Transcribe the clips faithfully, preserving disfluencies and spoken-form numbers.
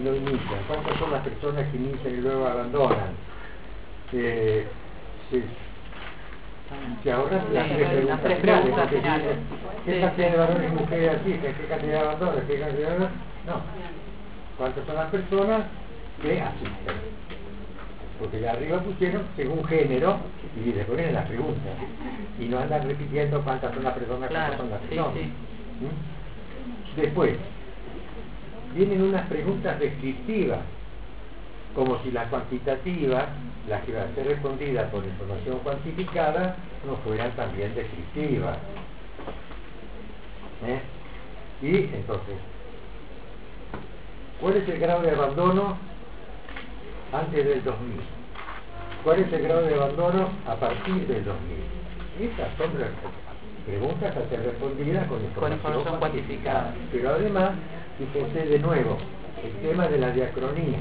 lo inician, cuántas son las personas que inician y luego abandonan. Eh, sí. Si ahora las tres preguntas finales, ¿qué cantidad de varones y mujeres asisten? ¿Qué cantidad de abandonan? ¿Qué cantidad de... No. ¿Cuántas son las personas que asisten? Porque de arriba pusieron según género y le ponen las preguntas. Y no andan repitiendo cuántas son las personas, Claro, cuántas son las sí, personas. sí. ¿Mm? Después, vienen unas preguntas descriptivas, como si las cuantitativas, las que van a ser respondidas por información cuantificada, no fueran también descriptivas. ¿Eh? Y entonces, ¿cuál es el grado de abandono antes del dos mil? ¿Cuál es el grado de abandono a partir del dos mil? Estas son las preguntas a ser respondidas con información, con información cuantificada. cuantificada. Pero además, fíjense de nuevo, el tema de la diacronía.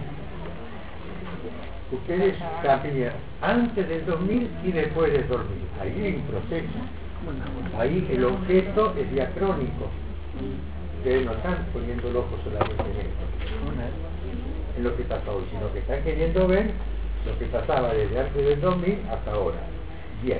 Ustedes cambian antes del dos mil y después del dos mil. Ahí hay un proceso. Ahí el objeto es diacrónico. Ustedes no están poniendo el ojo solamente en esto, en lo que pasa hoy, sino que están queriendo ver lo que pasaba desde antes del dos mil hasta ahora. Bien.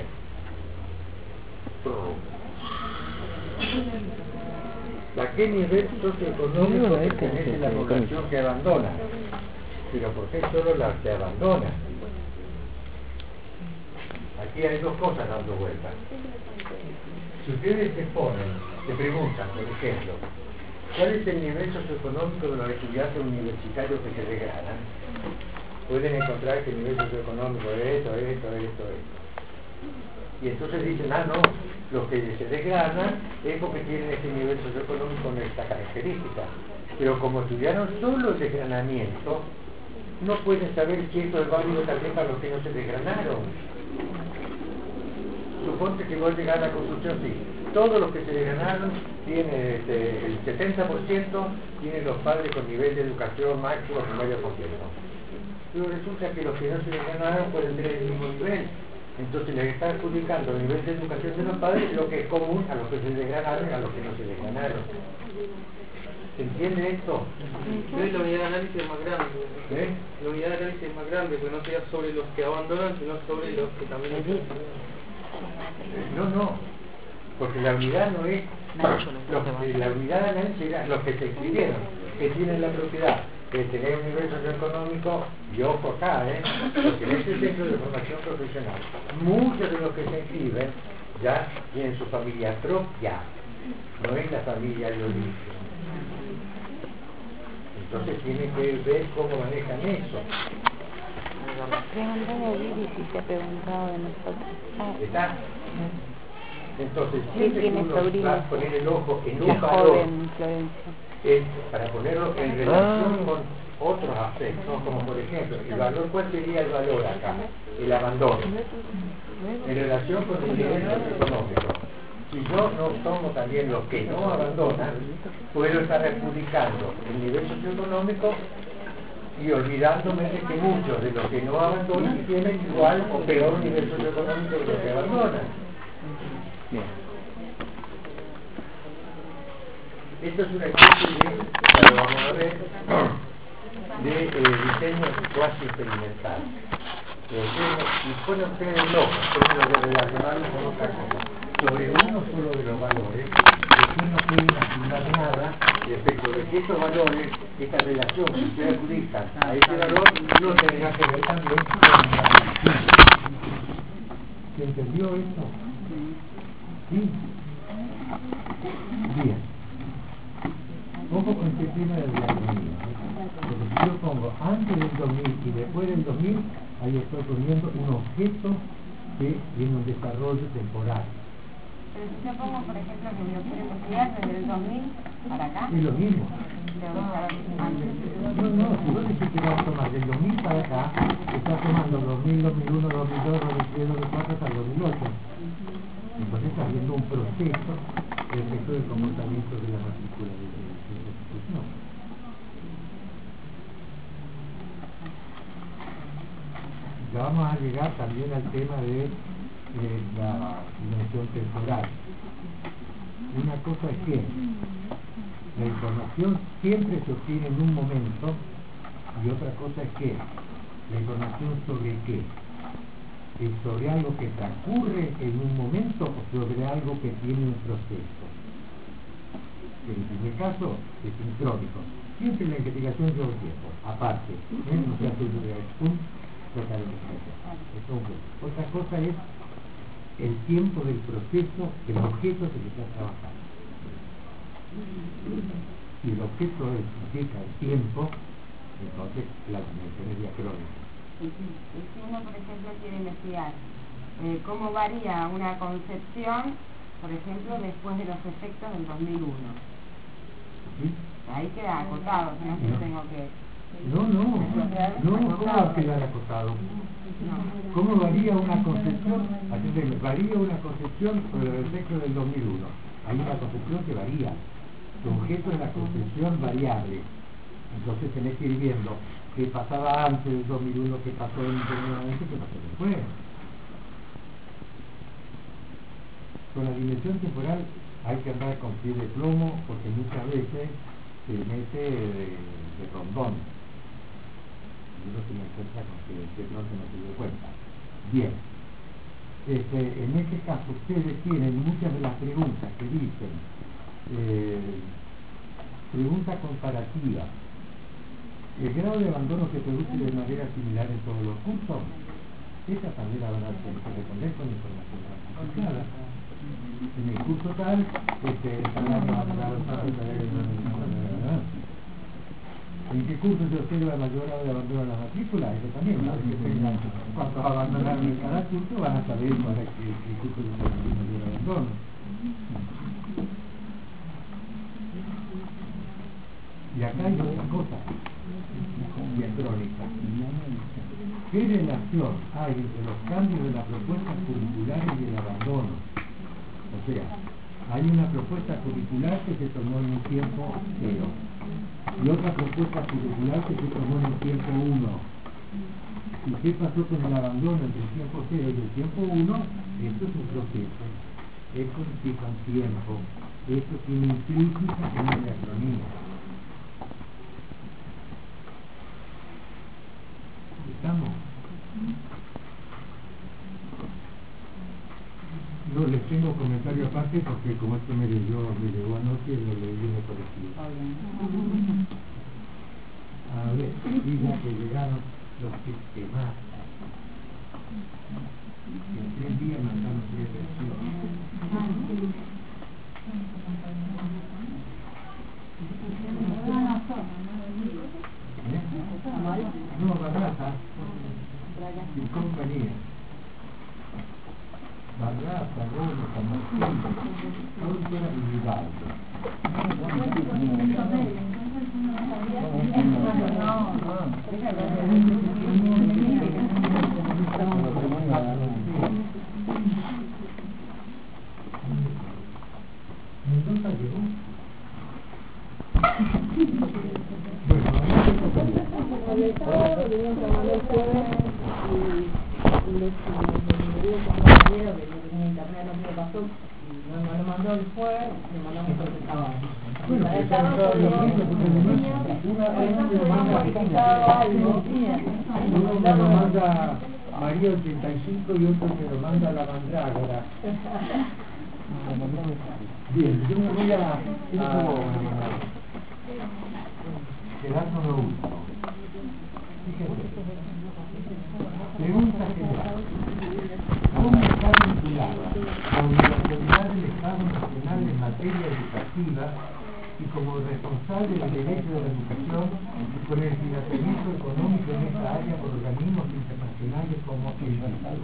¿A qué nivel socioeconómico pertenece la población que abandona? Pero ¿por qué solo la que abandona? Aquí hay dos cosas dando vueltas. Si ustedes se ponen, se preguntan, por ejemplo, ¿cuál es el nivel socioeconómico de los estudiantes universitarios que se degradan? Pueden encontrar que el nivel socioeconómico es esto, esto, esto, esto. Y entonces dicen, ah, no, los que se desgranan es porque tienen este nivel socioeconómico con esta característica. Pero como estudiaron solo el desgranamiento, no pueden saber si esto es válido también para los que no se desgranaron. Suponte que vos llegas a la conclusión, sí, todos los que se desgranaron tienen este, el setenta por ciento tienen los padres con nivel de educación máximo o medio por ciento. Pero resulta que los que no se desgranaron pueden tener el mismo nivel. Entonces les está adjudicando el nivel de educación de los padres lo que es común a los que se desgranaron y a los que no se desgranaron. ¿Se entiende esto? Entonces la unidad de análisis es más grande. ¿Eh? La unidad de análisis es más grande, porque no sea sobre los que abandonan, sino sobre los que también... No, no. Porque la unidad no es... Los, la unidad de análisis era los que se inscribieron, que tienen la propiedad de tener un nivel socioeconómico, y ojo acá, ¿eh? Porque en este centro de formación profesional, muchos de los que se inscriben ya tienen su familia propia, no es la familia de origen. Entonces tienen que ver cómo manejan eso. Pregúntale a Vivi si te ha preguntado de nosotros. ¿Está? Entonces siempre que uno va a poner el ojo en un valor, joven, Florencia. es para ponerlo en relación con otros aspectos, como por ejemplo, el valor, ¿cuál sería el valor acá? El abandono. En relación con el nivel socioeconómico. Si yo no tomo también los que no abandonan, puedo estar adjudicando el nivel socioeconómico y olvidándome de que muchos de los que no abandonan tienen igual o peor nivel socioeconómico de los que abandonan. Bien. Esto es una especie de, bueno, vamos a ver, de eh, diseño cuasi experimental. Y ponen ustedes el ojo, pero de relacionarlo con otra cosa. Sobre uno solo de los valores, después no pueden asignar nada respecto de que estos valores, esta relación que ustedes adjudican a ese valor, no tendrá que ver también con la relación. ¿Se entendió esto? ¿Sí? Bien. Ojo con este tema de la diacronía. Porque si yo pongo antes del dos mil y después del dos mil, ahí estoy poniendo un objeto que tiene un desarrollo temporal. Pero si yo pongo, por ejemplo, que mi objeto social desde el dos mil para acá, es lo mismo. no, No, no, si vos decís que vas a tomar del dos mil para acá, estás tomando dos mil, dos mil uno, dos mil dos, dos mil tres, dos mil cuatro hasta el dos mil ocho. Entonces está habiendo un proceso respecto del comportamiento de la matrícula de la institución. Ya vamos a llegar también al tema de eh, la dimensión temporal. Una cosa es que la información siempre se obtiene en un momento y otra cosa es qué. La información sobre qué. ¿Es sobre algo que transcurre en un momento o sobre algo que tiene un proceso? En el primer caso es sincrónico. Siempre la investigación lleva tiempo, aparte, ¿eh? No se hace un total investigación. Eso es un. Otra cosa es el tiempo del proceso, del objeto que se está trabajando. Si el objeto implica el tiempo, entonces la dimensión es diacrónica. Si uno, por ejemplo, quiere investigar eh, cómo varía una concepción, por ejemplo, después de los efectos del dos mil uno. ¿Sí? Ahí queda acotado, si no, no tengo que... No, no, no, ¿cómo va a quedar acotado? No. ¿Cómo varía una concepción? Atendeme, varía una concepción sobre el efecto del dos mil uno. Hay una concepción que varía. Tu objeto es la concepción variable. Entonces tenés que ir viendo qué pasaba antes del dos mil uno, qué pasó internamente, qué pasó después. Con la dimensión temporal hay que andar con pie de plomo porque muchas veces se mete de, de rondón. Y uno se me encuentra con que de pronto no se dio cuenta. Bien. Este, en este caso ustedes tienen muchas de las preguntas que dicen eh, pregunta comparativa. El grado de abandono se produce de manera similar en todos los cursos. Esa también la van a tener que responder con información cuantificada. En el curso tal, este, ¿en qué curso se observa el mayor grado de abandono en la matrícula? Eso también, una vez que tengan cuántos abandonaron en cada curso, van a saber para qué, qué curso es el mayor abandono. Y acá hay otra cosa diacrónica. ¿Qué relación hay entre los cambios de las propuestas curriculares y el abandono? O sea, hay una propuesta curricular que se tomó en un tiempo cero y otra propuesta curricular que se tomó en el tiempo uno. ¿Y qué pasó con el abandono entre el tiempo cero y el tiempo uno? Esto es un proceso. Esto implica un tiempo. Esto tiene implícita una diacronía. ¿Estamos? No les tengo comentario aparte porque como esto me leyó, me llegó anoche, lo leí en el colectivo. A ver, diga que llegaron los sistemas. En tres días mandamos tres versiones. ¿Eh? No, Barraza y compañía. Barraza, Rolo, San Martín, todo era individual. Mendoza llegó. Bueno, el Estado lo teníamos que mandar el jueves y les dio compañero que no tenía internet, no sé qué pasó, y no, no lo mandó el jueves, le mandamos el sábado. bueno, Para el pero sábado lo mismo porque lo mismo. Una vez me lo manda uno me lo manda María ochenta y cinco y otro me lo manda la mandrágora. Bien, yo me voy a, a quedar con lo último. Fíjense. Pregunta general. ¿Cómo está vinculada la universalidad del Estado Nacional en materia educativa y como responsable del derecho de la educación con el financiamiento económico en esta área por organismos internacionales como el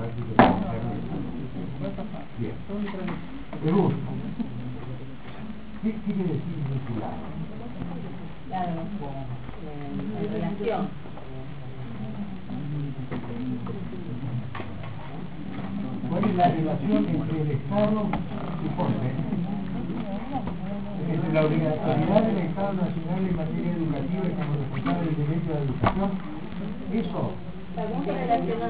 Bien. Pregunta. ¿Qué quiere decir vinculado? Claro, en relación. ¿Cuál es la relación entre el Estado y Ponce? Entre la obligatoriedad del Estado Nacional en materia educativa y como responsable del derecho a la educación? Eso, ¿Cómo se relaciona?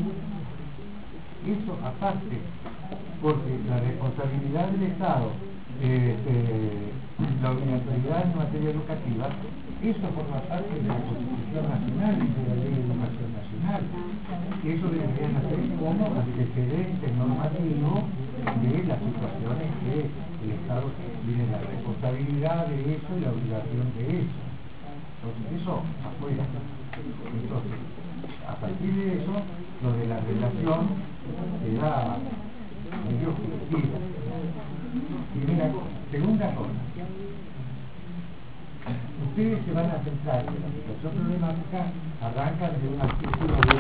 eso aparte, porque la responsabilidad del Estado eh, la obligatoriedad en materia educativa, eso forma parte de la Constitución Nacional y de la Ley de Educación Nacional. Eso deberían hacer como antecedente normativo de las situaciones que el Estado tiene la responsabilidad de eso y la obligación de eso. Entonces eso afuera. Entonces, a partir de eso, lo de la relación se da medio objetiva. Primera cosa. Segunda cosa. Ustedes se van a centrar en la situación problemática, arrancan de un artículo de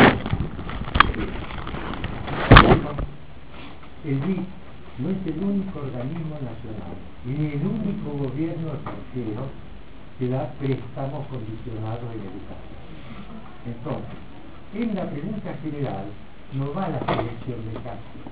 el B I C no es el único organismo nacional ni el único gobierno extranjero que da préstamos condicionados en educación. Entonces, en la pregunta general no va la selección de casos.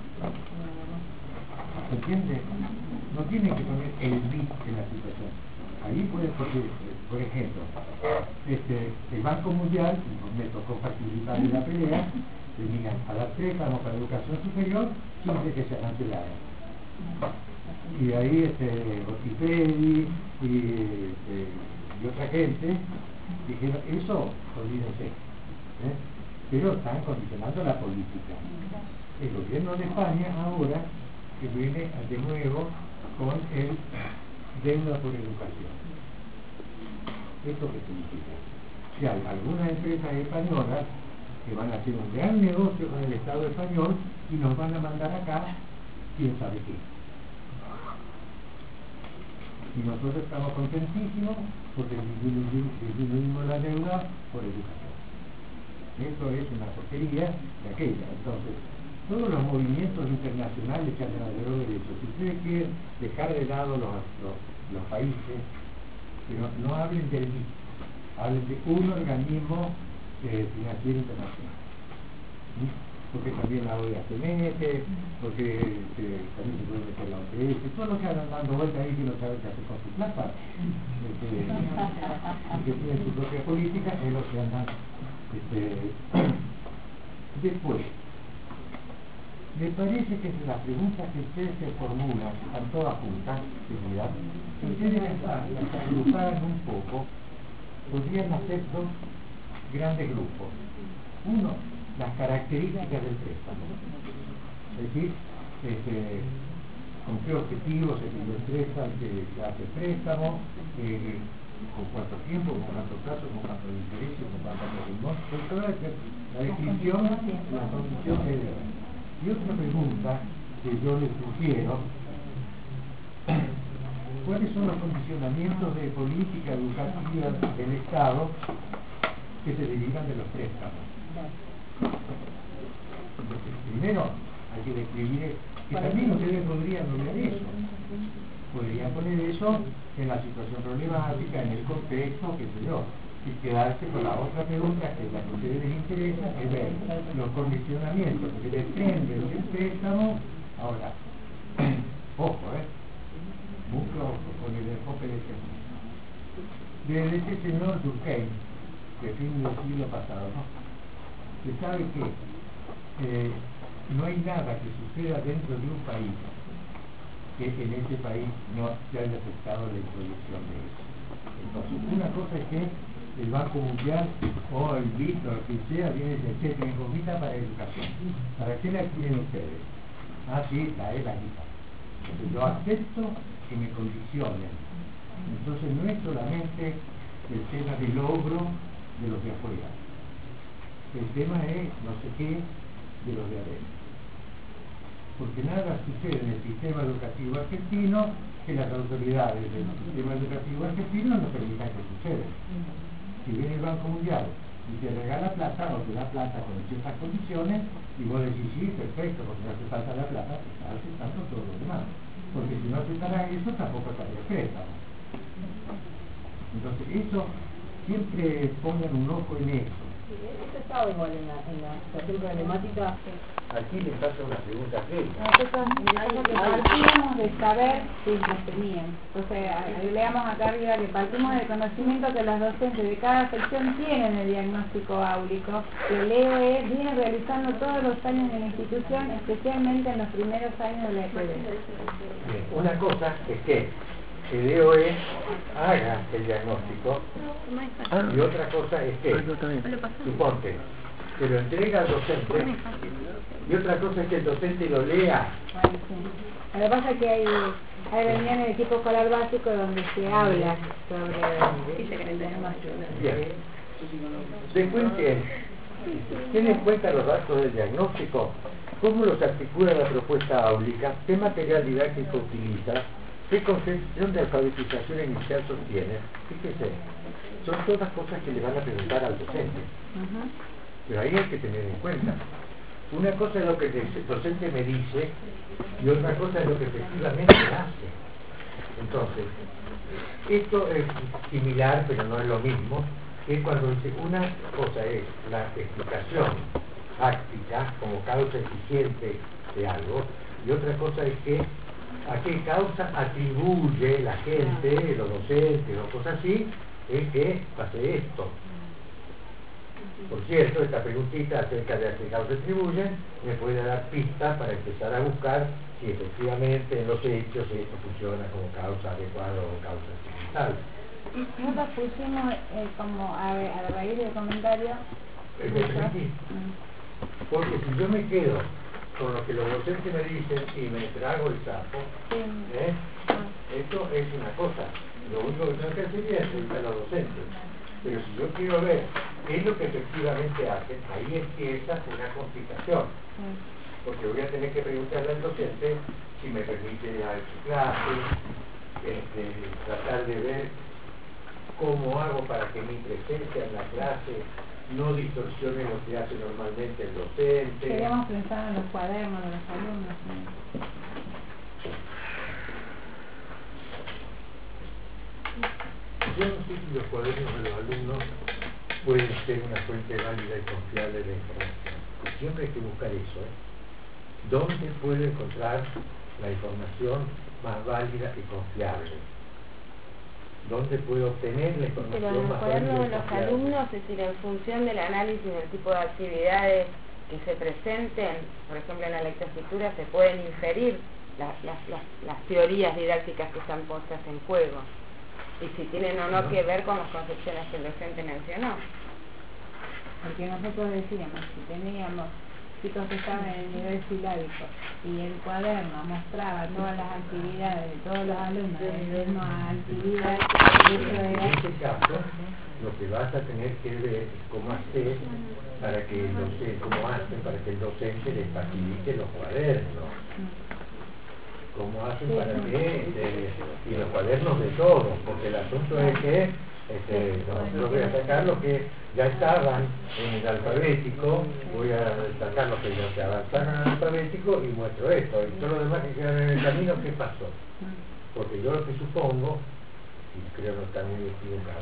¿Se entiende? No tiene que poner el B I C en la situación. Ahí puede, porque, por ejemplo, este, el Banco Mundial, me tocó participar en la pelea, tenían a dar préstamos para educación superior sin que se cancelaran. Y ahí este, Botifedi y, este, y otra gente dijeron, eso, olvídense, ¿eh? Pero están condicionando la política. El gobierno de España ahora que viene de nuevo con el deuda por educación. ¿Esto qué significa? Si hay algunas empresas españolas que van a hacer un gran negocio con el Estado español y nos van a mandar acá quién sabe qué. Y nosotros estamos contentísimos porque disminuimos la deuda por educación. Esto es una porquería de aquella. Entonces, todos los movimientos internacionales que hacen alrededor de eso, si ustedes quieren dejar de lado los, los, los países, pero no hablen del B I C, hablen de un organismo eh, financiero internacional. ¿Sí? Porque también la O E A se mete, porque eh, también se puede meter la O T S, todo lo que andan dando vueltas ahí que no saben qué hacer con su plata, este, y que tienen su propia política, es lo que andan. Este, después, me parece que las preguntas que ustedes se formulan están todas juntas, seguidas, que ustedes las agruparan un poco, podrían hacer dos grandes grupos. Uno, las características del préstamo. Es decir, este, con qué objetivos se pide el préstamo, que se hace el préstamo, eh, con cuánto tiempo, con cuántos plazos, con cuántos intereses, con cuántos reembolsos, con toda la descripción, la condición que debe haber. Y otra pregunta que yo les sugiero, ¿cuáles son los condicionamientos de política educativa del Estado que se derivan de los préstamos? Entonces, primero hay que describir, que también ustedes podrían lograr eso. Podrían poner eso en la situación problemática, en el contexto, qué sé yo, y quedarse con la otra pregunta, que es la que a ustedes les interesa, es ver los condicionamientos que dependen del préstamo. Ahora, ojo, ¿eh? Mucho ojo con el enfoque de este mundo. Desde este señor Durkheim, de fin del siglo pasado, ¿no? Se sabe que eh, no hay nada que suceda dentro de un país que en ese país no se haya afectado la introducción de eso. Entonces, una cosa es que el Banco Mundial o el B I C o lo que sea viene y dice, che, tengo guita para educación. ¿Para qué la quieren ustedes? Ah, sí, la es la guita. Entonces, yo acepto que me condicionen. Entonces, no es solamente el tema del logro de los de afuera. El tema es no sé qué de los de adentro. Porque nada sucede en el sistema educativo argentino que las autoridades del sistema educativo argentino no permitan que suceda. Si viene el Banco Mundial y te regala plata o te da plata con ciertas condiciones y vos decís, sí, perfecto, porque no hace falta la plata, te está aceptando todo lo demás. Porque si no aceptara eso, tampoco estaría préstamo. Entonces, eso, siempre pongan un ojo en eso. Esto estaba igual en la, en la situación problemática. Aquí le pasa una pregunta previa. Nosotros partimos de saber si nos tenían. Entonces, leamos acá arriba que partimos del conocimiento que los docentes de cada sección tienen el diagnóstico áulico, que el E O E viene realizando todos los años en la institución, especialmente en los primeros años de la E P D. Bien, una cosa es que el E O E haga el diagnóstico y otra cosa es que, suponte, se lo entrega al docente y otra cosa es que el docente lo lea. Bueno, sí. Lo que pasa es que hay, hay reuniones de tipo escolar básico donde se habla sobre el diagnóstico. Bien. Después que tiene en cuenta los datos del diagnóstico, cómo los articula la propuesta áulica, qué material didáctico utiliza, qué concepción de alfabetización inicial sostiene. Fíjese, son todas cosas que le van a preguntar al docente. Uh-huh. Pero ahí hay que tener en cuenta. Una cosa es lo que el docente me dice y otra cosa es lo que efectivamente hace. Entonces, esto es similar, pero no es lo mismo, que cuando dice una cosa es la explicación fáctica como causa eficiente de algo y otra cosa es que a qué causa atribuye la gente, los docentes o cosas así, es que pase esto. Por cierto, esta preguntita acerca de a qué causa atribuyen me puede dar pistas para empezar a buscar si efectivamente en los hechos esto funciona como causa adecuada o causa accidental. Nosotros pusimos eh, como a, a raíz del comentario. ¿Es definitivo? Porque si yo me quedo con lo que los docentes me dicen y me trago el sapo, ¿eh? Esto es una cosa. Lo único que tengo que hacer es preguntar a los docentes. Pero si yo quiero ver qué es lo que efectivamente hacen, ahí empieza una complicación. Porque voy a tener que preguntarle al docente si me permite dejar su clase, este, tratar de ver cómo hago para que mi presencia en la clase no distorsione lo que hace normalmente el docente. Queríamos pensar en los cuadernos de los alumnos. ¿Sí? Yo no sé si los cuadernos de los alumnos pueden ser una fuente válida y confiable de información. Siempre hay que buscar eso, ¿eh? ¿Dónde puedo encontrar la información más válida y confiable? ¿Dónde puedo obtener la información Pero en los más válida cuadernos y de los confiable? alumnos, es decir, en función del análisis del tipo de actividades que se presenten, por ejemplo en la lectoescritura, se pueden inferir las, las, las, las teorías didácticas que están puestas en juego y si tienen o no, no que ver con las concepciones que el docente mencionó. Porque nosotros decíamos, si teníamos chicos que estaban en el nivel silábico y el cuaderno mostraba todas las actividades de todos los alumnos de la misma actividad, eso era... En este caso, lo que vas a tener que ver es cómo hacer para que el docente, cómo hacen para que el docente les facilite los cuadernos. ¿Cómo hacen para que, este, y los cuadernos de todos? Porque el asunto es que este, no, yo voy a sacar los que ya estaban en el alfabético, voy a sacar los que ya se avanzaron en el alfabético y muestro esto, y todo lo demás que quedan en el camino, ¿qué pasó? Porque yo lo que supongo, y creo no estar muy equivocado,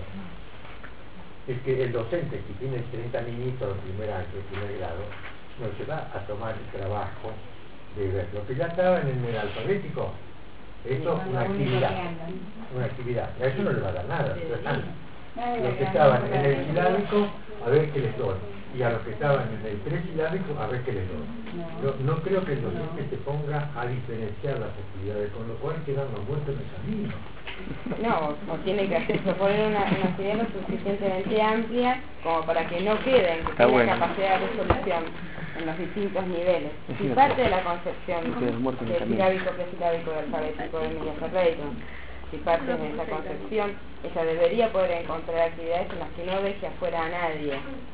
es que el docente, si tiene treinta niñitos en primer año, en primer grado, no se va a tomar el trabajo de ver lo que ya estaban en el alfabético. Eso es una actividad, una actividad. A eso no le va a dar nada. Los que estaban en el silábico, a ver qué les doy. Y a los que estaban en el presilábico, a ver qué les doy. Yo no creo que el docente se ponga a diferenciar las actividades, con lo cual quedamos muertos en el camino. No, o tiene que hacer, proponer una, una actividad lo suficientemente amplia como para que no queden, que tenga bueno. capacidad de resolución en los distintos niveles. Si parte de la concepción del silábico, presilábico, del alfabético de Emilia Ferreiro, si parte de esa concepción, ella debería poder encontrar actividades en las que no deje afuera a nadie.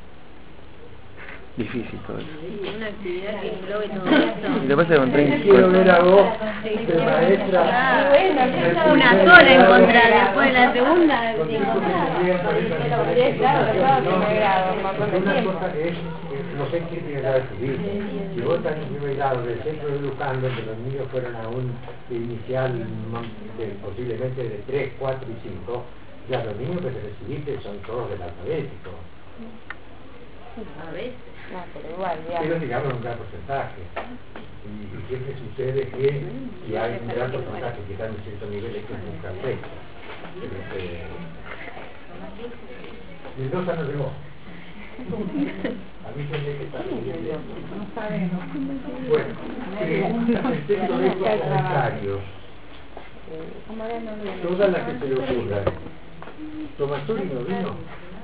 Difícil todo eso. Una actividad que englobe todo eso. Y te pasa con treinta. Quiero ver a vos, de maestra. Ah, bueno, una sola encontrar, después de la segunda. Una cosa es, no sé qué tiene que ver tu vida. Si vos estás en primer grado del centro de educando, que los niños fueron a un inicial de, posiblemente de tres, cuatro y cinco, ya los niños que te recibiste son todos del alfabético. A veces. No, pero igual, pero digamos. digamos un gran porcentaje. Y, y siempre sucede que si hay un gran porcentaje que está en cierto nivel es que es un café. Eh, Mendoza no llegó. A mí se me que está bien. No sabemos. Bueno, preguntas respecto de estos comentarios. Todas las que se le ocurran. Tomasuri no vino.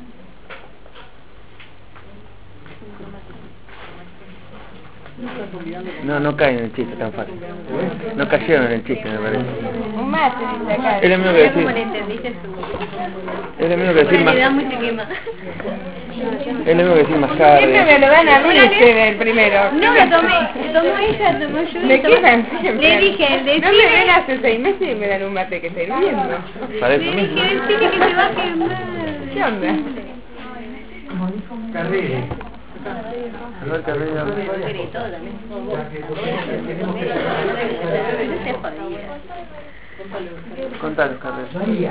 No, no caen en el chiste tan fácil. No cayeron en el chiste, me parece. Un mate, dice acá. Es lo mismo que decir. ¿Cómo le entendiste tú? Es lo mismo que decir más. Le da mucha quema. Es lo mismo que decir mascar. Siempre me lo dan a mí este el primero. No, lo tomé, tomó ella, tomó yo. Me quedan siempre. Le dije, decime. No me ven hace seis meses y me dan un mate que está hirviendo. Para Le eso dije, mismo. decime que se va a quemar. ¿Qué onda? Carrere. A ver, Carrera. Gritó también. Ya que tenemos que No se jodía. Contanos, Carrera. María.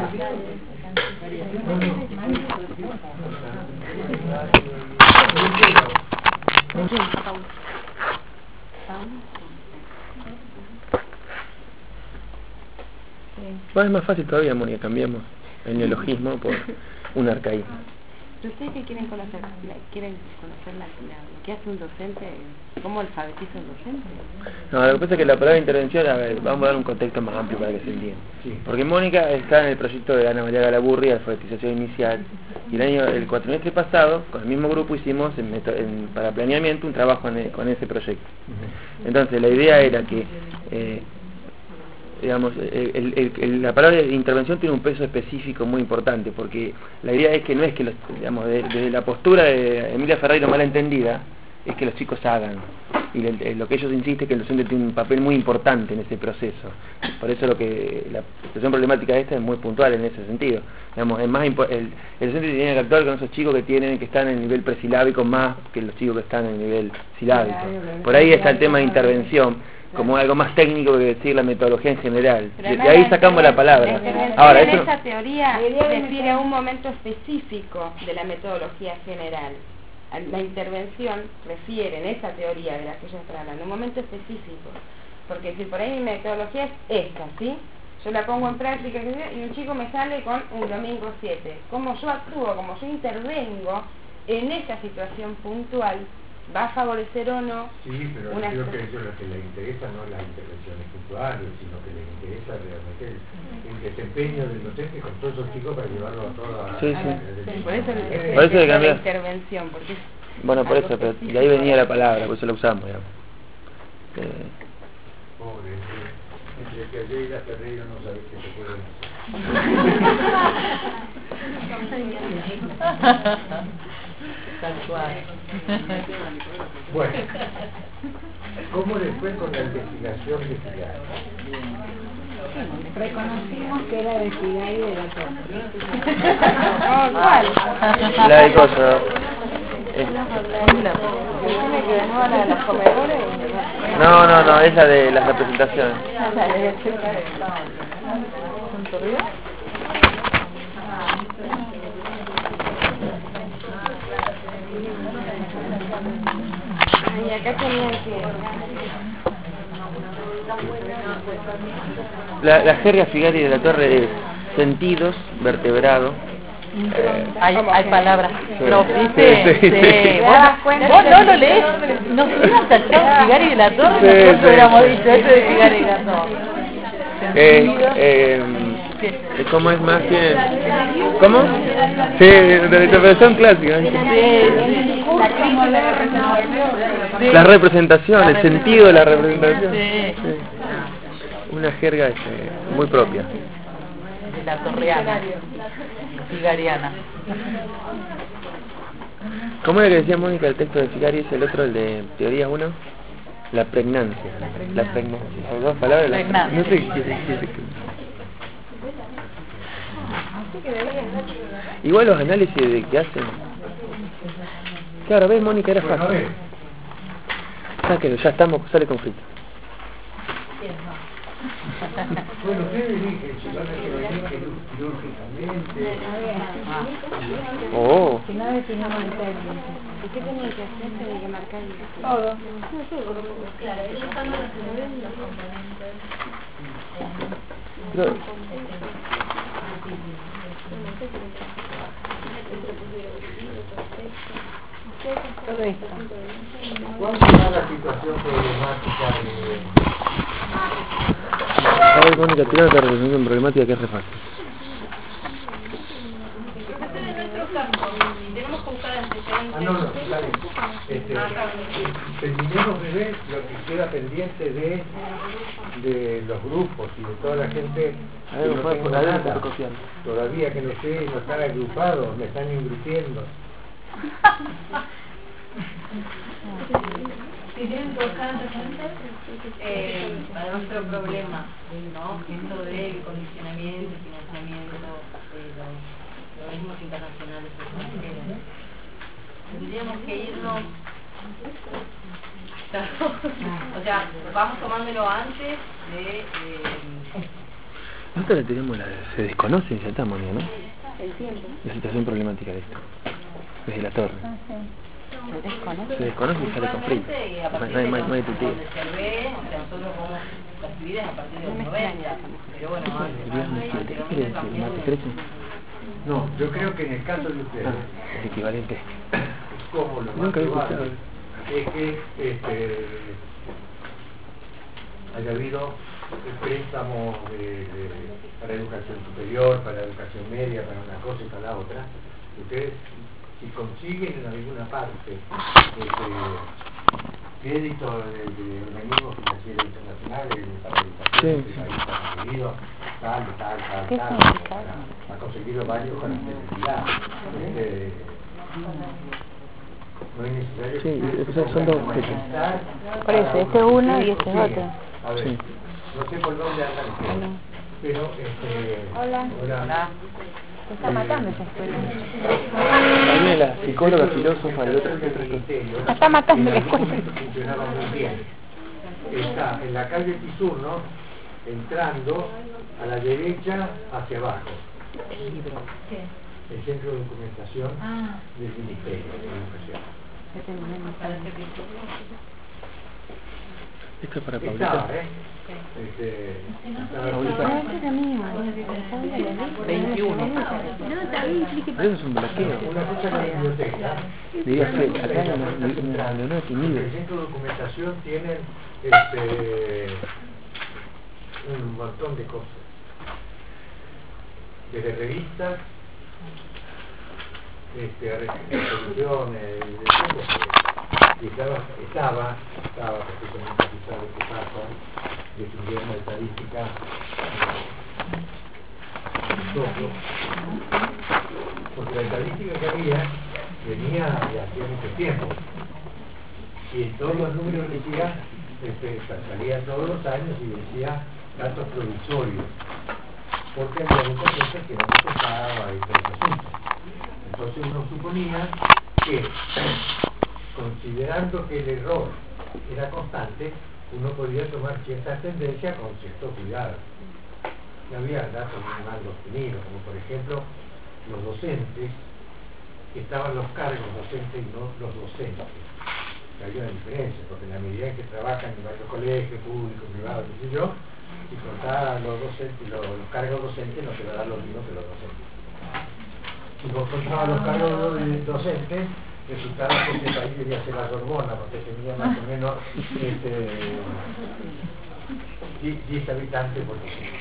Bueno, es más fácil todavía, Mónica, cambiamos el neologismo por un arcaísmo. ¿Ustedes qué quieren conocer? ¿Quieren conocer la, la, lo que hace un docente? ¿Cómo alfabetiza un docente? No, lo que pasa es que la palabra intervención, a ver, vamos a dar un contexto más amplio para que se entienda. Porque Mónica está en el proyecto de Ana María Galaburri de alfabetización inicial, y el año, el cuatrimestre pasado, con el mismo grupo hicimos en meto, en, para planeamiento un trabajo en el, con ese proyecto. Entonces la idea era que eh, digamos, el, el, el, la palabra de intervención tiene un peso específico muy importante, porque la idea es que no es que los, digamos, desde de la postura de Emilia Ferreiro malentendida, es que los chicos hagan, y el, el, lo que ellos insisten es que el docente tiene un papel muy importante en ese proceso. Por eso lo que la situación problemática de esta es muy puntual en ese sentido. Digamos, es más el, el docente tiene que actuar con esos chicos que tienen que están en el nivel presilábico más que los chicos que están en el nivel silábico. Por ahí está el tema de intervención como algo más técnico que decir la metodología en general. De, de ahí sacamos la palabra. Ahora, eso, esa teoría refiere a un momento específico de la metodología general. La intervención refiere en esa teoría de la que ellos hablan, un momento específico. Porque si por ahí mi metodología es esta, ¿sí? Yo la pongo en práctica y un chico me sale con un domingo siete. Como yo actúo, como yo intervengo en esa situación puntual, ¿va a favorecer o no? Sí, pero una creo que eso es lo que les interesa, no las intervenciones puntuales, sino que les interesa realmente el, el desempeño del docente con todos esos chicos para llevarlo a toda sí, la... sí. Sí, por eso el, el, por eso el, de la intervención, porque es bueno, por eso, pero de ahí venía la palabra, por eso la usamos, digamos. Eh, Pobre, entre que ayer y la Ferreira no sabes qué se puede Bueno, ¿cómo les fue con la investigación de Figari? Reconocimos que era de Figari y de la Torre. Oh, ¿cuál? la de cosas. Eh, ¿Tiene que venir a la de los comedores? no, no, no, es la de las representaciones. La de y acá tenían que... La, la jerga Figari de la Torre es sentidos, vertebrado. Eh, Hay, hay palabras sí, propias. sí, sí, sí. Vos, vos no lo lees. Nos hubiéramos saltado Figari de la Torre, Sí, nosotros sí, hubiéramos sí. dicho esto de Figari de la Torre. eh, eh, ¿Cómo es más que...? ¿Cómo? Sí, de la interpretación clásica. La representación, el sentido de la representación. Sí. Sí. Una jerga este, muy propia. De la torreana, figariana. ¿Cómo era que decía Mónica el texto de Figari? Es el otro, el de teoría uno. La pregnancia. La pregnancia. Las dos palabras. La, no sé qué quiere decir. Igual los análisis de que hacen. Claro, ves, Mónica, era Bueno, a fácil. ver, Sáquelo, ya estamos, sale conflicto. Bueno, ustedes eligen si van a intervenir quirúrgicamente. Oh. Si no definamos el término. ¿Y qué tenía que hacer? Tenía que marcar el... Todo. Claro, ellos están resolviendo los componentes. Pero, Todo esto. ¿Cuál será la situación problemática de... a ver, Mónica, tira otra resolución problemática que es re fácil. Este es nuestro campo. Tenemos que buscar antecedentes. Ah, no, no, dale. Este, terminemos de ver lo que queda pendiente de, de los grupos y de toda la gente A ver, que no por tengo ahí nada. está copiando. Todavía que no sé, no están agrupados, me están ingrupiendo. Si tienen que buscar antecedentes, eh, para nuestro problema, ¿no? Esto del condicionamiento, financiamiento, de los organismos internacionales extranjeros. Tendríamos que irnos hasta, o sea, vamos tomándolo antes de... Eh, Nosotros la tenemos, la, se desconoce y ya está, Mónica, ¿no? El tiempo. La situación problemática de esto. Desde la torre. Ah, sí. ¿Se desconoce? Se desconoce y sale con frío. Igualmente, a No partir hay de más los- de tu tío. donde se ve, o sea, nosotros vamos percibidas a partir de los noventa, pero bueno, más, ¿Qué más, quiere pero decir? también- ¿Mate crece? No, yo creo que en el caso de Ah, ustedes, es equivalente. como lo más Nunca había probable escuchado. es que este, haya habido préstamos de, de, para educación superior, para educación media, para una cosa y para la otra. Ustedes, si consiguen en alguna parte este, crédito de, de organismos financieros internacionales para educación, Sí. que ahí está conseguido, tal, tal, tal, ¿Qué tal, significa? ha conseguido varios con necesidad. Este, no es necesario Sí, que o sea, son dos fechas. Por eso, este es uno y este es otro. A ver, Sí. no sé por dónde andan ustedes, pero este... Hola. Hola. Se está matando esa escuela. Ahí viene la psicóloga, filósofa y otras otras cosas. Se está matando la En algún escuela. momento funcionaba muy bien. Está en la calle Pisurno, entrando a la derecha hacia abajo. El centro de documentación Ah, del Ministerio de Educación. Esto es para Estaba, Paulita. ¿eh? Este, estaba Paulita. No, este es la misma. veintiuno. Pero eso es un bloqueo. una cosa en la biblioteca. Diría que acá hay una, una Leonardo En Timido. el centro de documentación tienen este, un montón de cosas. Desde revistas, este, a resoluciones, de todo. Y estaba, estaba, estaba precisamente quizás de tu caso, de tu gobierno de estadística, nosotros, porque la estadística que había venía de hacía mucho tiempo. Y en todos los números decía, este, salía todos los años y decía datos provisorios, porque había muchas cosas que no se tocaba y todo ese asunto. Entonces uno suponía que, considerando que el error era constante, uno podía tomar ciertas tendencias con cierto cuidado. No había datos muy mal obtenidos, como por ejemplo los docentes, que estaban los cargos docentes y no los docentes. Había una diferencia, porque en la medida en que trabajan en varios colegios, públicos, privados, qué sé yo, si contaban los docentes, los, los cargos docentes no te va a dar lo mismo que los docentes. Si vos contabas los cargos docentes, resultaba que este país debía ser la Sorbona, porque tenía más o menos este, diez habitantes por ciento.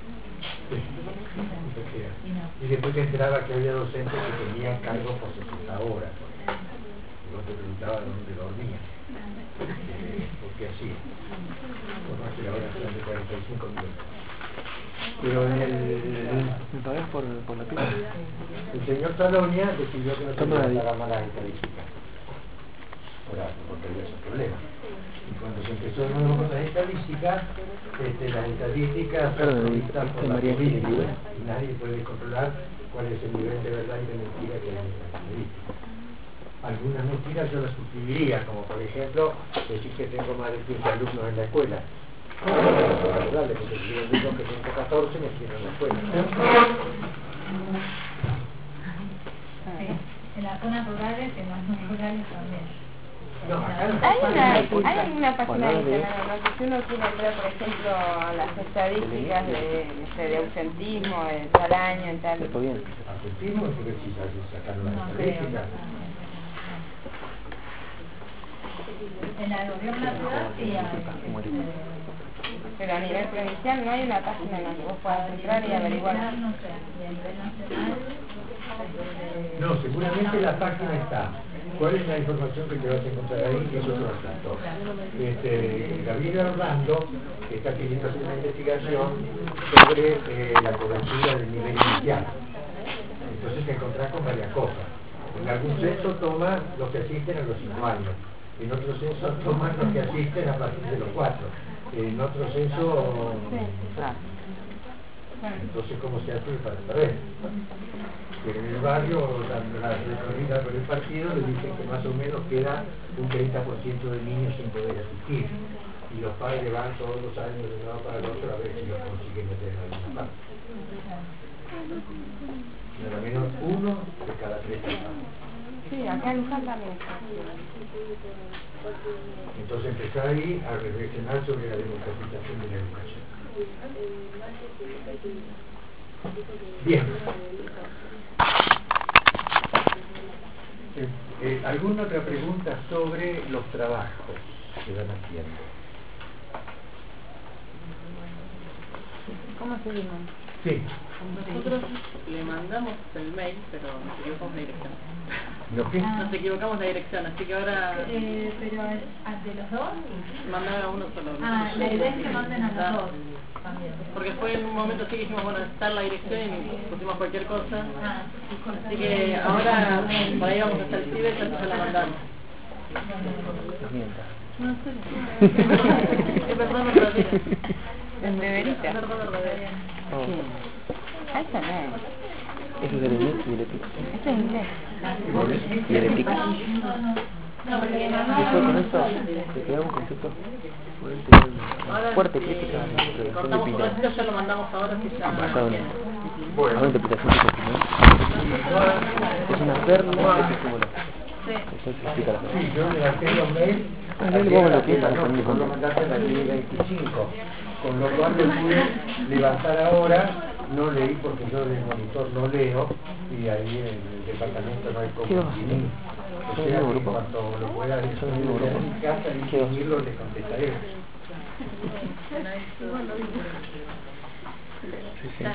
Y después te enteraba que había docentes que tenían cargos por sesenta horas. Y vos te preguntabas dónde dormían. Porque así, por más que la hora sea de cuarenta y cinco minutos. Pero en el, ¿Me pagás por, por la pila? el señor Salonia decidió que no se Toma iba a ahí. pagar más las estadísticas. Por algo, porque había esos problemas. Y cuando se empezó de nuevo con las estadísticas, este, las estadísticas Claro, son de- provistas por de la María Gil, política, igual. y nadie puede controlar cuál es el nivel de verdad y de mentira que hay en las estadísticas. Algunas mentiras yo las suscribiría, como por ejemplo decir que tengo más de quince alumnos en la escuela. Dale, porque si yo digo que ciento catorce me quiero la escuela. Sí, en las zonas rurales y en las no rurales también. No, acá no Hay una, pasa hay una página de Bueno, internet, ¿no? Que si uno quiere entrar, por ejemplo, a las estadísticas de, no sé, de ausentismo, de tal año, en tal... Está bien. Argentino, y que si sacaron las No creo. estadísticas. En la gobierno de la ciudad sí hay. Pero a nivel provincial no hay una página en la que vos puedas entrar y averiguar. No sé, y a nivel nacional. No, seguramente la página está. ¿Cuál es la información que te vas a encontrar ahí? Es otro asunto. Este, Gabriel Orlando está queriendo hacer una investigación sobre eh, la cobertura del nivel inicial. Entonces te encontrás con varias cosas. En algún censo toma los que asisten a los cinco años. En otro censo toman los que asisten a partir de los cuatro. En otro censo... Entonces, ¿cómo se hace para saber? Que en el barrio, la, la recorrida por el partido, le dicen que más o menos queda un treinta por ciento de niños sin poder asistir. Y los padres van todos los años de un lado para el otro a ver si los consiguen meter en alguna parte. Al menos uno de cada tres hijos. Sí, acá en Luján también. Entonces empezar ahí a reflexionar sobre la democratización de la educación. Bien. Eh, eh, ¿Alguna otra pregunta sobre los trabajos que van haciendo? ¿Cómo seguimos? Sí. Nosotros le mandamos el mail, pero nos equivocamos la dirección. ¿Lo qué? Nos equivocamos la dirección, así que ahora Eh, pero ¿de los dos? mandar a uno solo. Ah, la idea es que manden a los dos también. Porque fue en un momento así que dijimos, bueno, está la dirección y pusimos cualquier cosa. Ah, Así que ahora, por ahí vamos a hacer el ciber, entonces ya la mandamos. No mientas. No sé. Es verdad verdadera. ¿En Beberita? Es verdad verdadera. Oh. Ah, esa no es. Eso es el inglés y el epic. Eso es inglés. Y el epic. no, porque Después con eso te queda un concepto fuerte, fuerte crítica a la interpretación de Cortamos un Pineda. ratito, ya lo mandamos ahora que ya... Basado en a una interpretación de Pineda. Es una perla de epistemología. Eso se explica la Sí, yo le dejé los mails. Ah, léelo vos lo que es para no, aprender. lo mandaste a las diez y veinticinco, con lo cual lo pude levantar ahora. No leí porque yo del monitor no leo y ahí en el departamento no hay cómo imprimir. O sea que cuando lo pueda distribuir en mi casa y imprimirlo le contestaré. Sí, sí.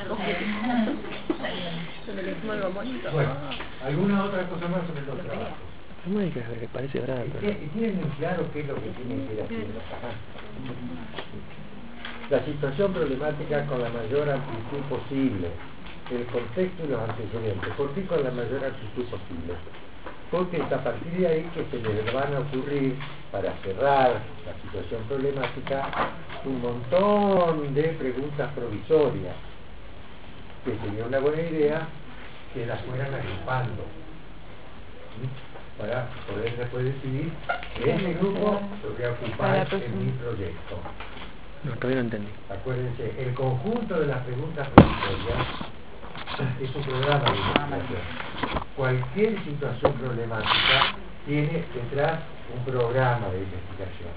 Bueno, ¿alguna otra cosa más sobre los trabajos? No me digas que parece brava, ¿Y pero... tie- y tienen muy claro qué es lo que tienen que ir haciendo acá? La situación problemática con la mayor amplitud posible, el contexto y los antecedentes. ¿Por qué con la mayor amplitud posible? Porque es a partir de ahí que se les van a ocurrir, para cerrar la situación problemática, un montón de preguntas provisorias, que sería una buena idea que las fueran agrupando, ¿sí? Para poder después decidir, este grupo lo voy a ocupar en mi proyecto. No, todavía no entendí. Acuérdense, el conjunto de las preguntas provisorias es un programa de investigación. Cualquier situación problemática tiene detrás un programa de investigación.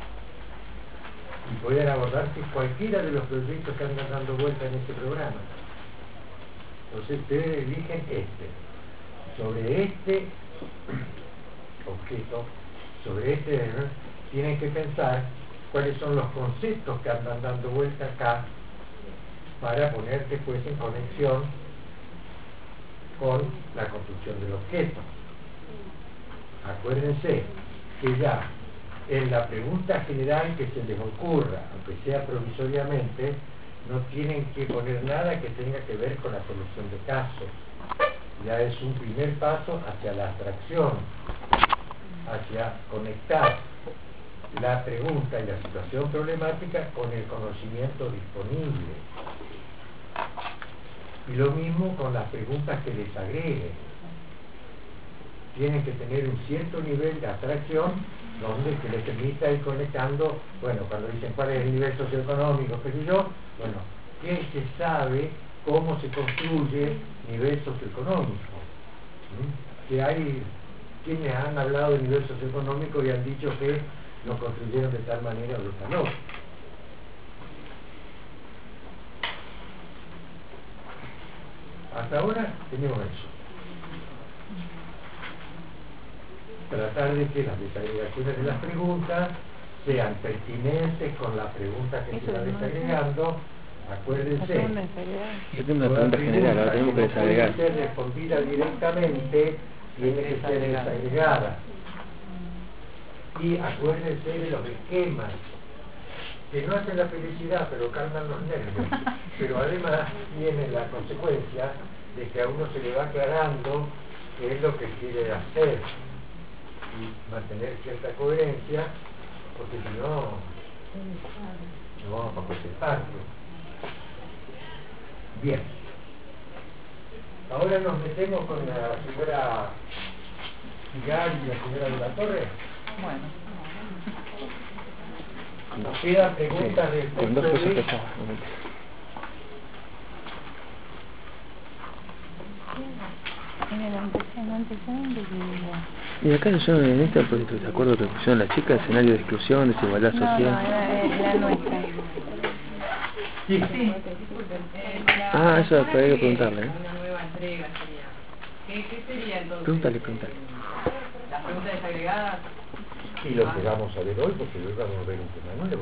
Y pueden abordarse cualquiera de los proyectos que andan dando vuelta en este programa. Entonces ustedes eligen este. Sobre este objeto, sobre este, ¿no? Tienen que pensar cuáles son los conceptos que andan dando vuelta acá para poner después en conexión con la construcción del objeto. Acuérdense que ya en la pregunta general que se les ocurra, aunque sea provisoriamente, no tienen que poner nada que tenga que ver con la solución de casos. Ya es un primer paso hacia la abstracción, hacia conectar la pregunta y la situación problemática con el conocimiento disponible. Y lo mismo con las preguntas que les agreguen. tienen que tener un cierto nivel de abstracción donde que les permita ir conectando, bueno, cuando dicen cuál es el nivel socioeconómico, qué sé yo, bueno, ¿qué se sabe cómo se construye nivel socioeconómico? ¿Mm? Que hay quienes han hablado de nivel socioeconómico y han dicho que lo construyeron de tal manera o de tal otra. Hasta ahora tenemos eso. Tratar de que las desagregaciones de las preguntas sean pertinentes con las preguntas que se van desagregando. Acuérdense, yo tengo una pregunta general, ahora tenemos que desagregar. Si puede ser respondida directamente, tiene que ser desagregada. Y acuérdense de los esquemas, que no hacen la felicidad, pero calman los nervios. Pero además tienen la consecuencia de que a uno se le va aclarando qué es lo que quiere hacer y mantener cierta coherencia, porque si no, no vamos a cualquier parte. Bien. Ahora nos metemos con la señora Figal y la señora de la Torre. Bueno. Nos quedan preguntas Sí, del con dos texto cosas de... pesadas. Y acá yo en esta, porque estoy de acuerdo que pusieron la chica, escenario de exclusión, desigualdad No, social. no, era, era nuestra. Sí. Sí, disculpen. Eh, para Ah, eso ahora habría que que preguntarle, ¿eh? Una nueva entrega sería. ¿Qué, qué sería entonces? Pregúntale, pregúntale. Las preguntas desagregadas. Y lo que vamos a ver hoy, porque hoy vamos a ver un tema nuevo.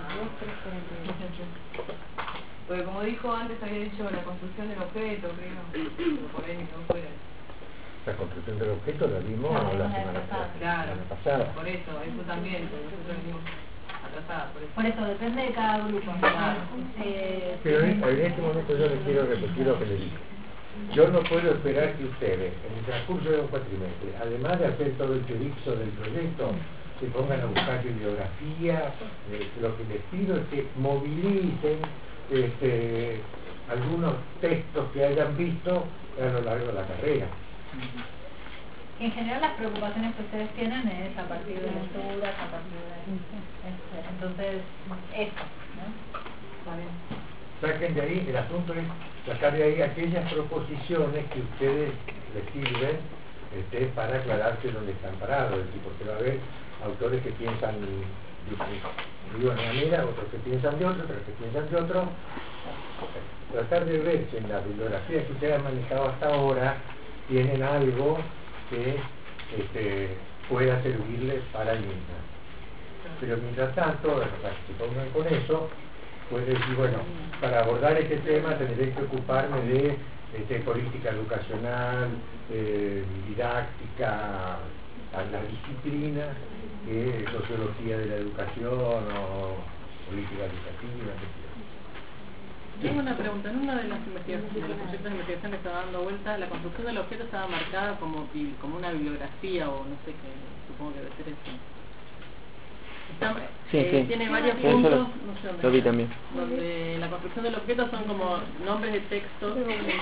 Porque como dijo antes, había dicho la construcción del objeto, creo. Por ahí no fuera. La construcción del objeto la vimos Claro, la la semana pasada. pasada. Claro, pasada. por eso, eso también, porque nosotros venimos atrasadas, por eso. Por eso, depende de cada grupo. Claro. Eh, Pero en, en este momento yo les quiero repetir lo que les dije. Yo no puedo esperar que ustedes, en el transcurso de un cuatrimestre, además de hacer todo el teorixo del proyecto, se pongan a buscar bibliografía. Eh, lo que les pido es que movilicen este, algunos textos que hayan visto a lo largo de la carrera. En general las preocupaciones que ustedes tienen es a partir de lecturas, a partir de... Este, entonces, eso, ¿no? Está bien. Saquen de ahí, el asunto es sacar de ahí aquellas proposiciones que ustedes les sirven este, para aclararse dónde están parados, es decir, porque va a haber autores que piensan de una manera, otros que piensan de otro, otros que piensan de otro. Tratar de ver si en la bibliografía que ustedes han manejado hasta ahora tienen algo que este, pueda servirles para el mismo. Pero mientras tanto, para que se pongan con eso, puede decir, bueno, para abordar este tema tendré que ocuparme de este, política educacional, eh, didáctica, a la disciplina, que es sociología de la educación o política educativa, etcétera. Tengo una pregunta. En una de las investigaciones, de los proyectos de investigación que estaba dando vuelta, la construcción del objeto estaba marcada como, como una bibliografía o no sé qué, supongo que debe ser eso. Está, Sí, eh, sí. Tiene varios Sí, puntos, lo, no sé dónde lo vi está, también. donde la construcción del objeto son como nombres de textos.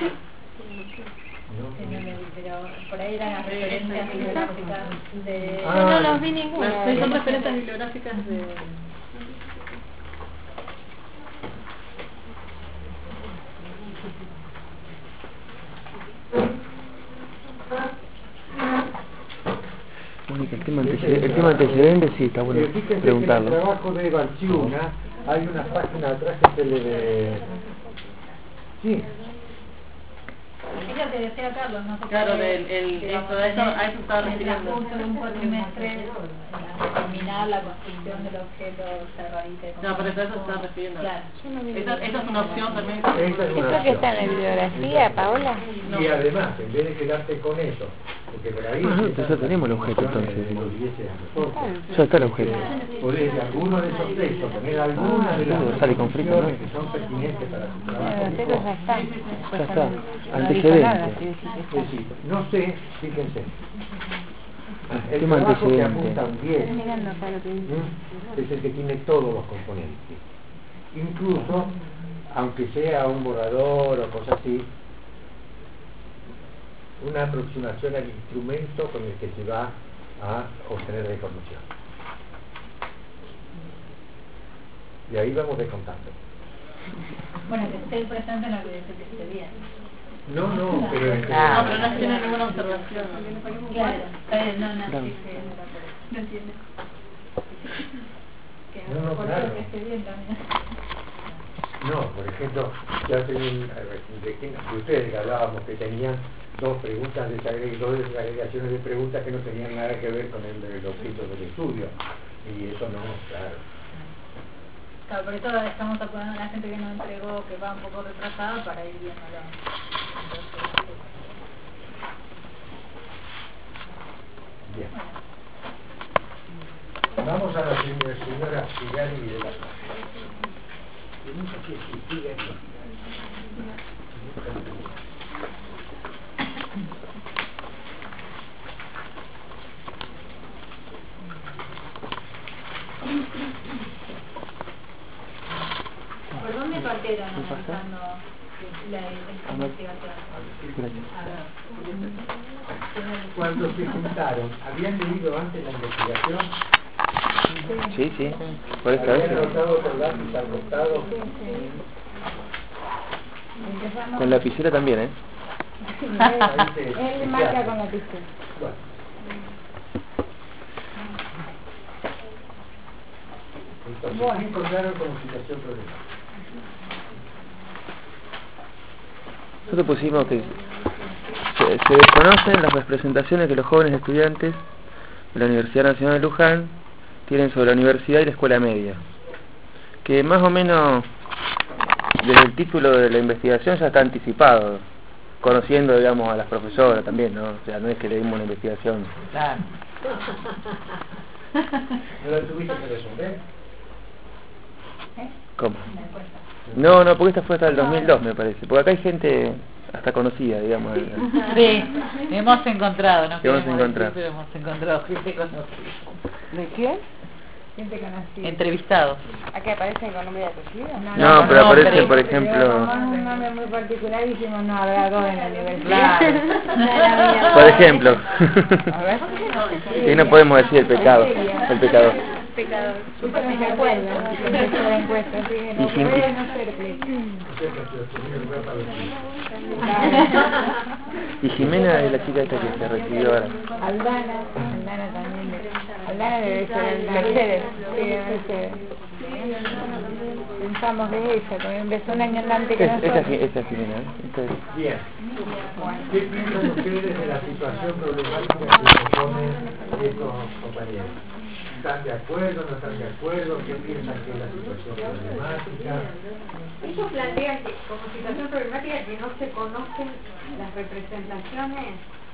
Pero por ahí eran las referencias bibliográficas de... Ah, Yo no los vi ninguno. Sí, son referencias bibliográficas de... Mónica, el tema antecedente, el tema antecedente sí, está bueno Eh, fíjense preguntarlo. que en el trabajo de Barciuna hay una página atrás que se le de... Sí, Es lo que decía Carlos, no sé Claro, qué, del- el- digamos, eso, eso, en a eso estaba el refiriendo. transcurso de un cuatrimestre, la- terminar la construcción del objeto, cerradita. No, pero eso se está refiriendo. Claro. Esa, esa es una opción también. esa es una ¿Eso que está en la bibliografía, Paola? Y además, en vez de quedarte con eso, porque por ahí... Ah, empiezan ya tenemos el objeto, las entonces. de los dieces a nosotros. Ya está el objeto. Podés de alguno de esos textos poner alguna de las Eso sale con frito, conclusiones ¿no? que son pertinentes para su Bueno, trabajo. los textos ya están. Ya está. No dijo nada, sí, Antecedente. sí, sí, Es está. decir, no sé, fíjense, El el tema trabajo que antecedente. apuntan Estoy bien mirando acá lo que dice. es el que tiene todos los componentes. Incluso, aunque sea un borrador o cosas así, una aproximación al instrumento con el que se va a obtener la información. Y ahí vamos descontando. Bueno, que esté presente en lo que dice que esté bien. No, no, pero... En Ah, no, pero no tiene ninguna observación. Claro, eh, no, no, sí, sí, no entiende. Que No, no, por claro. eso que esté bien también. No, por ejemplo, ya tenían, de, de ustedes que hablábamos que tenían dos preguntas, desagregaciones, dos desagregaciones de preguntas que no tenían nada que ver con el, el objeto del estudio. Y eso no, claro. Claro, por eso estamos apurando a la gente que no entregó, que va un poco retrasada para ir viéndolo. Bien. Vamos a la señora, señora Figari de la clase. No sé si sigue aquí. ¿Por dónde partieron analizando la, la investigación? Cuando se juntaron, ¿habían leído antes la investigación? Sí, sí, por esta ¿Habían vez. anotado con lápiz al costado? Con lapicera también, ¿eh? Él marca con la pistola. Bueno. Entonces, Bueno. ¿qué encontraron como situación problemática? Nosotros pusimos que se, se desconocen las representaciones que los jóvenes estudiantes de la Universidad Nacional de Luján tienen sobre la universidad y la escuela media. Que más o menos desde el título de la investigación ya está anticipado, conociendo, digamos, a las profesoras también, ¿no? O sea, no es que le dimos una investigación. Claro. ¿No la tuviste que resolver? ¿Cómo? No, no, porque esta fue hasta el dos mil dos, me parece. Porque acá hay gente hasta conocida, digamos. Sí, hemos encontrado, ¿no? Hemos queremos encontrado. decir, pero hemos encontrado gente conocida. ¿De quién? Gente conocida. Entrevistados. ¿A qué aparecen con nombre y apellido? No, no, pero no, aparece, pero- por Pero ejemplo... como un nombre muy particular dijimos, no, habrá dos en la universidad. Claro. Por ejemplo. A ver. Y no podemos decir el pecado, el pecador. Pecador. Súper me acuerdo, ¿no? Que empezó la encuesta, así que no Y gente- puede no ser que... O sea, que se obtenía el lugar para decir. Y Jimena es la chica esta que se recibió ahora. Aldana, Aldana también. de- Aldana debe ser Aldana. Mercedes. Sí, Mercedes. Pensamos que es ella, porque empezó un año antes que Es- Esa nosotros. esa es Jimena, ¿eh? Esta es- Bien. ¿Qué piensan ustedes de la situación problemática que proponen estos compañeros? ¿Están de acuerdo, no están de acuerdo? ¿Qué piensan que es la situación problemática? Ellos plantean que como situación problemática que no se conocen las representaciones.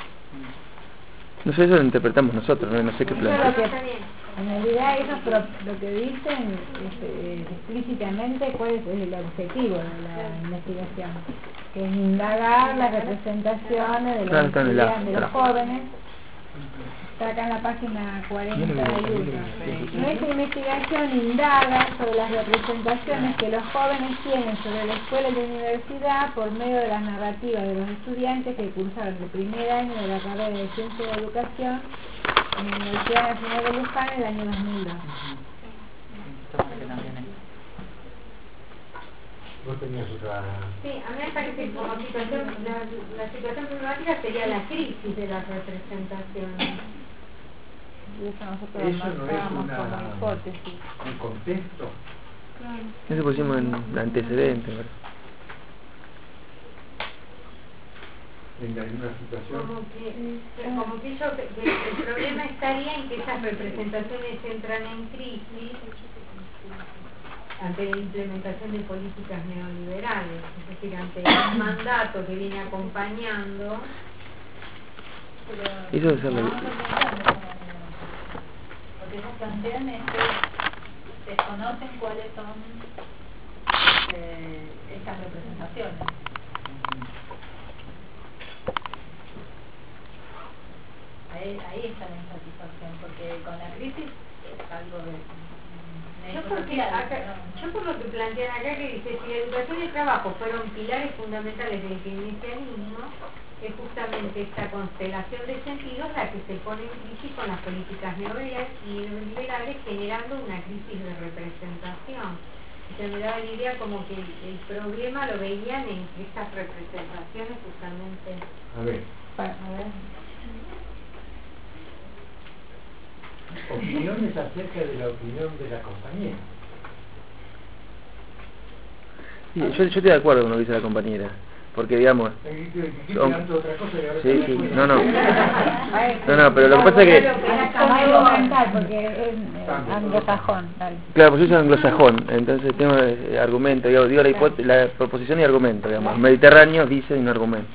No sé, eso lo interpretamos nosotros, no, no sé qué Eso es plan. lo que, Está bien. en realidad ellos pro- lo que dicen es, eh, explícitamente cuál es el objetivo de la investigación, que es indagar las representaciones de los, Claro, está en el A, estudiantes, de los claro. jóvenes. Está acá en la página cuarenta de uno. Nuestra investigación indaga sobre las representaciones que los jóvenes tienen sobre la escuela y la universidad por medio de las narrativas de los estudiantes que cursaron el primer año de la carrera de Ciencia de Educación en la Universidad Nacional de Luján en el año dos mil dos. ¿Vos tenías otra...? Sí, a mí me parece que como situación, la, la situación problemática sería la crisis de las representaciones. Y eso nosotros Eso no es marcábamos una- como hipótesis. ¿Un contexto? Eso pusimos en antecedentes, ¿verdad? En la- en una situación... Como que, como que, yo, que el problema estaría en que esas representaciones entran en crisis ante la implementación de políticas neoliberales, es decir, ante un mandato que viene acompañando. Eso debe ser la- Lo que ellos plantean es que desconocen cuáles son eh, estas representaciones. Ahí, ahí está la insatisfacción, porque con la crisis es algo de... Yo, porque acá, yo por lo que plantean acá que dice, si la educación y el trabajo fueron pilares fundamentales del keynesianismo, es justamente esta constelación de sentidos la que se pone en crisis con las políticas neoliberales, generando una crisis de representación. Se me daba la idea como que el problema lo veían en estas representaciones justamente. A ver. A ver. Opiniones acerca de la opinión de la compañera. Sí, yo, yo estoy de acuerdo con lo que dice la compañera, porque digamos son... sí, sí, no, no no, no, pero lo que pasa es que porque es anglosajón, claro, pues yo soy anglosajón, entonces tengo eh, argumento, digo, digo la, hipótesis, la proposición y argumento, digamos, Mediterráneo dice y no argumento.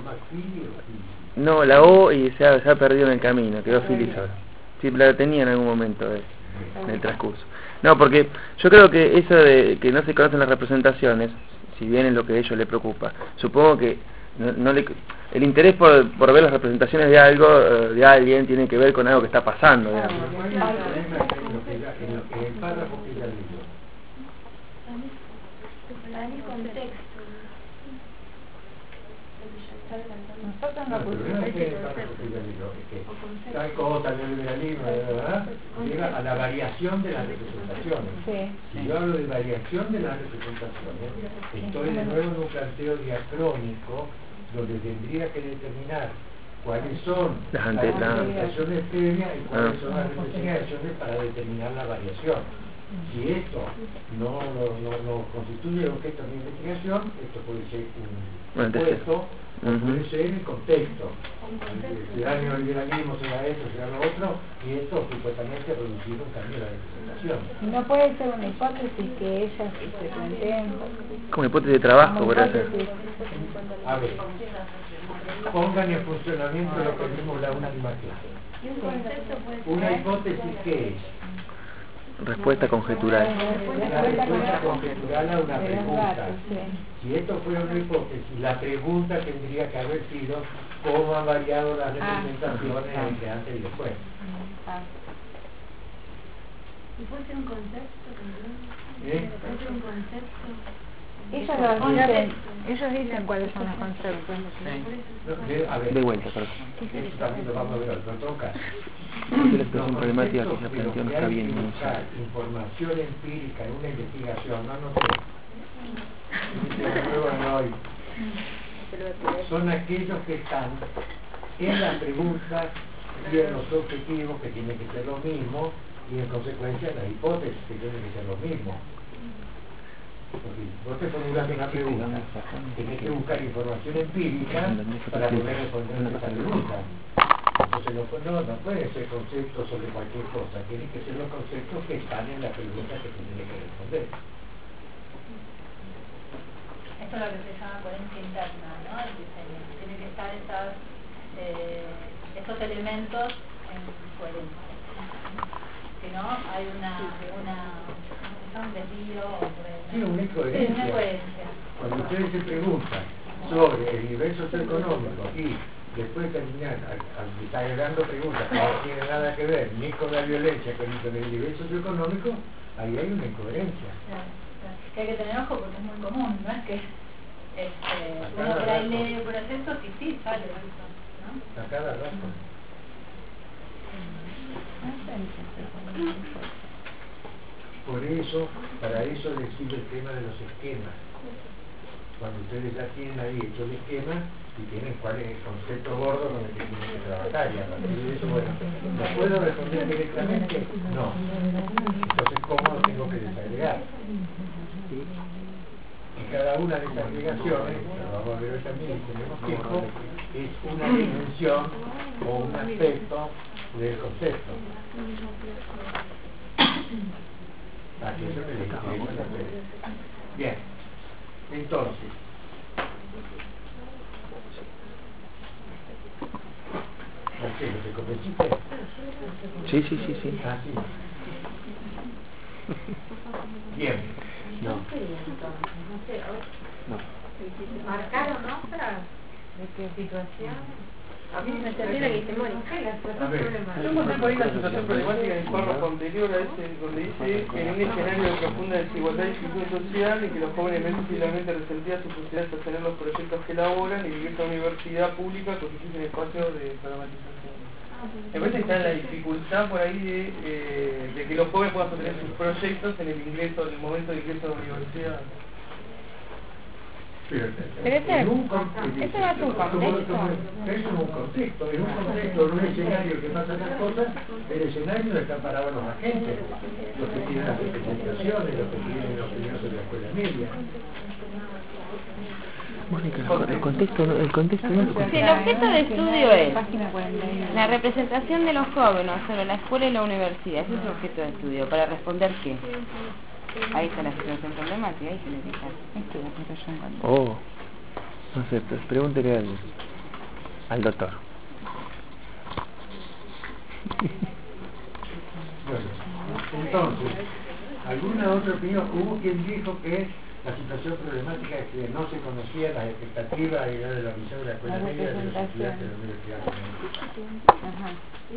No, la O y se ha, se ha perdido en el camino, quedó Phillips ahora. Sí, la tenía en algún momento de, en el transcurso. No, porque yo creo que eso de que no se conocen las representaciones, si bien es lo que a ellos les preocupa, supongo que no, no le, el interés por, por ver las representaciones de algo, de alguien, tiene que ver con algo que está pasando, digamos. En el párrafo que ya leyó. Nosotros no pusimos tal cosa, el liberalismo, ¿verdad? Llega a la variación de las representaciones. Sí. Si yo hablo de variación de las representaciones, estoy de nuevo en un planteo diacrónico donde tendría que determinar cuáles son las representaciones previas y cuáles son las representaciones para determinar la variación. Si esto no, no, no, no constituye objeto de investigación, esto puede ser un puesto, o puede ser el contexto. Será el neoliberalismo, será esto, será lo otro, y esto supuestamente ha producido un cambio de la representación. No puede ser una hipótesis que ellas se planteen. Como hipótesis de trabajo, por eso. A ver, pongan en funcionamiento lo que vimos la última clase. Una hipótesis, ¿qué es? Respuesta conjetural. La respuesta conjetural a una pregunta. Si esto fuera una hipótesis, la pregunta tendría que haber sido cómo han variado las representaciones ah, entre antes y después. Ah. ¿Y puede ser un concepto también? ¿Eh? ¿Puede ser un concepto? Ellos, lo dicen, ellos dicen cuáles son los conceptos. No, de, a ver, de vuelta, perdón. Eso también lo vamos a ver, no toca. Porque la expresión problemática que se planteó no está bien buscar información empírica en una investigación, no, no sé. Son aquellos que están en la pregunta y en los objetivos que tienen que ser los mismos y en consecuencia las hipótesis que tienen que ser los mismos. Porque vos te formulas una pregunta, tenés que buscar información empírica para poder responder a esa pregunta. Entonces no, no, no pueden ser conceptos sobre cualquier cosa, tienen que ser los conceptos que están en la pregunta que se tiene que responder. Esto es lo que se llama coherencia interna, ¿no? El diseño. Tiene que estar esas, eh, estos elementos en coherencia. Si no, hay una, una un desvío. Sí, una incoherencia. Sí, una incoherencia. Cuando ustedes se preguntan sobre el nivel socioeconómico y después terminan agregando preguntas que no tienen nada que ver ni con la violencia ni con el nivel socioeconómico, ahí hay una incoherencia. Claro, claro. Que hay que tener ojo porque es muy común, no es que este, uno por ahí lee por acceso y sí, sale eso, ¿no? A cada rato. Por eso, para eso les sirve el tema de los esquemas. Cuando ustedes ya tienen ahí hecho el esquema y tienen cuál es el concepto gordo con el que tienen que trabajar, y a partir de eso, bueno, ¿lo puedo responder directamente? No. Entonces, ¿cómo lo tengo que desagregar? Y cada una de estas agregaciones, lo vamos a ver hoy también y tenemos tiempo, es una dimensión o un aspecto del concepto. Aquí eso me interesa. Bien, entonces, Marcelo, ¿te convenciste? Sí, sí, sí, sí. Ah, sí. Bien. No. No. ¿Marcaron otras? ¿De qué situación? A mí me sentí la que dice Mónica. Yo encontré por ahí una situación problemática en el párrafo anterior a ese, donde dice que en un escenario de profunda desigualdad y exclusión social, en que los jóvenes ven posiblemente resentidas sus posibilidades de sostener los proyectos que elaboran y vivir en una universidad pública constituyen espacios de problematización. Me parece que está la dificultad por ahí de, eh, de que los jóvenes puedan sostener sus proyectos en el ingreso, en el momento de ingreso a la universidad. Pero, Pero ese, en un contexto, eso no es un contexto. Eso es un contexto, en un contexto, en un escenario que pasan las cosas, el escenario está parados los agentes, los que tienen las especializaciones, los que tienen los primeros de la escuela media. Mónica, el contexto no, el contexto no es... Si el objeto de estudio es la representación de los jóvenes sobre la escuela y la universidad, ese es el objeto de estudio, ¿para responder qué? Ahí está la situación problemática, ahí se le deja. Oh, no sé, pues pregúntele al, al doctor. Bueno, entonces, ¿alguna otra opinión? Hubo quien dijo que la situación problemática es que no se conocía las expectativas y de la visión de la escuela media de los estudiantes de la universidad. Ajá.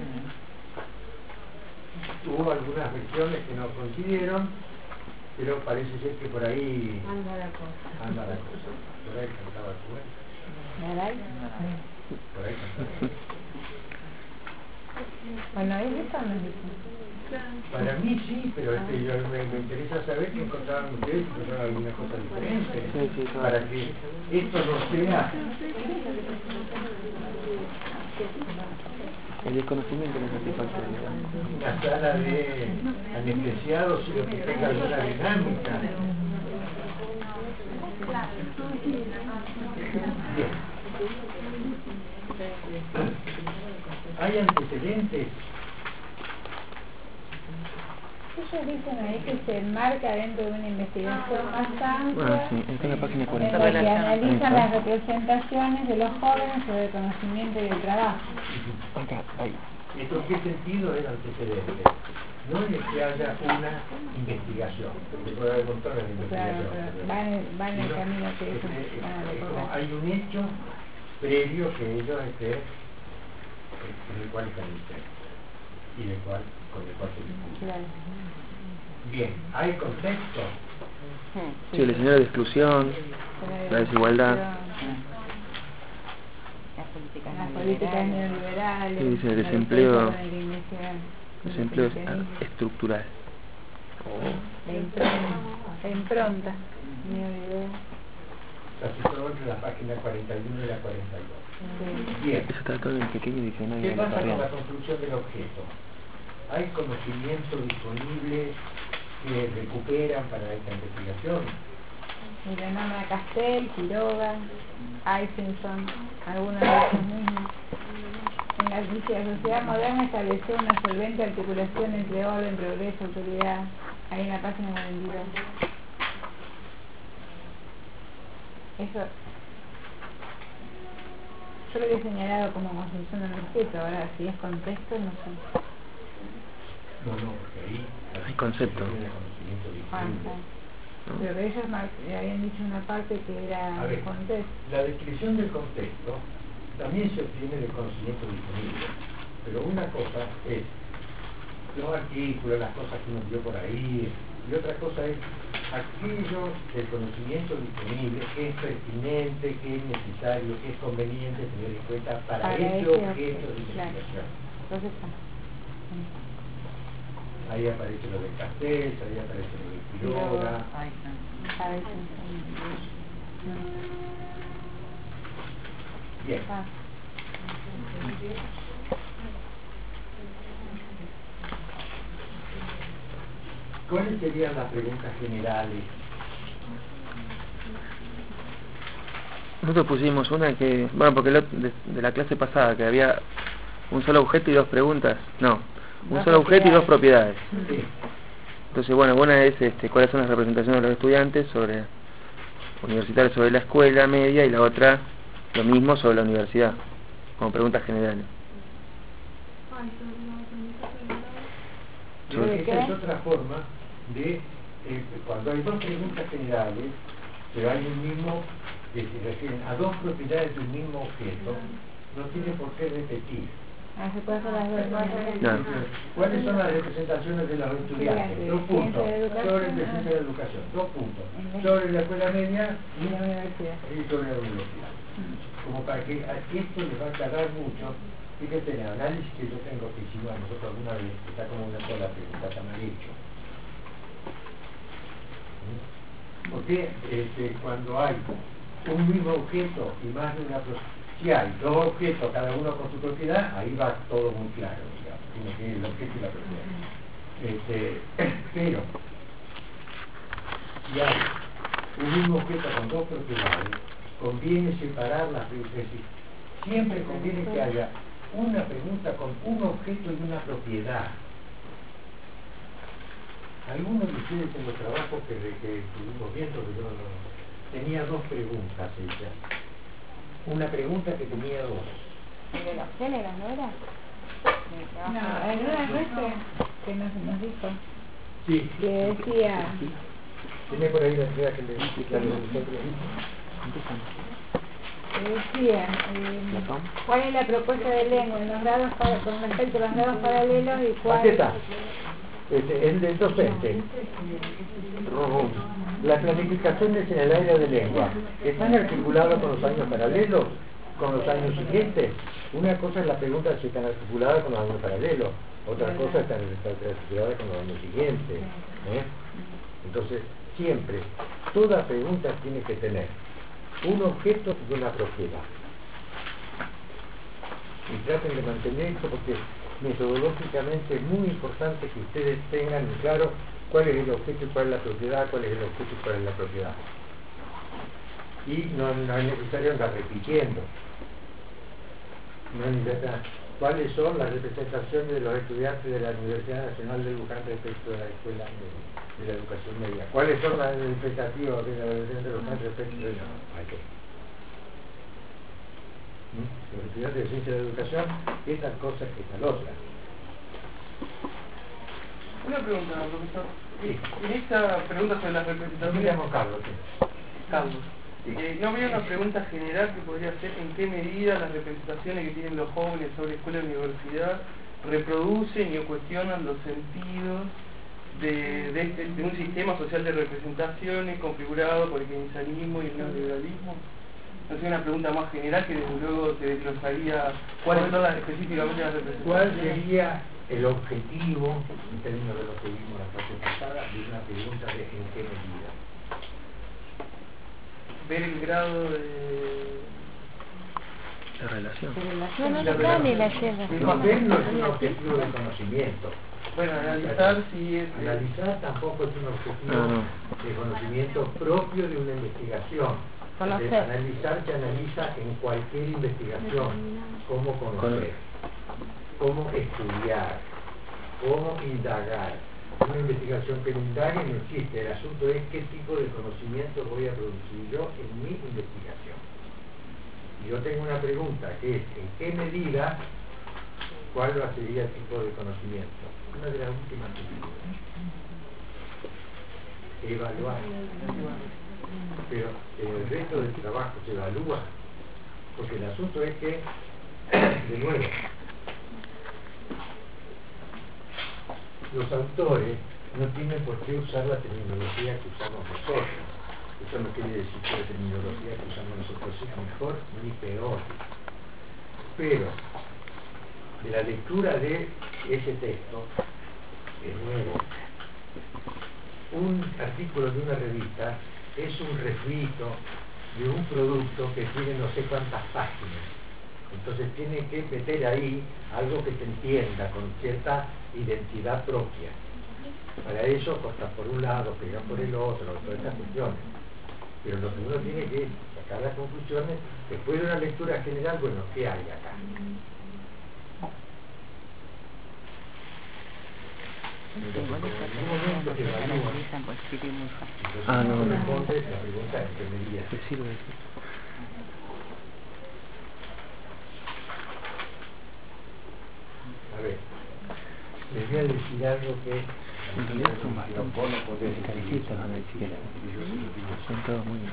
Hubo algunas regiones que no coincidieron, pero parece ser que por ahí Anda la cosa. anda la cosa. Por ahí cantaba el juez. ¿Verdad? Por ahí cantaba. Bueno, ahí está, no dice. Para mí sí, pero este, yo, me, me interesa saber que encontraban ustedes, que encontraban alguna cosa diferente, Sí, sí, claro. para que esto no sea El desconocimiento no es satisfactorio. una sala de anestesiados, sino que tenga alguna dinámica. Bien. ¿Hay antecedentes? Ellos dicen ahí que se enmarca dentro de una investigación más amplia, Ah, sí, está en la página en cuarenta. la que analizan las representaciones de los jóvenes sobre el conocimiento y el trabajo. Acá, ahí. ¿Esto en qué sentido es antecedente? No es que haya una investigación, porque puede haber montones de Claro, investigaciones. pero va en el, va en el Sino, camino que ellos este, van a es como recordar. hay un hecho previo que ellos este, en el cual están ustedes y del cual, con el cual se discute. Claro. Bien, ¿hay contexto? Sí, el escenario de exclusión, la desigualdad. Las políticas Las políticas neoliberales. Sí, dice el la desempleo. defensa con el inicial, Desempleo es proteccionismo, estructural. La impronta, la impronta neoliberal. La situó entre la página cuarenta y uno y la cuarenta y dos. Sí. Bien, Eso está todo en el pequeño diccionario ¿qué de la pasa con la Parriana. construcción del objeto? ¿Hay conocimiento disponible que recuperan para esta investigación? Y le nombra Castell, Quiroga, Eisenson, algunos de ellos mismos. En la, dice, la sociedad moderna estableció una solvente articulación entre orden, progreso, autoridad. Ahí en la página cuarenta y dos. Eso yo lo había señalado como construcción del objeto, ahora si es contexto no sé. No, no, porque ahí Hay concepto. tiene conocimiento Ah, disponible. está. Pero que ellos mar- habían dicho una parte que era A ver, contexto. la descripción del contexto también se obtiene del conocimiento disponible, pero una cosa es los artículos, las cosas que uno vio por ahí, y otra cosa es aquello del conocimiento disponible que es pertinente, que es necesario, que es conveniente tener en cuenta para, Para ese ese objeto objeto, de claro. investigación. Entonces está. Ahí aparece lo de Castells, ahí aparece lo de Quiroga. A ver si Bien. ah. ¿Cuáles serían las preguntas generales? Nosotros pusimos una que, bueno, porque lo- de, de la clase pasada, que había un solo objeto y dos preguntas. No, un Dos solo objeto y dos propiedades. Sí. Entonces, bueno, una es este, cuáles son las representaciones de los estudiantes sobre universitarios sobre la escuela media, y la otra lo mismo sobre la universidad, como preguntas generales. Creo ¿De que qué? esa es otra forma de, eh, cuando hay dos preguntas generales, pero hay un mismo, que se refieren a dos propiedades de un mismo objeto, no tiene por qué repetir. Ah, se puede hacer las dos cosas. No. ¿Cuáles son las representaciones de los estudiantes? Dos puntos. Sobre el de ciencia de educación. Dos puntos. Sobre la escuela media y la universidad. Y sobre la universidad. Como para que a esto les va a aclarar mucho. Fíjate en el análisis que yo tengo que hicimos a nosotros alguna vez, que está como una sola pregunta, está mal hecho. Porque este, cuando hay un mismo objeto y más de una propiedad, si hay dos objetos, cada uno con su propiedad, ahí va todo muy claro, digamos, tiene que ir el objeto y la propiedad. Este, pero, si hay un mismo objeto con dos propiedades, conviene separar las preguntas. Siempre conviene que haya una pregunta con un objeto y una propiedad. Algunos de ustedes en los trabajos que, que estuvimos viendo, que yo no, tenía dos preguntas hechas. Una pregunta que tenía dos. ¿El de los géneros, no era? No, en una nuestra que nos, nos dijo. Sí. Que decía... ¿Tiene por ahí la idea que le dije? Que decía, eh, ¿cuál es la propuesta de lengua en los grados para, con respecto a los grados paralelos y cuál... Aquí está. Este, el del docente. Las planificaciones en el área de lengua están articuladas con los años paralelos, con los años siguientes. Una cosa es la pregunta si están articuladas con los años paralelos, otra cosa es si están articuladas con los años siguientes. ¿eh? Entonces, siempre, toda pregunta tiene que tener un objeto y una propiedad. Y traten de mantener esto porque metodológicamente es muy importante que ustedes tengan claro cuál es el objeto y cuál es la propiedad, cuál es el objeto y cuál es la propiedad. Y no, no es necesario andar repitiendo. No es necesario. ¿Cuáles son las representaciones de los estudiantes de la Universidad Nacional de Luján respecto a la escuela de, de la educación media? ¿Cuáles son las expectativas de la Universidad de Luján respecto a la educación? Los estudiantes de ciencia de educación, estas cosas que tal otra. Una pregunta, profesor. Sí. En esta pregunta sobre las Yo representaciones... me llamo Carlos. Sí. Carlos. Sí. Eh, ¿No habría una pregunta general que podría ser en qué medida las representaciones que tienen los jóvenes sobre escuela y universidad reproducen y o cuestionan los sentidos de, de, este, de un sistema social de representaciones configurado por el keynesianismo y el neoliberalismo? No sé, una pregunta más general que desde luego te desglosaría cuáles son las, específicamente las representaciones. ¿Cuál sería el objetivo, en términos de lo que vimos la clase pasada, de una pregunta de en qué medida? Ver el grado de... La relación. No, no está ni la lleva. No, ver no es un objetivo de conocimiento. Bueno, analizar si es... Analizar tampoco es un objetivo No, no. de conocimiento propio de una investigación. Conocer. De analizar se analiza en cualquier investigación. Cómo conocer, cómo estudiar, cómo indagar. Una investigación que no indague no existe. El asunto es qué tipo de conocimiento voy a producir yo en mi investigación. Y yo tengo una pregunta que es, ¿en qué medida cuál sería el tipo de conocimiento? Una de las últimas que digo. Evaluar. Pero en el resto del trabajo se evalúa, porque el asunto es que, de nuevo, los autores no tienen por qué usar la terminología que usamos nosotros. Eso no quiere decir que la terminología que usamos nosotros sea mejor ni peor. Pero, de la lectura de ese texto, de nuevo, un artículo de una revista es un refrito de un producto que tiene no sé cuántas páginas. Entonces tiene que meter ahí algo que se entienda con cierta identidad propia. Para eso corta por un lado, pega por el otro, todas estas cuestiones. Pero lo que uno tiene que sacar las conclusiones después de una lectura general. Bueno, ¿qué hay acá? Entonces, en un momento que evalúan, entonces Ah, no, no. responde la pregunta en qué medida. ¿Qué sirve? A ver, les voy a decir algo que en realidad son bastante musicalistas donde siquiera son todos muy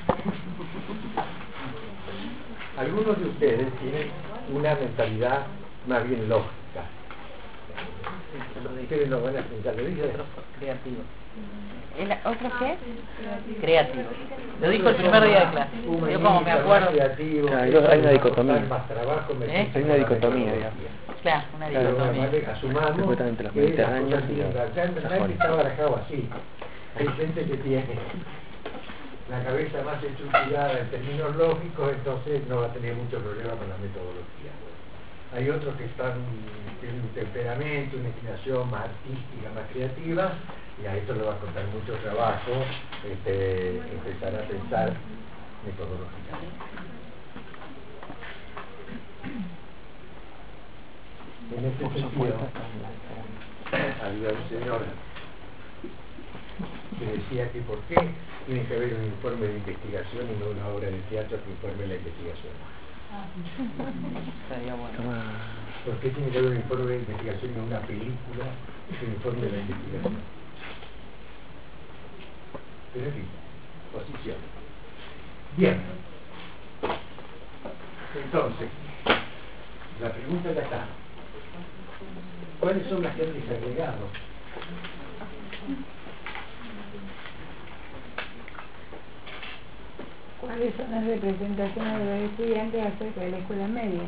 algunos de ustedes tienen una mentalidad más bien lógica. Ustedes no van a pensar, lo dice creativo. ¿El otro qué? Creativo. Lo dijo el primer día de clase. Yo como me acuerdo. Creativo, claro, hay, dos, hay una dicotomía. más trabajo, ¿Eh? Hay una dicotomía, digamos. Claro, una Claro, dicotomía. una asumamos supuestamente los que las mediterráneos cosas y tienen los razón, verdad que está barajado así. Hay gente que tiene la cabeza más estructurada en términos lógicos, entonces no va a tener mucho problema con la metodología. Hay otros que están, tienen un temperamento, una inclinación más artística, más creativa, y a esto le va a costar mucho trabajo este, empezar a pensar metodológicamente. En este sentido, había un señor que decía que por qué tiene que haber un informe de investigación y no una obra de teatro que informe la investigación. ¿Por qué tiene que haber un informe de investigación y no una película que informe la investigación? Pero en fin, posición. Bien. Entonces, la pregunta ya está. ¿Cuáles son las que han desagregado? ¿Cuáles son las representaciones de los estudiantes acerca de la escuela media?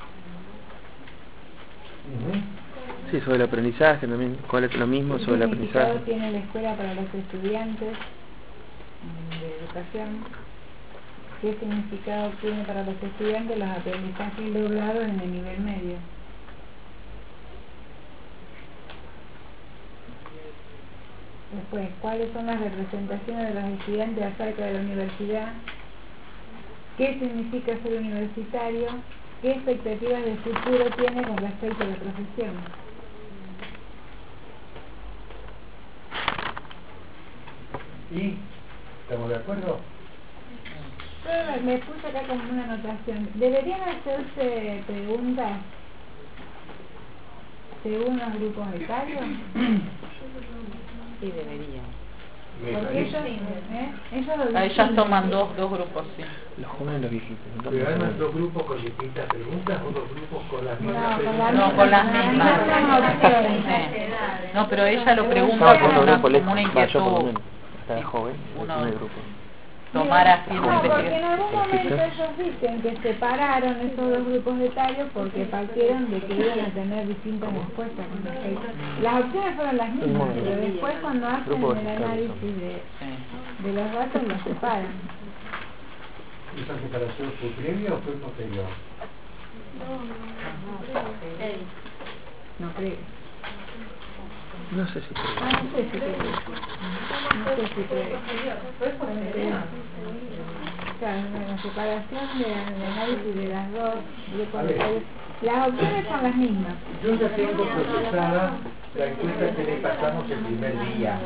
Uh-huh. Sí, sobre el aprendizaje también. ¿Cuál es lo mismo sobre el aprendizaje? ¿Qué significado tiene la escuela para los estudiantes de educación? ¿Qué significado tiene para los estudiantes los aprendizajes logrados en el nivel medio? Después, ¿cuáles son las representaciones de los estudiantes acerca de la universidad? ¿Qué significa ser universitario? ¿Qué expectativas de futuro tiene con respecto a la profesión? ¿Y? ¿Estamos de acuerdo? Yo me puse acá como una anotación. ¿Deberían hacerse preguntas según los grupos etarios? Sí, deberían. Porque ellos, ¿eh? ellos lo Ah, ellas toman dos, dos grupos, sí. Los jóvenes y los viejitos. ¿No? ¿Pero eran dos grupos con distintas preguntas o dos grupos con las mismas No, con preguntas? la No, con las mismas. mismas. No, pero ella lo pregunta No, como con una, grupo como una lejos. Va, yo por lo inquietud. menos. Hasta era joven, Uno- en el grupo. Tomar así una No, porque en investigación. algún momento ellos dicen que separaron esos dos grupos etarios porque partieron de que iban a tener distintas respuestas con respecto. Las opciones fueron las mismas, pero después cuando hacen el análisis de, de los datos los separan. ¿Esa separación fue previa o fue posterior? No creo. No sé si creo. Ah, no sé si creo. No sé si creo. Claro, la separación de, de análisis de las dos grupos de etarios. Las opciones son las mismas. Yo ya tengo procesada la encuesta que le pasamos el primer día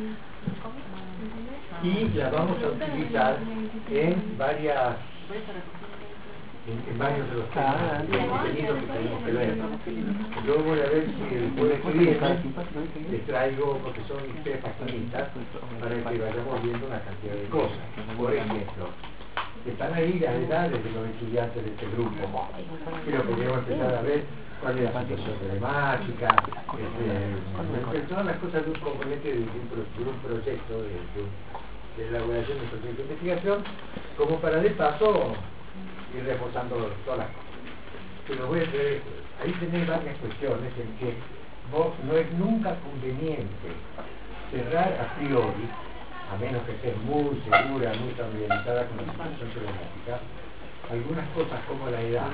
y la vamos a utilizar en varias en, en varios de los temas de contenidos que tenemos que ver. Yo voy a ver si el jueves que viene les traigo, porque son ustedes facilitas, para que vayamos viendo una cantidad de cosas. Por ejemplo, están ahí las edades de los estudiantes de este grupo. Creo que podemos empezar a ver cuál es la situación telemática, este, todas las cosas de un componente de un, de un proyecto, de, de, de elaboración de un proyecto de investigación, como para de paso ir reforzando todas las cosas. Pero voy a hacer, ahí tenéis varias cuestiones en que vos no es nunca conveniente cerrar a priori, a menos que estés muy segura, muy familiarizada con la situación telemática, algunas cosas como la edad,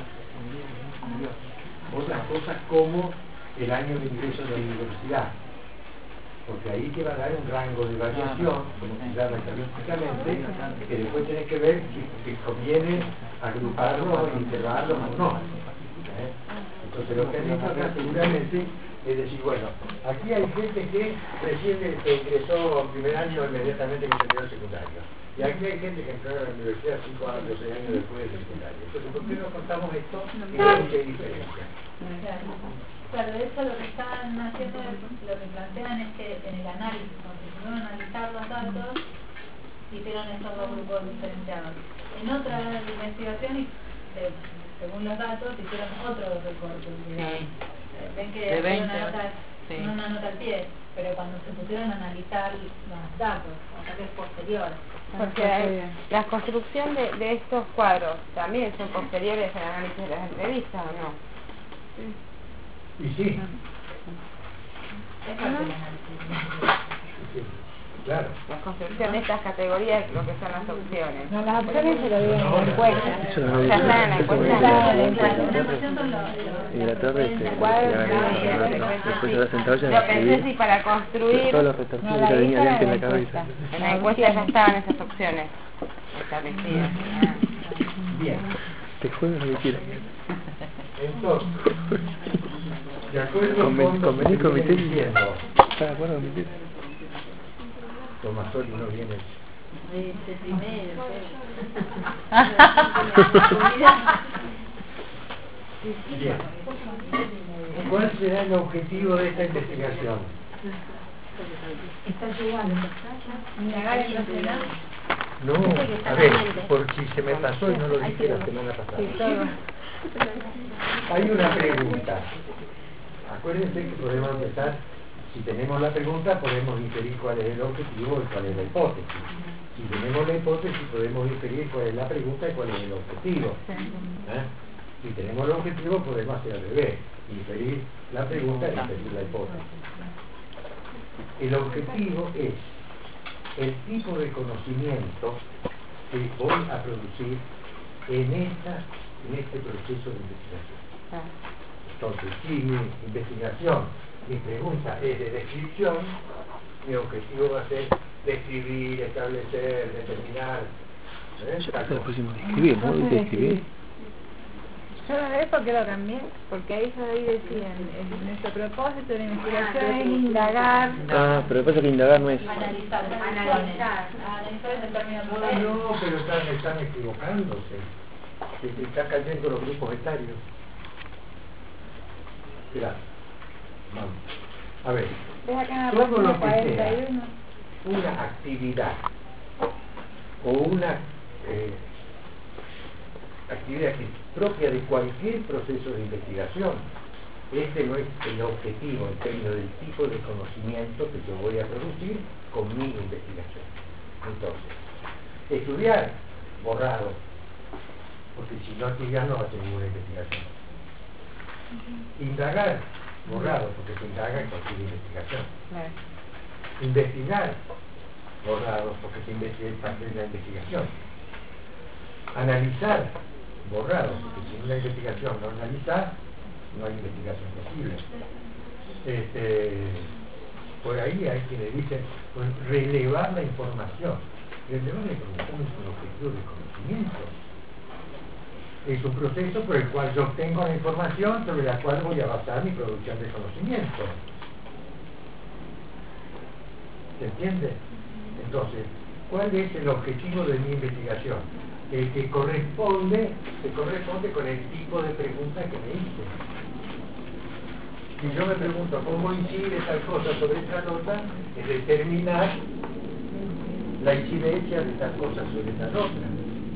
otras cosas como el año de ingreso de la universidad, porque ahí te va a dar un rango de variación, como se llama estadísticamente, que después tenés que ver si, si conviene agruparlos, integrarlos o no. ¿Eh? Entonces lo que han hecho acá seguramente es decir, bueno, aquí hay gente que recién que ingresó en primer año inmediatamente que terminó el secundario. Y aquí hay gente que entró a la universidad cinco años, seis años después del secundario. Entonces, ¿por qué no contamos esto? Y no hay diferencia. Claro, de hecho lo que están haciendo, lo que plantean es que en el análisis, cuando se fueron a analizar los datos, hicieron estos dos grupos diferenciados. En otra investigación, eh, según los datos, hicieron otro recorte. Sí. Ven que De veinte, una nota, sí. una nota al pie, pero cuando se pusieron a analizar los datos, o sea que es posterior. Porque hay, la construcción de, de estos cuadros también son posteriores al análisis de las entrevistas, ¿o no? Y sí. Es parte del análisis. Sí, claro. La construcción de estas categorías, lo que son las opciones. No, las opciones se lo dieron en la encuesta. Eso no lo Ya dice. está en la Eso no lo encuesta. dice. Y la torre este, después de la sentado ya Yo pensé si para construir todos los retorcijos que tenía delante en la cabeza. en la encuesta ya estaban esas opciones establecidas. Bien. Te juegas lo que quieras. Entonces, de acuerdo Conven- con lo convení que con mi viene tesis. diciendo, ¿Estás de acuerdo con mi tesis? Tomasoli no viene. Este primero, Bien. ¿Cuál será el objetivo de esta investigación? Está llegando. Indagar en los demás. No, a ver, por si se me pasó y no lo dije la semana pasada. Sí, todo. Hay una pregunta. Acuérdense que podemos empezar, si tenemos la pregunta, podemos inferir cuál es el objetivo y cuál es la hipótesis. Si tenemos la hipótesis, podemos inferir cuál es la pregunta y cuál es el objetivo. ¿Eh? Si tenemos el objetivo, podemos hacer al revés, inferir la pregunta y inferir la hipótesis. El objetivo es el tipo de conocimiento que voy a producir en, esta, en este proceso de investigación. Entonces, si mi investigación, mi pregunta es de descripción, mi objetivo va a ser describir, establecer, determinar. ¿eh? Ya le pusimos describir, ¿no? Describir. Yo de eso quiero cambiar, porque ahí yo ahí decían, el- nuestro propósito de la investigación es indagar. Ah, pero pasa que indagar no es. Analizar, analizar, analizar es el término No, no, pero están, están equivocándose. Se, se están cayendo los grupos etarios. Mirá, vamos. A ver, ¿Ves acá en la todo página lo que cuarenta sea y uno? una actividad o una eh, actividad que es propia de cualquier proceso de investigación, este no es el objetivo en términos del tipo de conocimiento que yo voy a producir con mi investigación. Entonces, estudiar, borrado, porque si no estudias no va a hacer ninguna investigación. Indagar, borrado, porque se indaga en cualquier investigación. Investigar, borrado, porque se investiga en parte de la investigación. Analizar, borrado, porque si una investigación no analizar, no hay investigación posible. Este, por ahí hay quienes dicen pues, relevar la información. Relevar la información es un objetivo de conocimiento. Es un proceso por el cual yo obtengo la información sobre la cual voy a basar mi producción de conocimiento. ¿Se entiende? Entonces, ¿cuál es el objetivo de mi investigación? El que corresponde, se corresponde con el tipo de pregunta que me hice. Si yo me pregunto cómo incide tal cosa sobre esta nota, es determinar la incidencia de tal cosa sobre tal otra.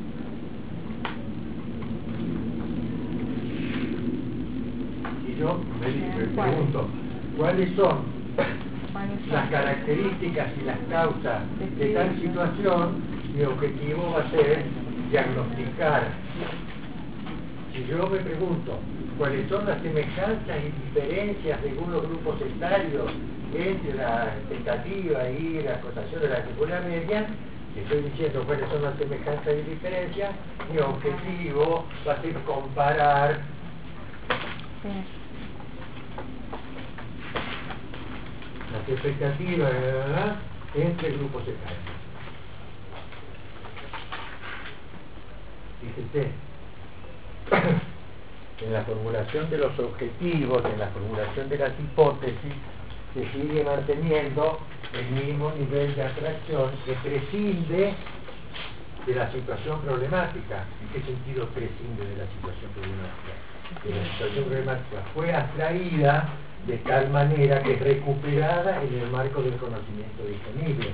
Y yo me, me pregunto, ¿cuáles son las características y las causas de tal situación? Mi objetivo va a ser diagnosticar. Si yo me pregunto cuáles son las semejanzas y diferencias según los grupos etarios entre la expectativa y la acotación de la actividad media, estoy diciendo cuáles son las semejanzas y diferencias, mi objetivo va a ser comparar las expectativas ¿verdad? entre grupos etarios. Fíjese, en la formulación de los objetivos, en la formulación de las hipótesis, se sigue manteniendo el mismo nivel de atracción que prescinde de la situación problemática. ¿En qué sentido prescinde de la situación problemática? que la situación problemática fue atraída de tal manera que es recuperada en el marco del conocimiento disponible.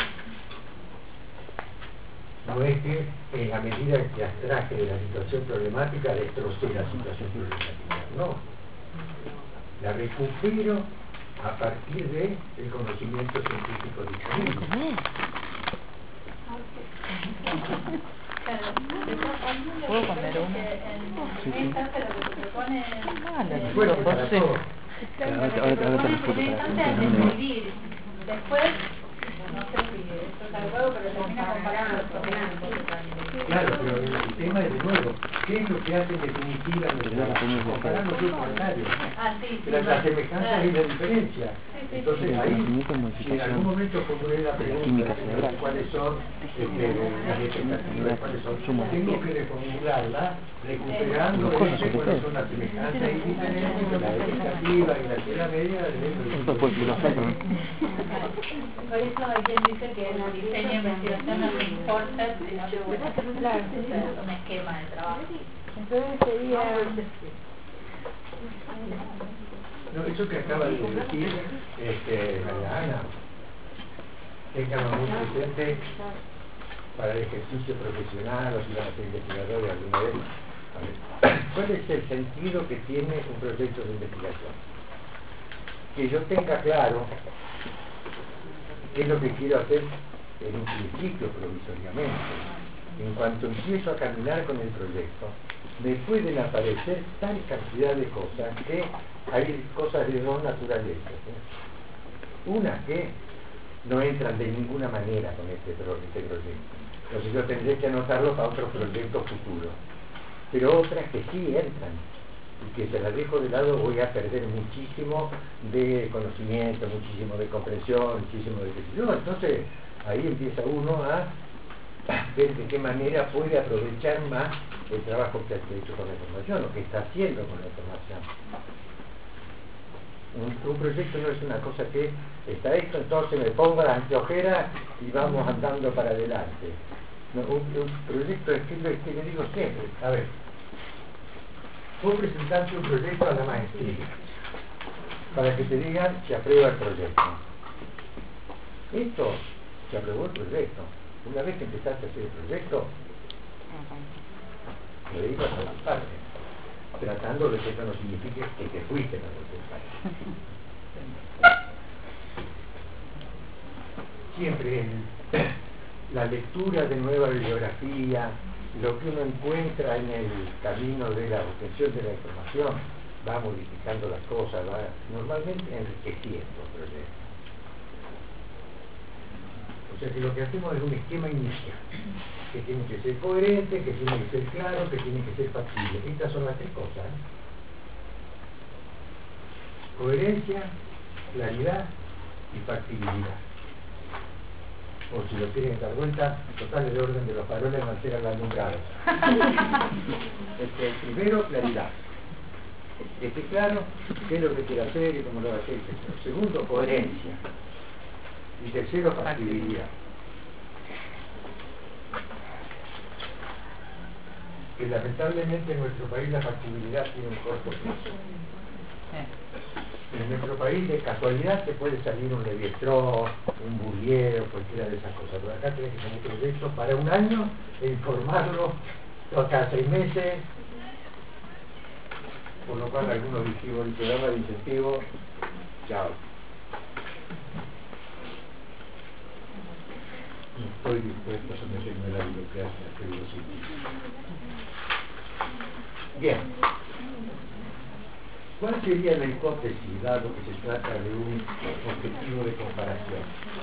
No es que en la medida que abstraje de la situación problemática destrocé la situación problemática, no. La recupero a partir del conocimiento científico disponible. ¿Puedo comer uno? Sí, sí. Bueno, para todo. Después, no sé si esto es algo, pero termina comparando los problemas. Claro, pero el tema es de nuevo, ¿qué es lo que hace en definitiva el trabajo? Comparar los dos portarios. Ah, sí, sí. La, la semejanza y la diferencia. Sí, sí, Entonces sí. ahí, si en algún momento formulé la pregunta de cuáles son este, las expectativas, cuáles son, tengo que reformularla recuperando este, cuáles son las semejanzas y diferencias, la expectativa y la esfera media del Por eso hay quien dice que el diseño de investigación no se importa si no se Claro. un esquema de trabajo. Entonces sería... No, eso que acaba de decir este, María Ana, ténganlo muy presente para el ejercicio profesional o si van a ser investigadores alguna vez. A ver, ¿cuál es el sentido que tiene un proyecto de investigación? Que yo tenga claro qué es lo que quiero hacer en un principio provisoriamente. En cuanto empiezo a caminar con el proyecto, me pueden aparecer tal cantidad de cosas que hay cosas de dos naturalezas, ¿eh? Una que no entran de ninguna manera con este, pro, este proyecto, entonces yo tendré que anotarlo para otro proyecto futuro, pero otras que sí entran y que se las dejo de lado, voy a perder muchísimo de conocimiento, muchísimo de comprensión, muchísimo de decisión. Entonces ahí empieza uno a ver de qué manera puede aprovechar más el trabajo que ha hecho con la información o que está haciendo con la información. Un, un proyecto no es una cosa que está hecho, entonces me pongo las anteojeras y vamos andando para adelante. No, un, un proyecto es que, es que le digo siempre, a ver, vos presentaste un proyecto a la maestría para que te digan se aprueba el proyecto. Esto se aprobó el proyecto. Una vez que empezaste a hacer el proyecto, le ibas a ocuparte, tratando de que eso no signifique que te fuiste a ocuparte. Siempre en la lectura de nueva bibliografía, lo que uno encuentra en el camino de la obtención de la información, va modificando las cosas, va normalmente enriqueciendo el proyecto. O sea que lo que hacemos es un esquema inicial, que tiene que ser coherente, que tiene que ser claro, que tiene que ser factible. Estas son las tres cosas, ¿eh? Coherencia, claridad y factibilidad. O si lo quieren dar vuelta, total el orden de los faroles van a ser al alumbrado. Este, primero, claridad. Que esté claro qué es lo que quiere hacer y cómo lo va a hacer. Segundo, coherencia. Y tercero, factibilidad. Que lamentablemente en nuestro país la factibilidad tiene un corto plazo. En nuestro país de casualidad te puede salir un Levi-Strauss, un Bourdieu, cualquiera de esas cosas. Pero acá tenés que tener proyectos para un año e informarlo cada seis meses. Por lo cual algunos dijimos el programa de incentivo, chao. No estoy dispuesto a someterme a la burocracia, pero lo científico. Bien. ¿Cuál sería la hipótesis, dado que se trata de un objetivo de comparación?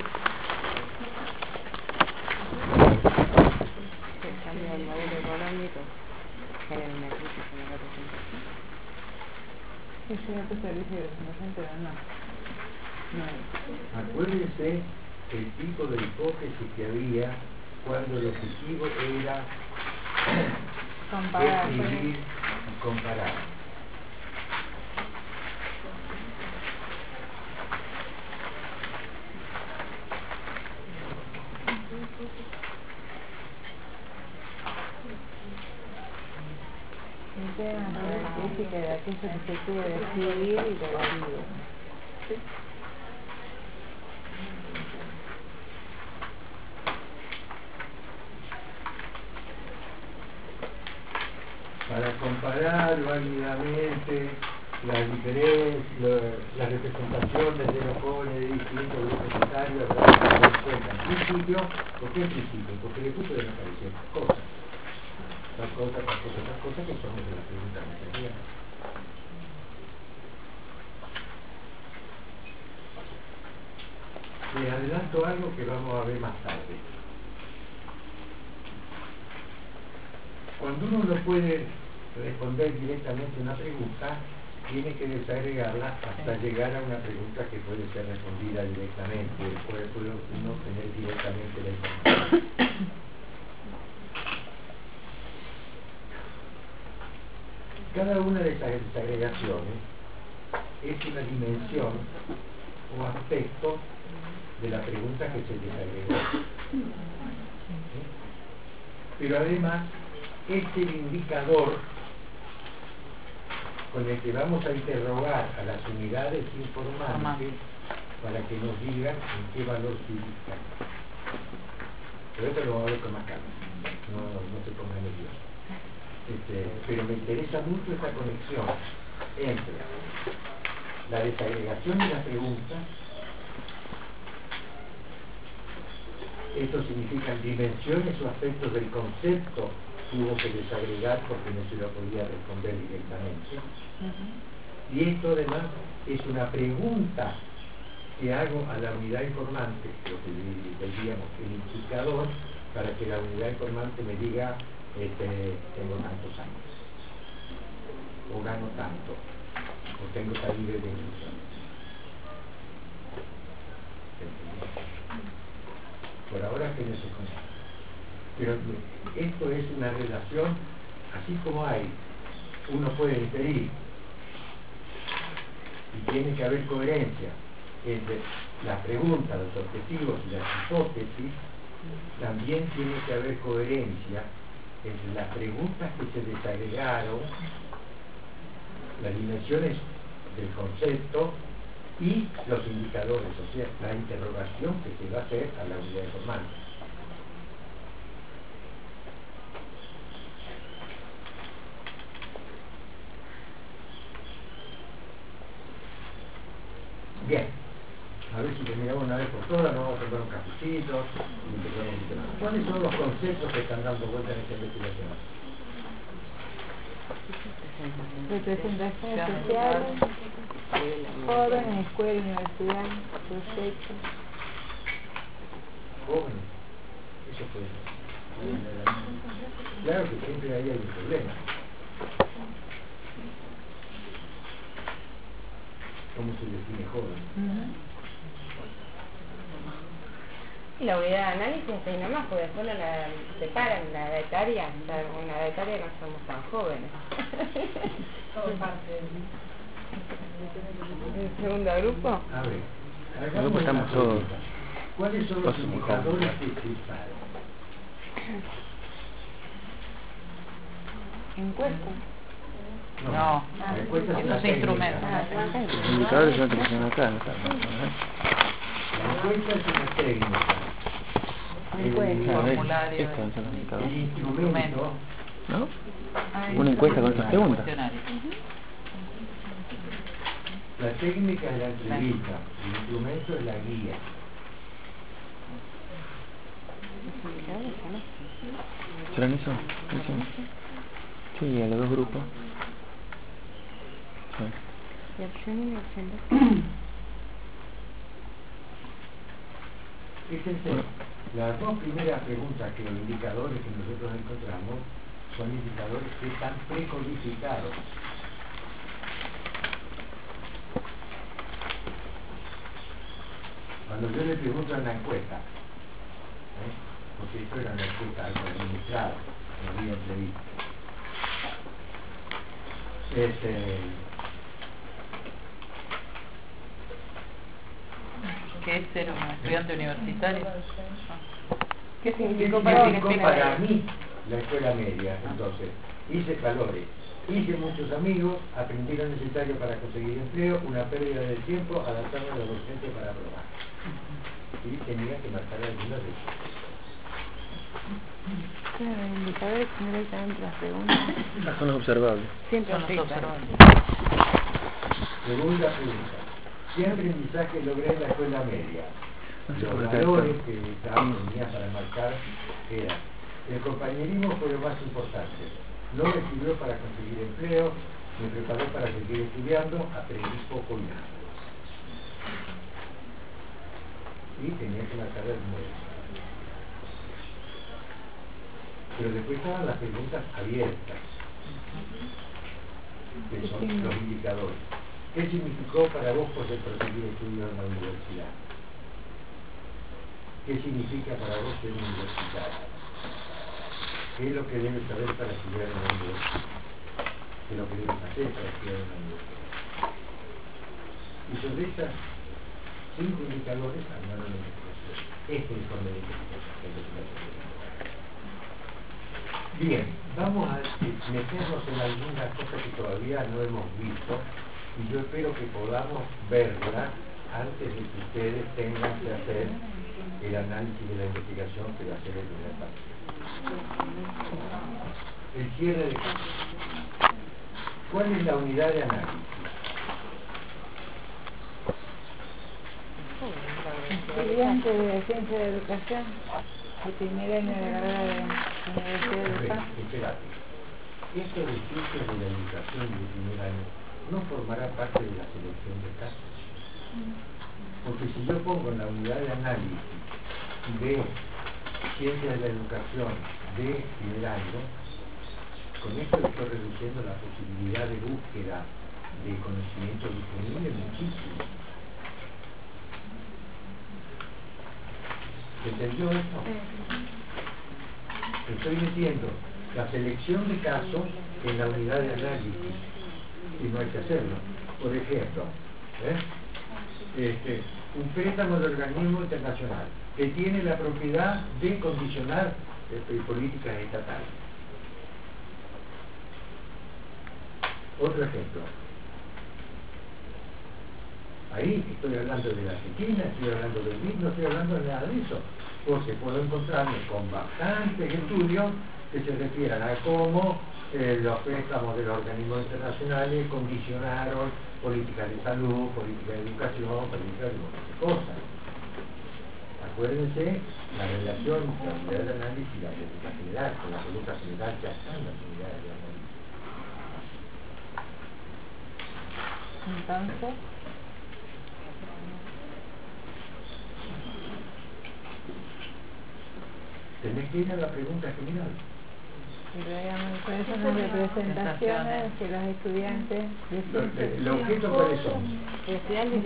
El cambio del modelo económico genera una crisis en la representación. Eso no te servicio de representación, pero no. No. Acuérdense el tipo de hipótesis que había cuando el objetivo era Comparar, describir y comparar. Entonces, característica de aquello que se quiere describir y lo describe. ¿Sí? Para comparar válidamente las diferencias, las representaciones de los jóvenes de distintos grupos etarios a través de la encuesta. En principio, ¿por qué en principio? Porque después pueden aparecer cosas. Las cosas, las cosas, las cosas que son de la pregunta material. Les adelanto algo que vamos a ver más tarde. Cuando uno no puede responder directamente a una pregunta, tiene que desagregarla hasta llegar a una pregunta que puede ser respondida directamente, después puede uno tener directamente la información. Cada una de estas desagregaciones es una dimensión o aspecto de la pregunta que se desagregó. ¿Sí? Pero además es el indicador con el que vamos a interrogar a las unidades informantes para que nos digan en qué valor se ubican. Pero esto lo vamos a ver con más calma, no, no se pongan nerviosos. Este, pero me interesa mucho esta conexión entre la desagregación de las preguntas. Esto significa dimensiones o aspectos del concepto que hubo que desagregar porque no se lo podía responder directamente. Uh-huh. Y esto además es una pregunta que hago a la unidad informante, lo que diríamos el indicador, para que la unidad informante me diga este, tengo tantos años, o gano tanto, o tengo tal nivel de inclusión. Por ahora que no se conoce. Pero esto es una relación, así como hay, uno puede inferir, y tiene que haber coherencia entre las preguntas, los objetivos y las hipótesis, también tiene que haber coherencia entre las preguntas que se desagregaron, las dimensiones del concepto y los indicadores, o sea, la interrogación que se va a hacer a la unidad informante. Bien, a ver si terminamos una vez por todas, nos vamos a tomar un cafecito y empezamos un tema. ¿Cuáles son los conceptos que están dando vuelta en esta investigación? Representación social, jóvenes, escuela, universidad, proyectos. Jóvenes, eso puede ser. Claro que siempre ahí hay un problema. ¿Cómo se define joven? Uh-huh. Y la unidad de análisis está ahí nomás, porque después no la separan, la edad etaria, la, en la edad etaria no somos tan jóvenes. Todo parte ¿El segundo grupo? A ver, el grupo estamos todos. ¿Cuáles son los indicadores que se usaron? Encuesta. No, no. Esos instrumentos. Los indicadores son los que están acá, acá, la encuesta es una técnica. El formulario, esto es el indicador. El instrumento, ¿no? Una encuesta con estas preguntas. La técnica es la entrevista, el instrumento es la guía. ¿Serán eso? Sí, a los dos grupos. Sí. Y opción y opción dos. Fíjense, las dos primeras preguntas que los indicadores que nosotros encontramos son indicadores que están precodificados. Cuando yo le pregunto en la encuesta, ¿eh? porque esto era una encuesta algo administrada, no había entrevista. Este, ¿qué es ser un estudiante universitario? ¿Qué significó para, para mí la escuela media? Entonces, hice valores, Hice muchos amigos, aprendí lo necesario para conseguir empleo, una pérdida de tiempo, adaptarme a los docentes para aprobar. Y tenía que marcar algunas de ellas. Claro, el indicador es directamente las preguntas. Son los observables. Siempre Son los los observables. Segunda pregunta. ¿Qué aprendizaje logré en la escuela media? No sé Los por qué valores que tenía para marcar eran: el compañerismo fue lo más importante, no me sirvió para conseguir empleo, me preparó para seguir estudiando, aprendí poco y nada. Y tenía que marcar el nueve. Pero después estaban las preguntas abiertas, que son los indicadores. ¿Qué significó para vos poder proseguir estudios en la universidad? ¿Qué significa para vos ser universitario? ¿Qué es lo que debes saber para estudiar en la universidad? ¿Qué es lo que debes hacer para estudiar en la universidad? Y sobre estas cinco indicadores hablaron de investigación. Este informe de investigación es lo que me hace. Bien, vamos a meternos en algunas cosas que todavía no hemos visto y yo espero que podamos verlas antes de que ustedes tengan que hacer el análisis de la investigación que va a ser el primer paso. El cierre de casos. ¿Cuál es la unidad de análisis? Estudiante de Ciencia de Educación, el primer año de la carrera de Universidad de Educación. Espérate. Esto de Ciencias de la Educación del primer año no formará parte de la selección de casos. Porque si yo pongo en la unidad de análisis de Ciencias de la Educación de primer año, con esto estoy reduciendo la posibilidad de búsqueda de conocimiento disponible muchísimo. ¿Entendió esto? Estoy metiendo la selección de casos en la unidad de análisis y no hay que hacerlo. Por ejemplo, ¿eh? este, un préstamo de organismo internacional que tiene la propiedad de condicionar este, políticas estatales. Otro ejemplo. Ahí estoy hablando de la Argentina, estoy hablando del M I P, no estoy hablando de nada de eso, porque puedo encontrarme con bastantes estudios que se refieran a cómo eh, los préstamos de los organismos internacionales condicionaron políticas de salud, políticas de educación, políticas de muchas cosas. Acuérdense la relación entre la unidad de análisis y la política general, con la política general ya están las unidades de análisis. Entonces, tenés que ir a la pregunta general. ¿cuáles son las representaciones que los estudiantes de ¿Los objetos cuáles son? Estudiantes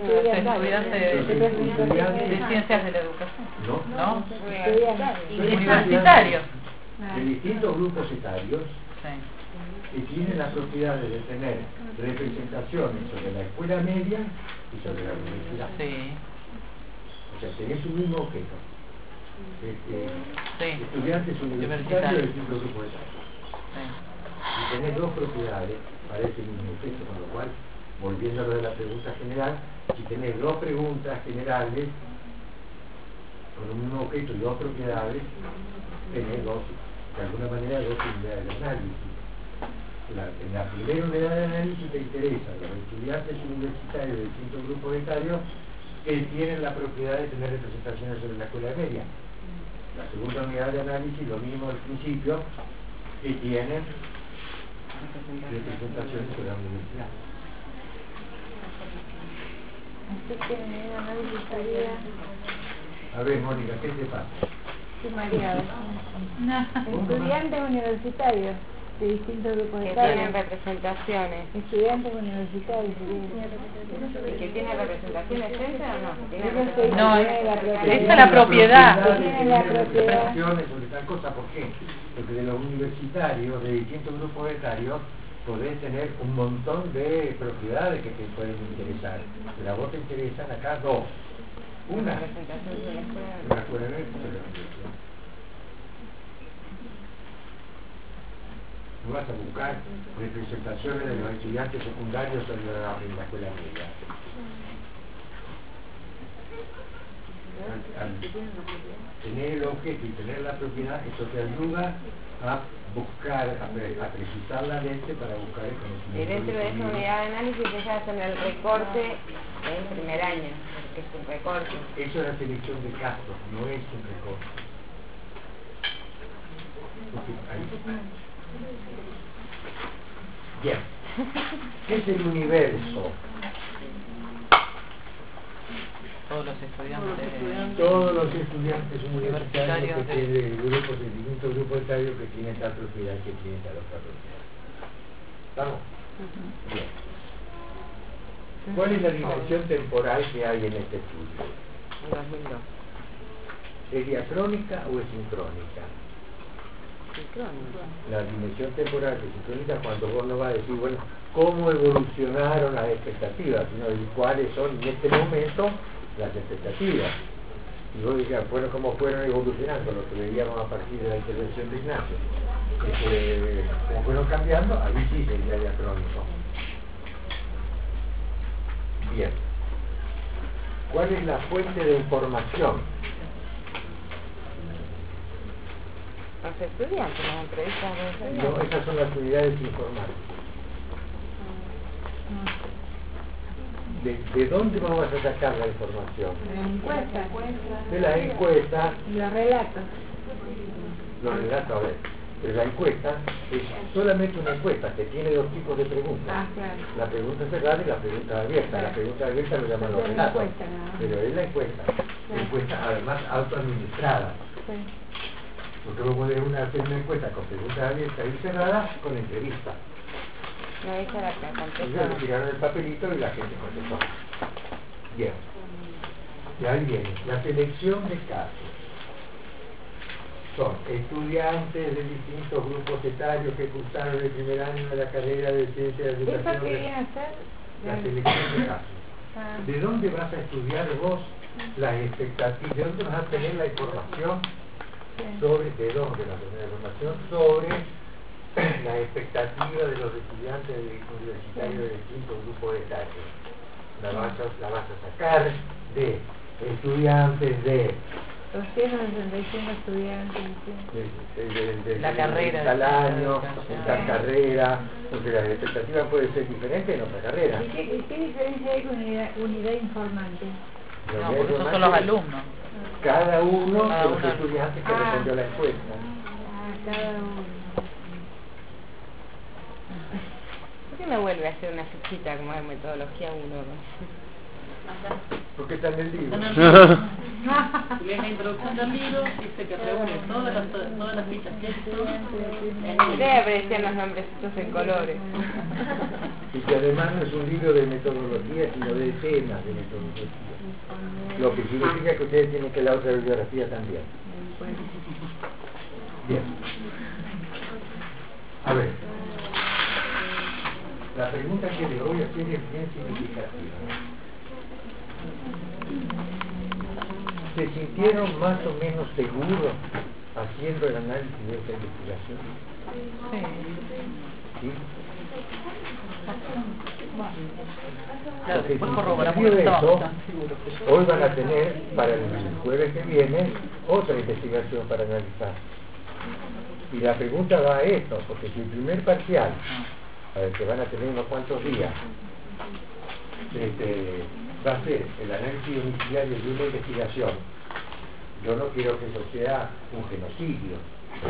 de Ciencias de la Educación. ¿No? ¿No? Estudiantes. Universitarios. De distintos grupos etarios Sí. que tienen las propiedades de tener representaciones sobre la escuela media y sobre la universidad. Sí. O sea, tenés un mismo objeto. Este, Sí. Estudiantes universitarios de distintos grupos etarios. Sí. Si tenés dos propiedades para ese mismo objeto, con lo cual, volviendo a lo de la pregunta general, si tenés dos preguntas generales con un mismo objeto y dos propiedades, tenés dos, de alguna manera, dos unidades de análisis. La, en la primera unidad de análisis te interesa los estudiantes universitarios de distintos grupos etarios que tienen la propiedad de tener representaciones sobre la escuela media. La segunda unidad de análisis, lo mismo al principio, que tienen representaciones sobre la universidad. Así que mi análisis sería A ver, Mónica, ¿qué te pasa? sumariado. Estudiantes universitarios de distintos grupos Que etarios. tienen representaciones. Estudiantes universitarios. ¿Y que tiene representaciones esa o no? ¿Tiene Eso sí, No, tiene la propiedad. esa es la propiedad. Tiene la propiedad. Representaciones sobre tal cosa, ¿por qué? Porque de los universitarios, de distintos grupos etarios, podés tener un montón de propiedades que te pueden interesar. Pero a vos te interesan acá dos. Una, La representación de la escuela. de la escuela media y de la universidad. tú vas a buscar representaciones de los estudiantes secundarios en la, en la escuela media. Al, al tener el objeto y tener la propiedad, eso te ayuda a buscar, a, pre, a precisar la lente para buscar el conocimiento. Y dentro de esa unidad de análisis ya hacen el recorte del primer año, que es un recorte. Eso es la selección de casos, no es un recorte. Porque ahí, bien, ¿qué es el universo? Todos los estudiantes, todos los estudiantes universitarios que de... tienen grupos, el distintos grupos etarios que tienen tal propiedad que tienen tal otra propiedad. ¿Estamos? Bien. ¿Cuál es la dimensión temporal que hay en este estudio? dos mil dos. ¿Es diacrónica o es sincrónica? Sincrónica. La dimensión temporal que es sincrónica cuando vos no vas a decir, bueno, cómo evolucionaron las expectativas, sino de cuáles son en este momento las expectativas. Y vos digas, bueno, cómo fueron evolucionando, lo que veíamos a partir de la intervención de Ignacio. Este, cómo fueron cambiando, ahí sí sería diacrónico. Bien. ¿Cuál es la fuente de información? Los estudiantes, las entrevistas de estudiantes. No, esas son las unidades informáticas. ¿De, ¿De dónde vamos a sacar la información? De la encuesta. De la encuesta. Y los relatos. Los relatos, a ver. Pero la encuesta es solamente una encuesta que tiene dos tipos de preguntas. Ah, claro. La pregunta cerrada y la pregunta abierta. Claro. La pregunta abierta lo llaman los Es la relatos. encuesta, ¿no? Pero es la encuesta. La encuesta además autoadministrada. Sí. Porque vos podés una, hacer una encuesta con preguntas abiertas y cerradas con entrevista. No, esa era la Entonces contestaron. le tiraron el papelito y la gente contestó. Bien. Y ahí viene. La selección de casos. Son estudiantes de distintos grupos etarios que cursaron el primer año de la carrera de ciencia de ¿Eso educación. qué viene a ser? La selección de casos. Ah. ¿De dónde vas a estudiar vos las expectativas? ¿De dónde vas a tener la información? Sobre, ¿de dónde vas a tener la información? Sobre la expectativa de los estudiantes universitarios de distintos grupos etarios. La vas a, la vas a sacar de estudiantes de doscientos sesenta y cinco estudiantes. de, de, de, de, La de, carrera, de tal año, de en tal carrera, porque la expectativa puede ser diferente en otra carrera. ¿Y qué, y qué diferencia hay con unidad, unidad informante? No, porque esos son los alumnos. Cada uno Cada de los uno. estudiantes que Ah. respondió a la encuesta. Ah, cada uno. ¿Por qué no vuelve a hacer una fichita como de metodología uno? Porque está en el libro. Y en la introducción del libro dice que reúne todas las, todas las fichas que hizo. Debe aparecer los nombrecitos en colores. Y que además no es un libro de metodología, sino de temas de metodología. Lo que significa que ustedes tienen que la otra bibliografía también. Bien. A ver. La pregunta que les voy a hacer es bien significativa. ¿Se sintieron más o menos seguros haciendo el análisis de esta investigación? ¿Sí? Claro, Porque después si corroboramos sirvió que eso, estábamos tan seguros que yo- hoy van a tener para el jueves que viene otra investigación para analizar. Y la pregunta va a esto, porque si el primer parcial, a ver, que van a tener unos cuantos días, este, va a ser el análisis domiciliario de una investigación, yo no quiero que eso sea un genocidio.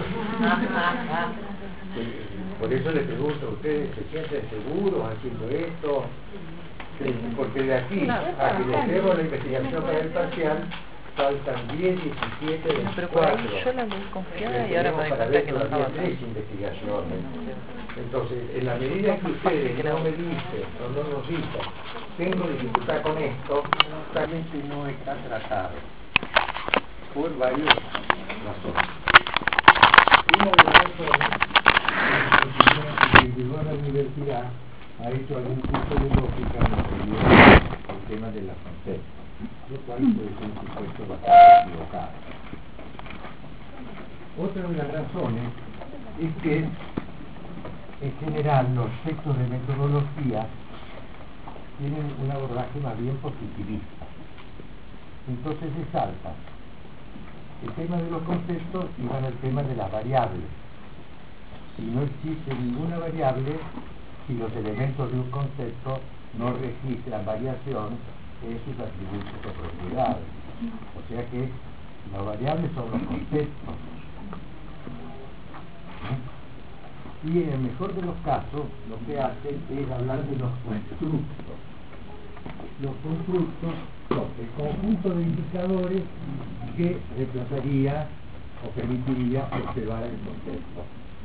Por eso les pregunto, ¿ustedes se sienten seguros haciendo esto? Porque de aquí a que les demos la investigación para el parcial, faltan diez, diecisiete, Pero por ahí veinticuatro. yo la leí confiada y ahora me doy Para cuenta ver que no todavía estaba tan. tres investigaciones. Entonces, en la medida que ustedes no me dicen, o no nos dicen, tengo dificultad con esto, realmente no está tratado. Por varias razones. Una de las razones es que si llegó a la universidad, ha hecho algún curso de lógica en el tema de la frontera, lo cual puede ser un supuesto bastante equivocado. Otra de las razones es que en general los textos de metodología tienen un abordaje más bien positivista. Entonces se salta el tema de los conceptos y van al tema de las variables. Y no existe ninguna variable si los elementos de un concepto no registran variación en sus atributos o propiedades. O sea que las variables son los conceptos. Y en el mejor de los casos lo que hacen es hablar de los constructos. Los constructos son el conjunto de indicadores que reemplazaría o permitiría observar el concepto.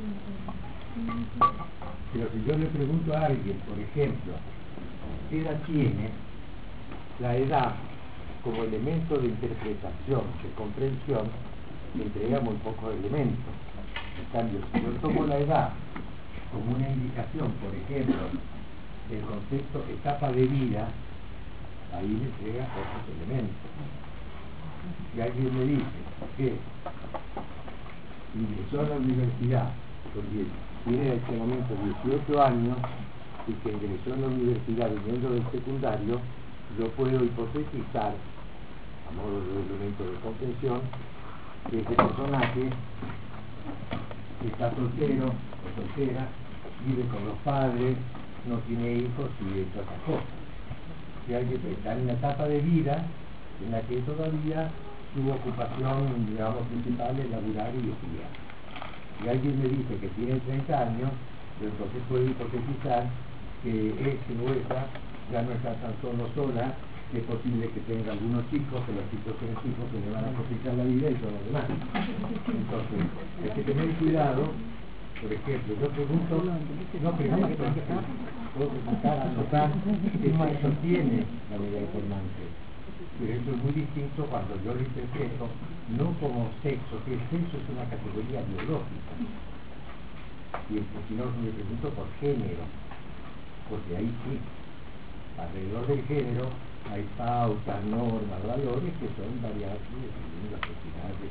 Pero si yo le pregunto a alguien, por ejemplo, ¿qué edad tiene? La edad como elemento de interpretación, de comprensión, le entrega muy pocos elementos. En cambio, si yo tomo la edad como una indicación, por ejemplo, del concepto etapa de vida, ahí le entrega otros elementos. Si alguien me dice que ingresó a la universidad, porque tiene en este momento dieciocho años, y que ingresó a la universidad viniendo del secundario, yo puedo hipotetizar, a modo de elemento de comprensión, que ese personaje está soltero o soltera, vive con los padres, no tiene hijos y hecho otras cosas. Si alguien está en una etapa de vida en la que todavía su ocupación, digamos, principal es laburar y estudiar. Si alguien me dice que tiene treinta años, yo entonces puedo hipotetizar que ese o esa ya no está tan solo sola, que es posible que tenga algunos chicos, que los chicos son chicos que le van a complicar la vida y todo lo demás. Entonces, hay que tener cuidado. Por ejemplo, yo pregunto, no pregunto, puedo preguntar, anotar qué sexo tiene la medida informante. Pero eso es muy distinto cuando yo lo interpreto, no como sexo, que el sexo es una categoría biológica. Y si no, me pregunto por género, porque ahí sí, alrededor del género hay pautas, normas, valores que son variables según las sociedades.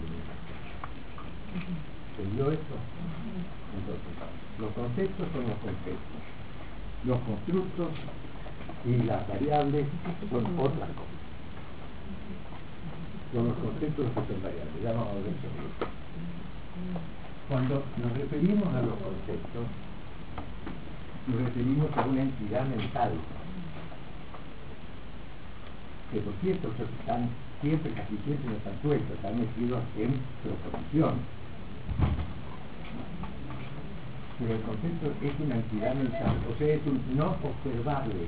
¿Entendió esto? Entonces, los conceptos son los conceptos, los constructos y las variables son otras cosas. Son los conceptos que son variables, ya vamos a ver sobre eso. Cuando nos referimos a los conceptos, nos referimos a una entidad mental, que por cierto están siempre, casi siempre no están sueltos, están metidos en proposición. Pero el concepto es una entidad mental, o sea, es un no observable.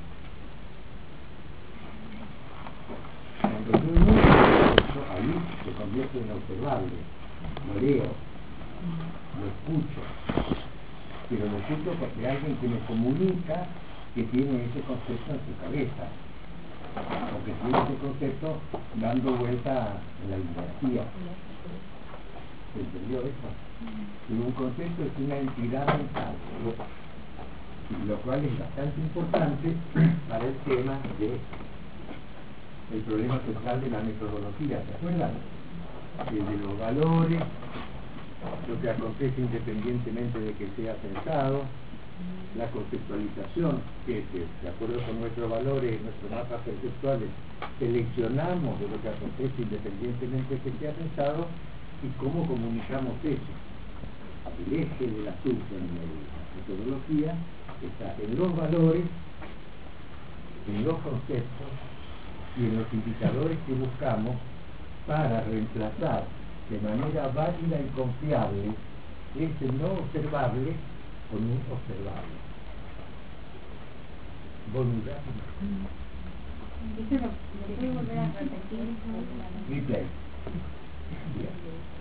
Cuando yo no lo concepto, ahí se convierte en observable. Lo leo, lo escucho, pero lo escucho porque hay alguien que me comunica que tiene ese concepto en su cabeza, o que tiene ese concepto dando vuelta en la bibliografía. ¿Se entendió esto? Y un concepto es una entidad mental, lo cual es bastante importante para el tema de el problema central de la metodología. ¿Se acuerdan? El de los valores, lo que acontece independientemente de que sea pensado, la conceptualización, que, que de acuerdo con nuestros valores, nuestros mapas perceptuales, seleccionamos de lo que acontece independientemente de que sea pensado, y cómo comunicamos eso. El eje del asunto en la metodología está en los valores, en los conceptos y en los indicadores que buscamos para reemplazar de manera válida y confiable ese no observable con un observable. Voluntad. Replay. Bien.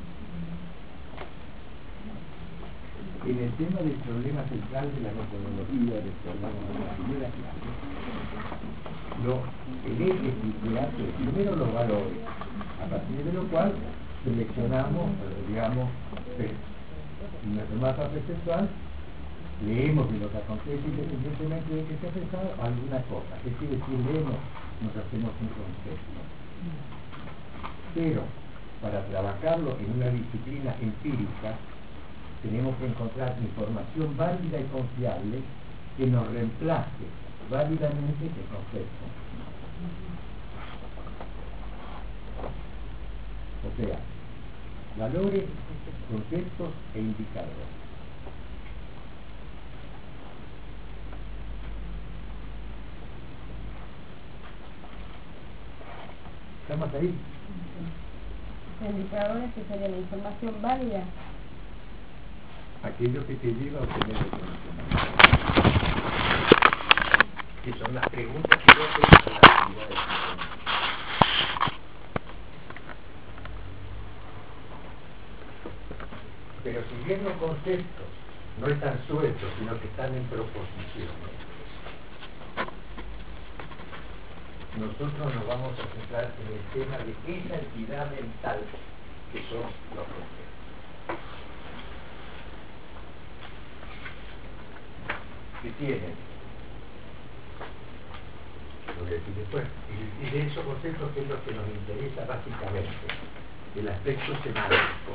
En el tema del problema central de la metodología, del que hablamos en la primera clase, lo, el eje que hace primero los valores, a partir de lo cual seleccionamos, digamos, en nuestro mapa perceptual, leemos de lo que acontece independientemente de que se ha pensado alguna cosa. ¿Qué quiere decir leemos? Nos hacemos un concepto. Pero, para trabajarlo en una disciplina empírica, tenemos que encontrar información válida y confiable que nos reemplace válidamente ese concepto. O sea, valores, conceptos e indicadores. ¿Estamos ahí? Los indicadores que sería la información válida. Aquello que te lleva a obtener el conocimiento. Que son las preguntas que yo tengo a la actividad de Pero si bien los conceptos no están sueltos, sino que están en proposiciones, nosotros nos vamos a centrar en el tema de esa entidad mental que son los conceptos. Que tienen, lo voy a decir después, y de esos conceptos que es lo que nos interesa básicamente, el aspecto semántico.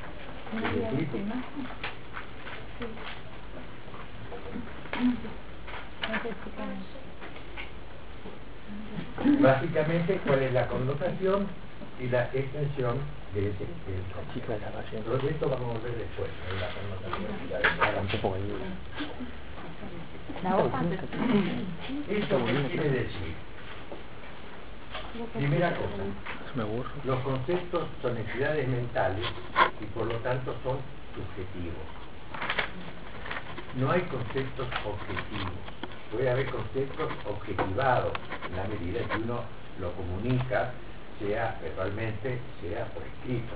Básicamente, ¿cuál es la connotación y la extensión de ese concepto? Todo esto vamos a ver después, ¿no? La connotación y la extensión. La hoja. ¿Esto qué quiere decir? Primera cosa, los conceptos son entidades mentales y por lo tanto son subjetivos. No hay conceptos objetivos. Puede haber conceptos objetivados en la medida en que uno lo comunica, sea verbalmente, sea por escrito.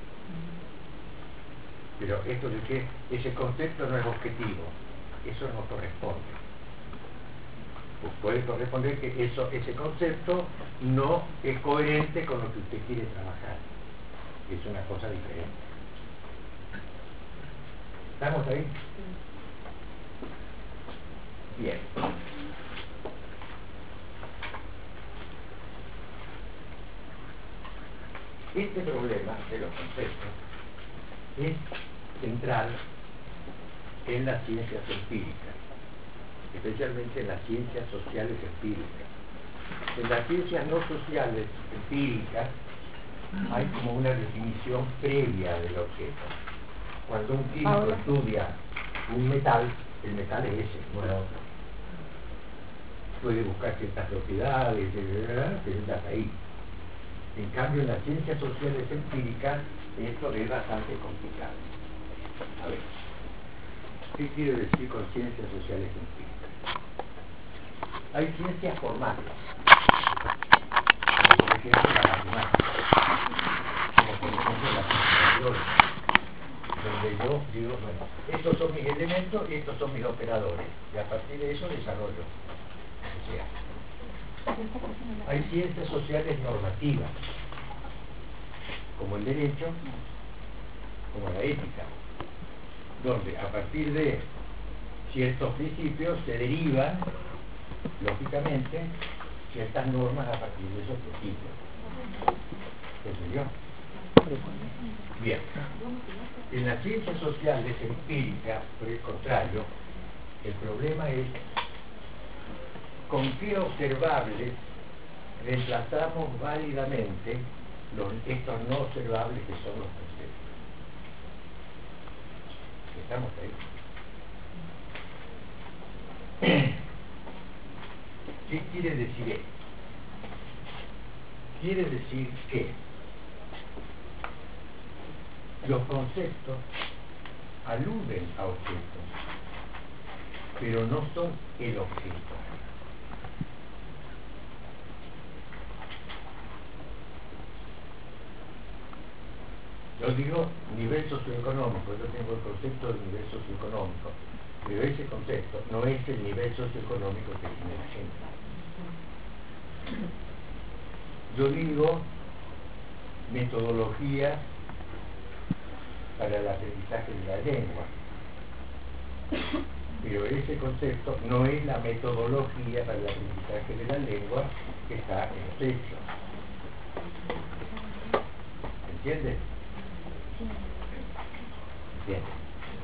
Pero esto de que ese concepto no es objetivo, eso no corresponde. Pues puede corresponder que eso, ese concepto no es coherente con lo que usted quiere trabajar. Es una cosa diferente. ¿Estamos ahí? Bien. Este problema de los conceptos es central en las ciencias empíricas, especialmente en las ciencias sociales empíricas. En las ciencias no sociales empíricas hay como una definición previa del objeto. Cuando un químico Ahora. estudia un metal, el metal es ese, no es otro. Puede buscar ciertas propiedades, pero está ahí. En cambio, en las ciencias sociales empíricas, esto es bastante complicado. A ver, ¿qué quiero decir con ciencias sociales empíricas? Hay ciencias formales, como por ejemplo la matemática, como por ejemplo la computación, donde yo digo, bueno, estos son mis elementos y estos son mis operadores, y a partir de eso desarrollo. O sea, hay ciencias sociales normativas, como el derecho, como la ética, donde a partir de ciertos principios se derivan, lógicamente, ciertas normas a partir de esos principios. ¿Entendió? Bien. En las ciencias sociales empíricas, por el contrario, el problema es con qué observables reemplazamos válidamente los, estos no observables que son los conceptos. ¿Estamos ahí? ¿Qué quiere decir esto? Quiere decir que los conceptos aluden a objetos, pero no son el objeto. Yo digo nivel socioeconómico, yo tengo el concepto de nivel socioeconómico, pero ese concepto no es el nivel socioeconómico que tiene la gente. Yo digo metodología para el aprendizaje de la lengua, pero ese concepto no es la metodología para el aprendizaje de la lengua que está en los hechos. ¿Entiendes? Bien.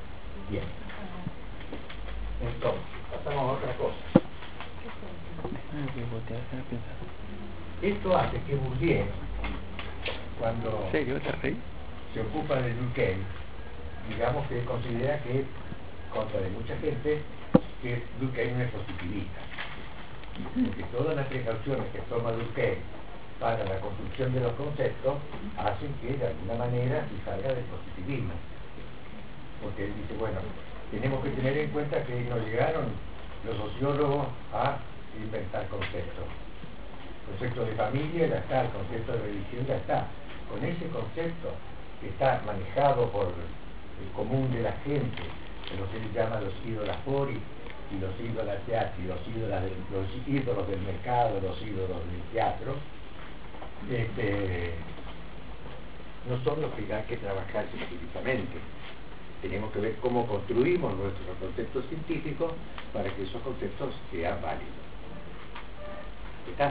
esto hace que Bourdieu, cuando se ocupa de Durkheim, digamos que considera que, contra de mucha gente, que Durkheim no es positivista. Porque todas las precauciones que toma Durkheim para la construcción de los conceptos hacen que de alguna manera se salga del positivismo. Porque él dice, bueno, tenemos que tener en cuenta que no llegaron los sociólogos a inventar conceptos. El concepto de familia ya está, el concepto de religión ya está. Con ese concepto que está manejado por el común de la gente, que lo que se llama los ídolos fori y los ídolos teatro, y los ídolos del, los ídolos del mercado, los ídolos del teatro, este, no son los que hay que trabajar científicamente. Tenemos que ver cómo construimos nuestros conceptos científicos para que esos conceptos sean válidos. ¿Está?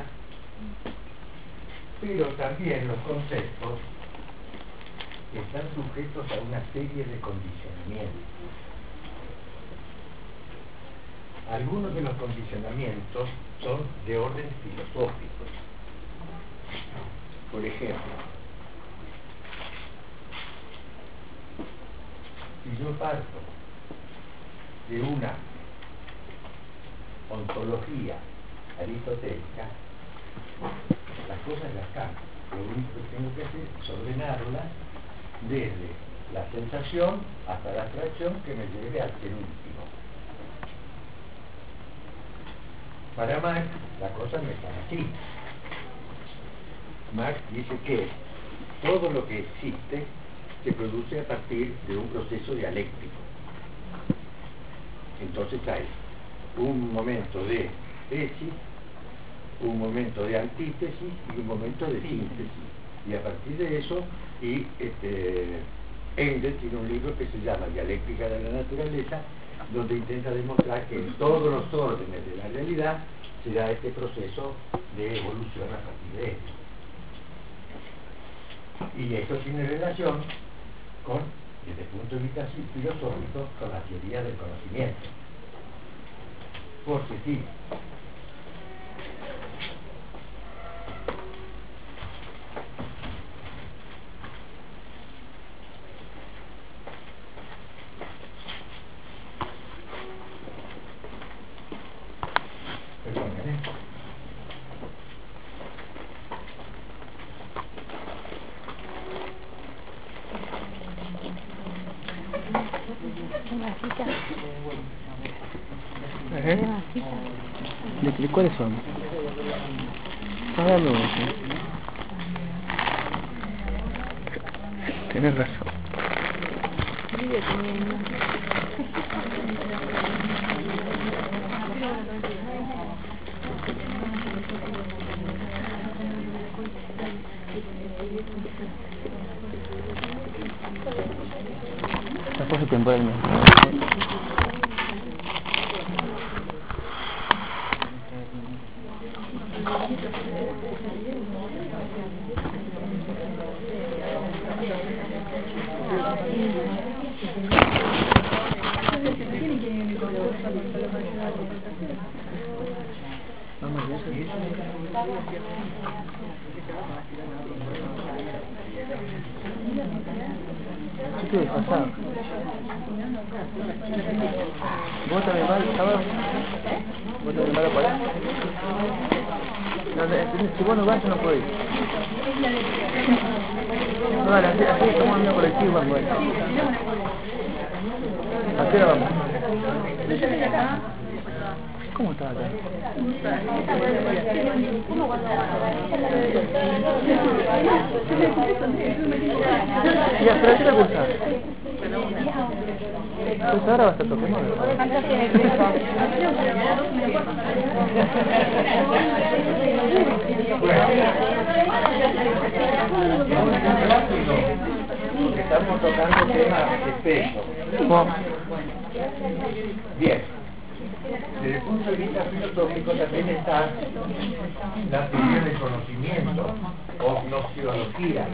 Pero también los conceptos están sujetos a una serie de condicionamientos. Algunos de los condicionamientos son de orden filosófico. Por ejemplo, si yo parto de una ontología aristotélica, las cosas ya están. Lo único que tengo que hacer es ordenarlas desde la sensación hasta la abstracción que me lleve al ser último. Para Marx, la cosa no es tan así. Marx dice que todo lo que existe se produce a partir de un proceso dialéctico. Entonces hay un momento de tesis, un momento de antítesis y un momento de síntesis. Y a partir de eso, y este, Engels tiene un libro que se llama Dialéctica de la Naturaleza, donde intenta demostrar que en todos los órdenes de la realidad se da este proceso de evolución a partir de esto. Y esto tiene relación con, desde el punto de vista filosófico, con la teoría del conocimiento. Porque sí, ¿De cuáles son? Hágalo. Tienes razón. Después temporalmente. Yo estoy desfasado. ¿Vos también vas el sábado? ¿Vos también vas a parar? No, si vos no vas, yo no puedo ir. No, vale, así, así estamos en un colectivo, vamos. ¿A qué hora vamos? ¿Cómo está acá? Ya, pero ¿qué te gusta? Pues ahora va a estar Pokémon. Estamos tocando temas espesos. Bien. Desde el punto de vista filosófico también está la teoría del conocimiento o gnoseología.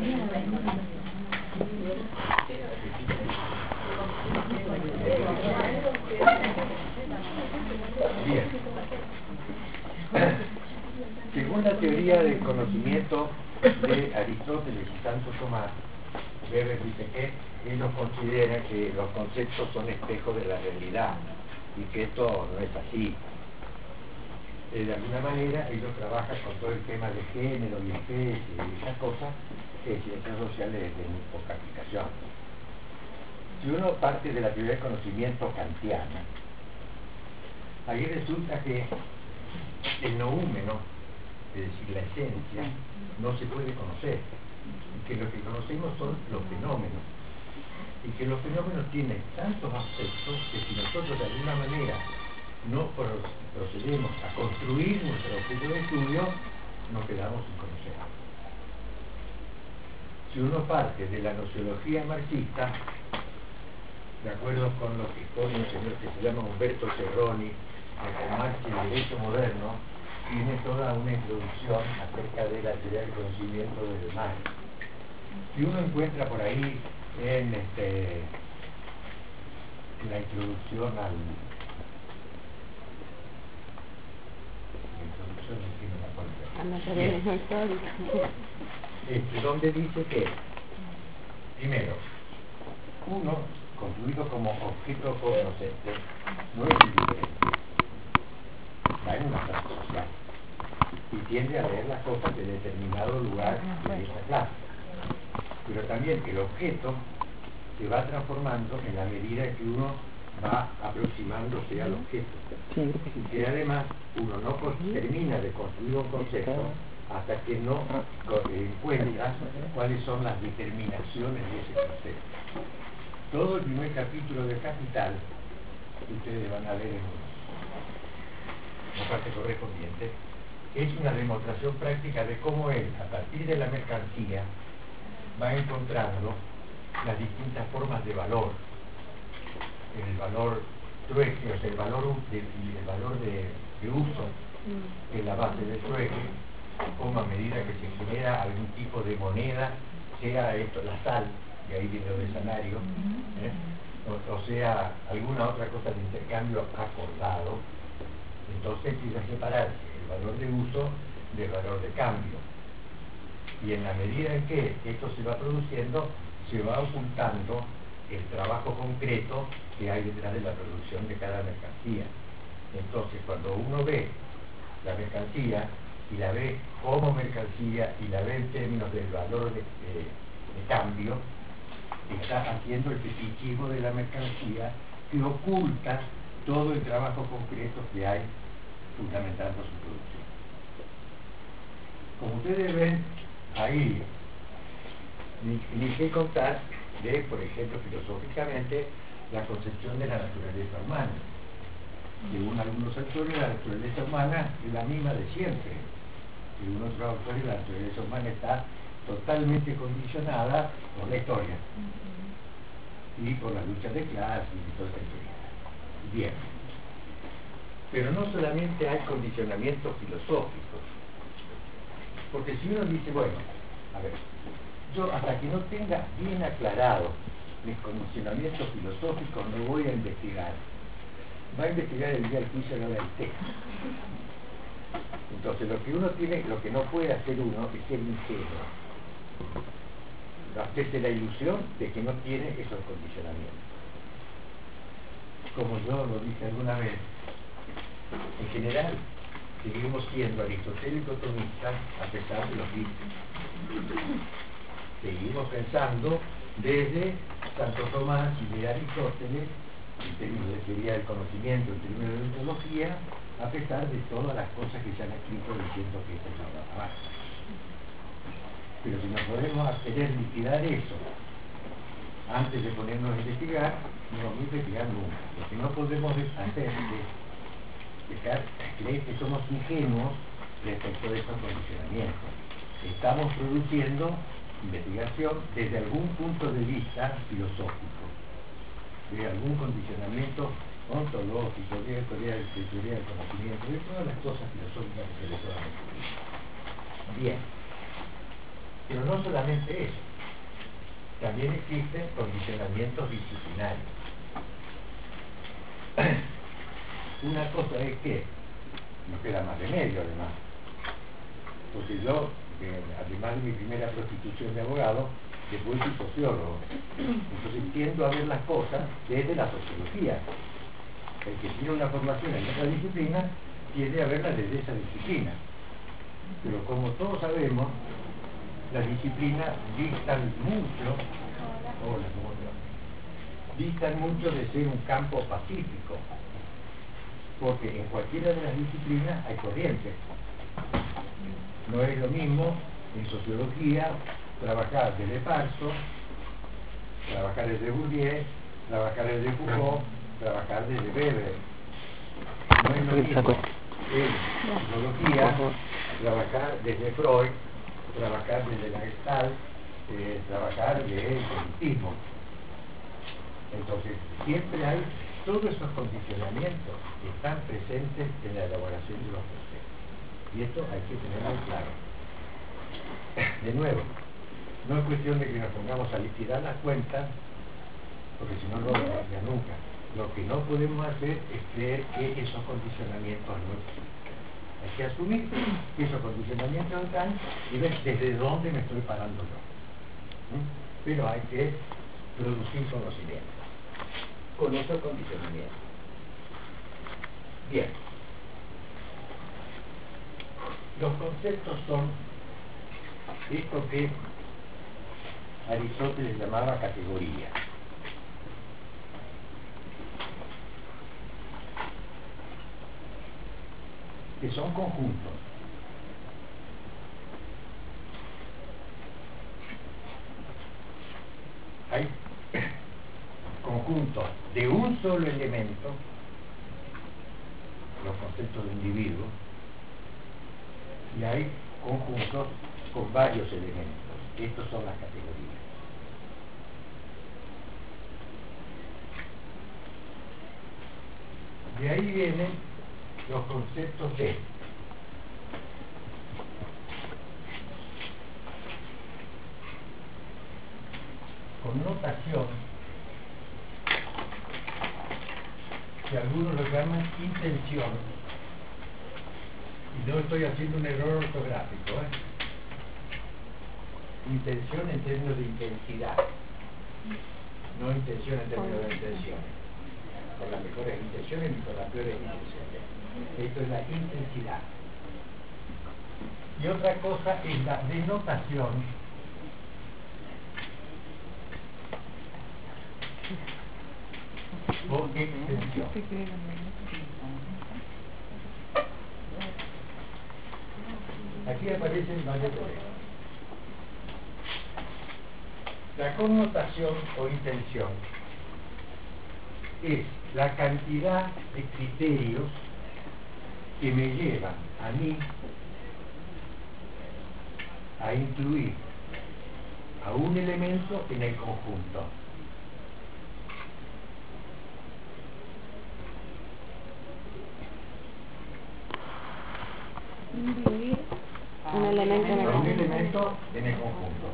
Bien. Según según la teoría del conocimiento de Aristóteles y Santo Tomás, Weber dice que ellos consideran que los conceptos son espejos de la realidad y que esto no es así. Eh, de alguna manera ellos trabajan con todo el tema de género y especie y esas cosas que ciencias sociales de muy poca aplicación. Si uno parte de la teoría del conocimiento kantiana, ahí resulta que el noúmeno, es decir, la esencia, no se puede conocer, y que lo que conocemos son los fenómenos, y que los fenómenos tienen tantos aspectos que si nosotros de alguna manera no procedemos a construir nuestro objeto de estudio, nos quedamos sin conocer. Si uno parte de la nociología marxista, de acuerdo con lo que expone un señor que se llama Humberto Cerroni, en Marx y el derecho moderno, tiene toda una introducción acerca de la teoría del conocimiento del Marx. Si uno encuentra por ahí en, este, en la introducción al la introducción a materialismo histórico, este, donde dice que primero uno construido como objeto cognoscente no es indiferente, está en una clase social y tiende a ver las cosas de determinado lugar de esa clase, pero también el objeto se va transformando en la medida que uno va aproximándose al objeto, y que además uno no termina de construir un concepto hasta que no encuentra cuáles son las determinaciones de ese concepto. Todo el primer capítulo de Capital, que ustedes van a ver en la parte correspondiente, es una demostración práctica de cómo él, a partir de la mercancía, va encontrando las distintas formas de valor. El valor trueque, o sea, el valor de, el valor de, de uso, que es la base del trueque, como a medida que se genera algún tipo de moneda, sea esto la sal, que ahí viene lo de salario, ¿eh? o, o sea alguna otra cosa de intercambio acordado, entonces empieza a separarse el valor de uso del valor de cambio, y en la medida en que esto se va produciendo, se va ocultando el trabajo concreto que hay detrás de la producción de cada mercancía. Entonces cuando uno ve la mercancía y la ve como mercancía y la ve en términos del valor de, de, de cambio, está haciendo el fetichismo de la mercancía que oculta todo el trabajo concreto que hay fundamentando su producción. Como ustedes ven ahí, ni, ni sé contar de, por ejemplo, filosóficamente, la concepción de la naturaleza humana. Según algunos autores, la naturaleza humana es la misma de siempre. Según otros autores, la naturaleza humana está totalmente condicionada por la historia y por la lucha de clases y toda esta historia. Bien, pero no solamente hay condicionamientos filosóficos, porque si uno dice, bueno, a ver, yo hasta que no tenga bien aclarado mis condicionamientos filosóficos no voy a investigar. Va a investigar el día del juicio, no del texto. Entonces lo que uno tiene, lo que no puede hacer uno es ser ingenuo, hacerse la ilusión de que no tiene esos condicionamientos. Como yo lo dije alguna vez, en general seguimos siendo aristotélico-tomistas a pesar de los vicios. Seguimos pensando desde Santo Tomás y de Aristóteles en términos de teoría del conocimiento, en términos de ontología, a pesar de todas las cosas que se han escrito diciendo que esto es una base. Pero si no podemos querer liquidar eso antes de ponernos a investigar, no vamos a investigar nunca. Lo que no podemos hacer es dejar creer que somos ingenuos respecto de estos condicionamientos. Estamos produciendo investigación desde algún punto de vista filosófico, de algún condicionamiento ontológico, de teoría, de teoría del conocimiento, de todas las cosas filosóficas que se les puedan ocurrir. Bien, pero no solamente eso, también existen condicionamientos disciplinarios. Una cosa es que no queda más remedio, además, porque yo, eh, además de mi primera prostitución de abogado, después soy sociólogo. Entonces tiendo a ver las cosas desde la sociología. El que tiene una formación en esa disciplina tiende a verla desde esa disciplina. Pero como todos sabemos, las disciplinas distan mucho, hola, ¿cómo te va? distan mucho de ser un campo pacífico, porque en cualquiera de las disciplinas hay corrientes. No es lo mismo en sociología trabajar desde Parso, trabajar desde Bourdieu, trabajar desde Foucault, trabajar desde Weber. No es lo mismo en psicología trabajar desde Freud, trabajar desde la Gestalt, eh, trabajar desde el cognitivismo. Entonces, siempre hay todos esos condicionamientos que están presentes en la elaboración de los conceptos. Y esto hay que tenerlo claro. De nuevo, no es cuestión de que nos pongamos a liquidar las cuentas, porque si no, no lo haría nunca. Lo que no podemos hacer es creer que esos condicionamientos no existen. Hay que asumir que esos condicionamientos están y ver desde dónde me estoy parando yo. ¿Mm? Pero hay que producir conocimiento con esos condicionamientos. Bien. Los conceptos son esto que Aristóteles llamaba categoría. Que son conjuntos. Hay conjuntos de un solo elemento, los conceptos de individuo, y hay conjuntos con varios elementos. Estos son las categorías. De ahí vienen los conceptos de connotación, que algunos lo llaman intención, y no estoy haciendo un error ortográfico, ¿eh? Intención en términos de intensidad, no intención en términos de intenciones, con las mejores intenciones ni con las peores intenciones. Esto es la intensidad. Y otra cosa es la denotación, o extensión. Aquí aparecen varios problemas. La connotación o intención es la cantidad de criterios que me llevan a mí a incluir a un elemento en el conjunto. Incluir un elemento en el un conjunto. elemento en el conjunto.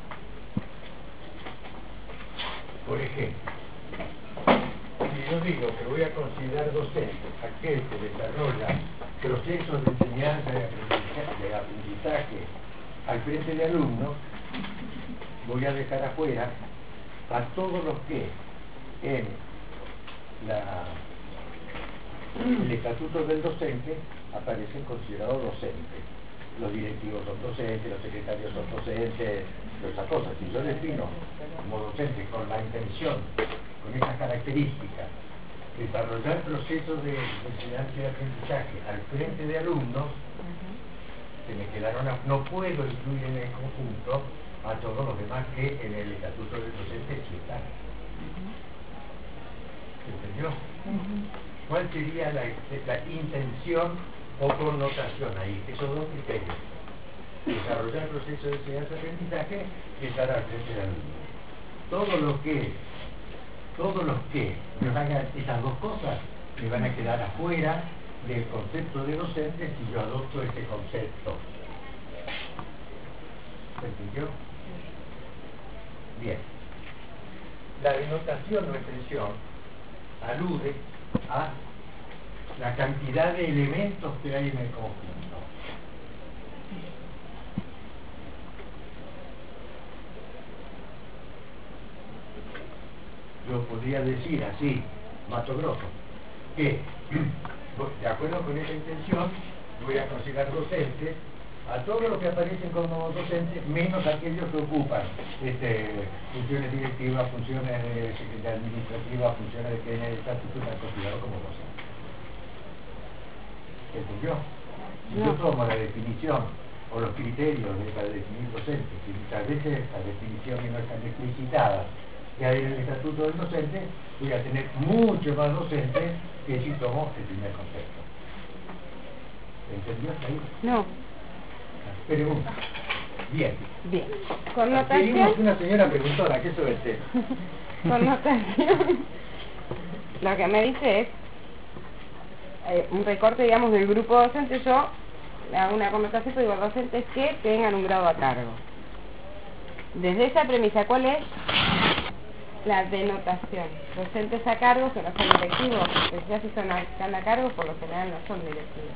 Por ejemplo, si yo digo que voy a considerar docente aquel que desarrolla procesos de enseñanza y aprendizaje, de aprendizaje al frente de alumnos, voy a dejar afuera a todos los que en la, el estatuto del docente aparecen considerados docentes. Los directivos son docentes, los secretarios son docentes, todas esas cosas. Si yo defino como docente con la intención, con esas características, desarrollar procesos de enseñanza y aprendizaje al frente de alumnos, se me quedaron a, no puedo incluir en el conjunto a todos los demás que en el estatuto del docente sí están. ¿Se entendió? ¿Cuál sería la, la intención o connotación ahí? Esos dos criterios: desarrollar procesos de enseñanza y aprendizaje y estar al frente del alumno. Todos los que todos los que me hagan esas dos cosas me van a quedar afuera del concepto de docente si yo adopto ese concepto. ¿Se entendió? Bien. La denotación o extensión alude a la cantidad de elementos que hay en el conjunto. yo podría decir así, Mato Grosso, que de acuerdo con esa intención voy a considerar docentes a todos los que aparecen como docentes, menos aquellos que ocupan este, funciones directivas, funciones de, de administrativas, funciones de que en el estatuto están considerados como docentes. ¿Entendió? Si yo tomo la definición o los criterios de, para definir docentes, y muchas veces esta definición no están explicitada que hay en el estatuto del docente, voy a tener mucho más docentes que si tomo el primer concepto. ¿Entendió hasta ahí? No. Pregunta. Bien. Bien. Connotación. Tenemos una señora preguntora, ¿qué suerte? Connotación. Lo que me dice es eh, un recorte, digamos, del grupo docente. Yo le hago una connotación, pero digo docentes que tengan un grado a cargo. Desde esa premisa, ¿cuál es la denotación? Docentes a cargo que no son directivos, que ya si son a, están a cargo, por lo general no son directivos.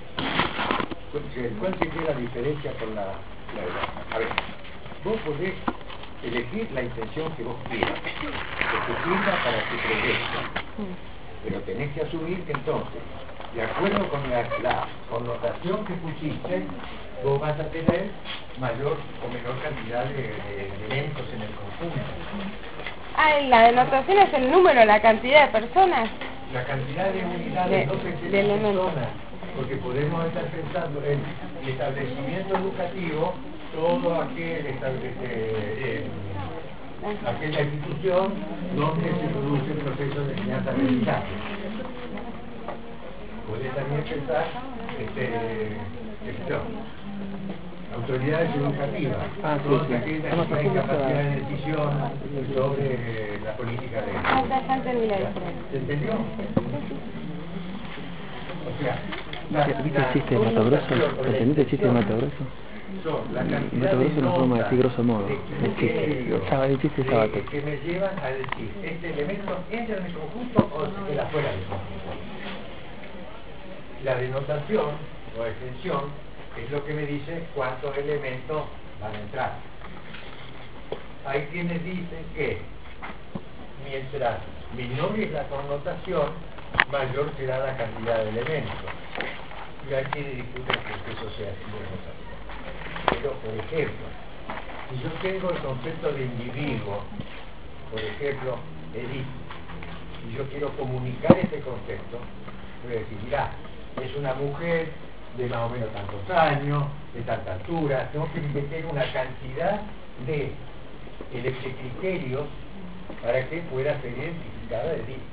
¿Cuál sería la diferencia con la, la edad? A ver, vos podés elegir la intención que vos quieras, que te sirva para tu proyecto, pero tenés que asumir que entonces, de acuerdo con la, la connotación que pusiste, vos vas a tener mayor o menor cantidad de, de elementos en el conjunto. Ah, la denotación es el número, la cantidad de personas. La cantidad de unidades, de, no se de elementos. Personas, porque podemos estar pensando en el establecimiento educativo, todo aquel establece, eh, aquella institución donde se produce el proceso de enseñanza-aprendizaje. Puede también pensar este, este, autoridades educativas, ah, sí, todas sí. aquellas que tienen capacidad de decisión sobre la política de ah, ya entendí la diferencia. ¿Se entendió? O sea, la, ¿viste el chiste de Mato Grosso? ¿Entendiste el chiste de Mato Grosso? Mato Grosso es una forma de decir grosso modo. El chiste, el chiste es sabato. Que me llevan a decir, este elemento entra en el conjunto o se queda fuera del conjunto. La denotación o extensión es lo que me dice cuántos elementos van a entrar. Hay quienes dicen que mientras menor es la connotación, mayor será la cantidad de elementos. Y hay quienes discuten que eso sea denotación. Pero, por ejemplo, si yo tengo el concepto de individuo, por ejemplo, Edith, y yo quiero comunicar ese concepto, voy a decir, mirá, es una mujer de más o menos tantos años, de tanta altura, tengo que meter una cantidad de, de criterios para que pueda ser identificada de ti.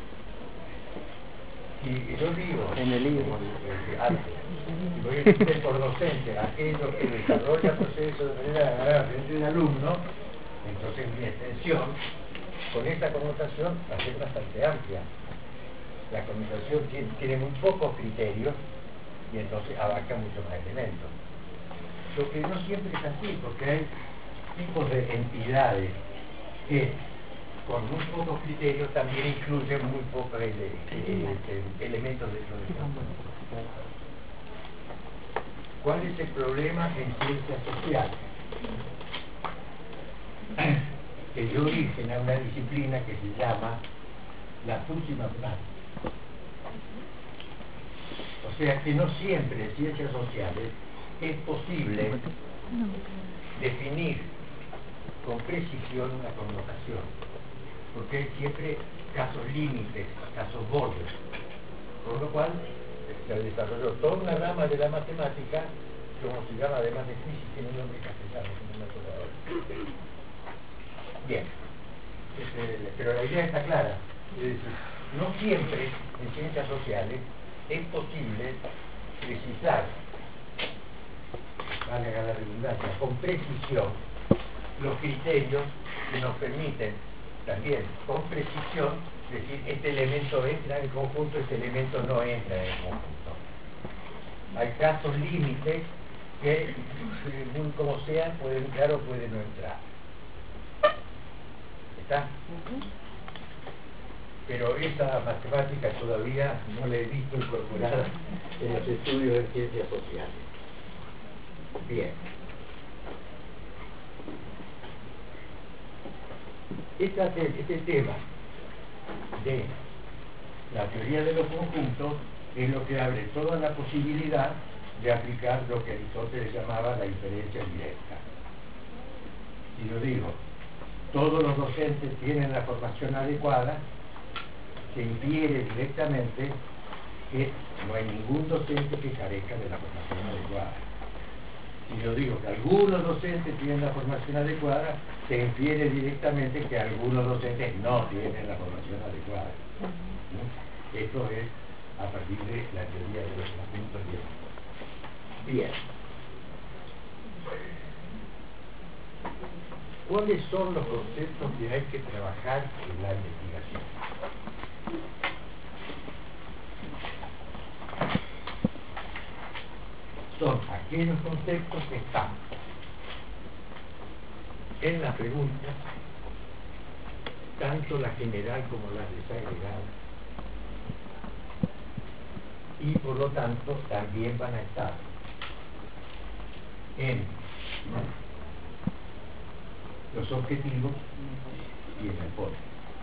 Si yo digo, en el libro, antes, si voy a decir por docente aquello que desarrolla procesos de manera frente del alumno, entonces mi extensión con esta connotación va a ser bastante amplia. La connotación tiene, tiene muy pocos criterios y entonces abarca mucho más elementos. Lo que no siempre es así, porque hay tipos de entidades que con muy pocos criterios también incluyen muy pocos ele ele ele elementos dentro del campo. ¿Cuál es el problema en ciencias sociales? Que dio origen a una disciplina que se llama la matemática. O sea que no siempre en ciencias sociales es posible definir con precisión una connotación, porque hay siempre casos límites, casos bordes, por lo cual se desarrolló toda una rama de la matemática, como se llama además de crisis, tiene un nombre castellano, no me acuerdo ahora. Bien, este, pero la idea está clara, es decir, no siempre en ciencias sociales es posible precisar, vale la redundancia, con precisión los criterios que nos permiten también con precisión decir este elemento entra en el conjunto, este elemento no entra en el conjunto. Hay casos límites que, según como sean, pueden entrar o pueden no entrar. ¿Está? Pero esa matemática todavía no la he visto incorporada en los estudios de ciencias sociales. Bien. Esta, este tema de la teoría de los conjuntos es lo que abre toda la posibilidad de aplicar lo que Aristóteles llamaba la inferencia directa. Si yo digo, todos los docentes tienen la formación adecuada, se infiere directamente que no hay ningún docente que carezca de la formación adecuada. Si yo digo que algunos docentes tienen la formación adecuada, se infiere directamente que algunos docentes no tienen la formación adecuada. ¿Sí? Esto es a partir de la teoría de los conjuntos. Bien. ¿Cuáles son los conceptos que hay que trabajar en la investigación? Son aquellos conceptos que están en la pregunta, tanto la general como la desagregada, y por lo tanto también van a estar en los objetivos y en el poder.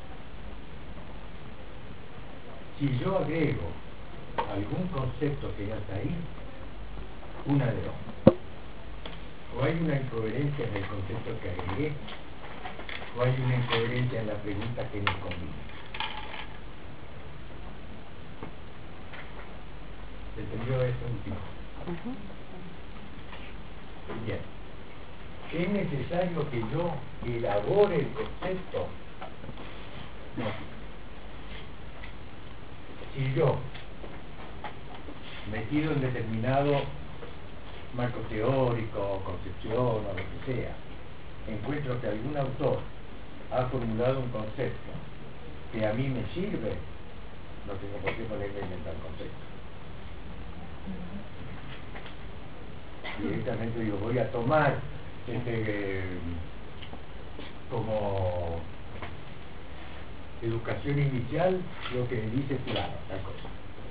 Si yo agrego algún concepto que ya está ahí, una de dos: o hay una incoherencia en el concepto que agregué, o hay una incoherencia en la pregunta que me conviene. ¿Se entendió eso último? Bien. ¿Es necesario que yo elabore el concepto? No. Si yo, metido en determinado marco teórico, concepción o lo que sea, encuentro que algún autor ha formulado un concepto que a mí me sirve, no tengo por qué ponerme a inventar conceptos. Directamente digo, voy a tomar este, como educación inicial lo que me dice fulano, tal cosa.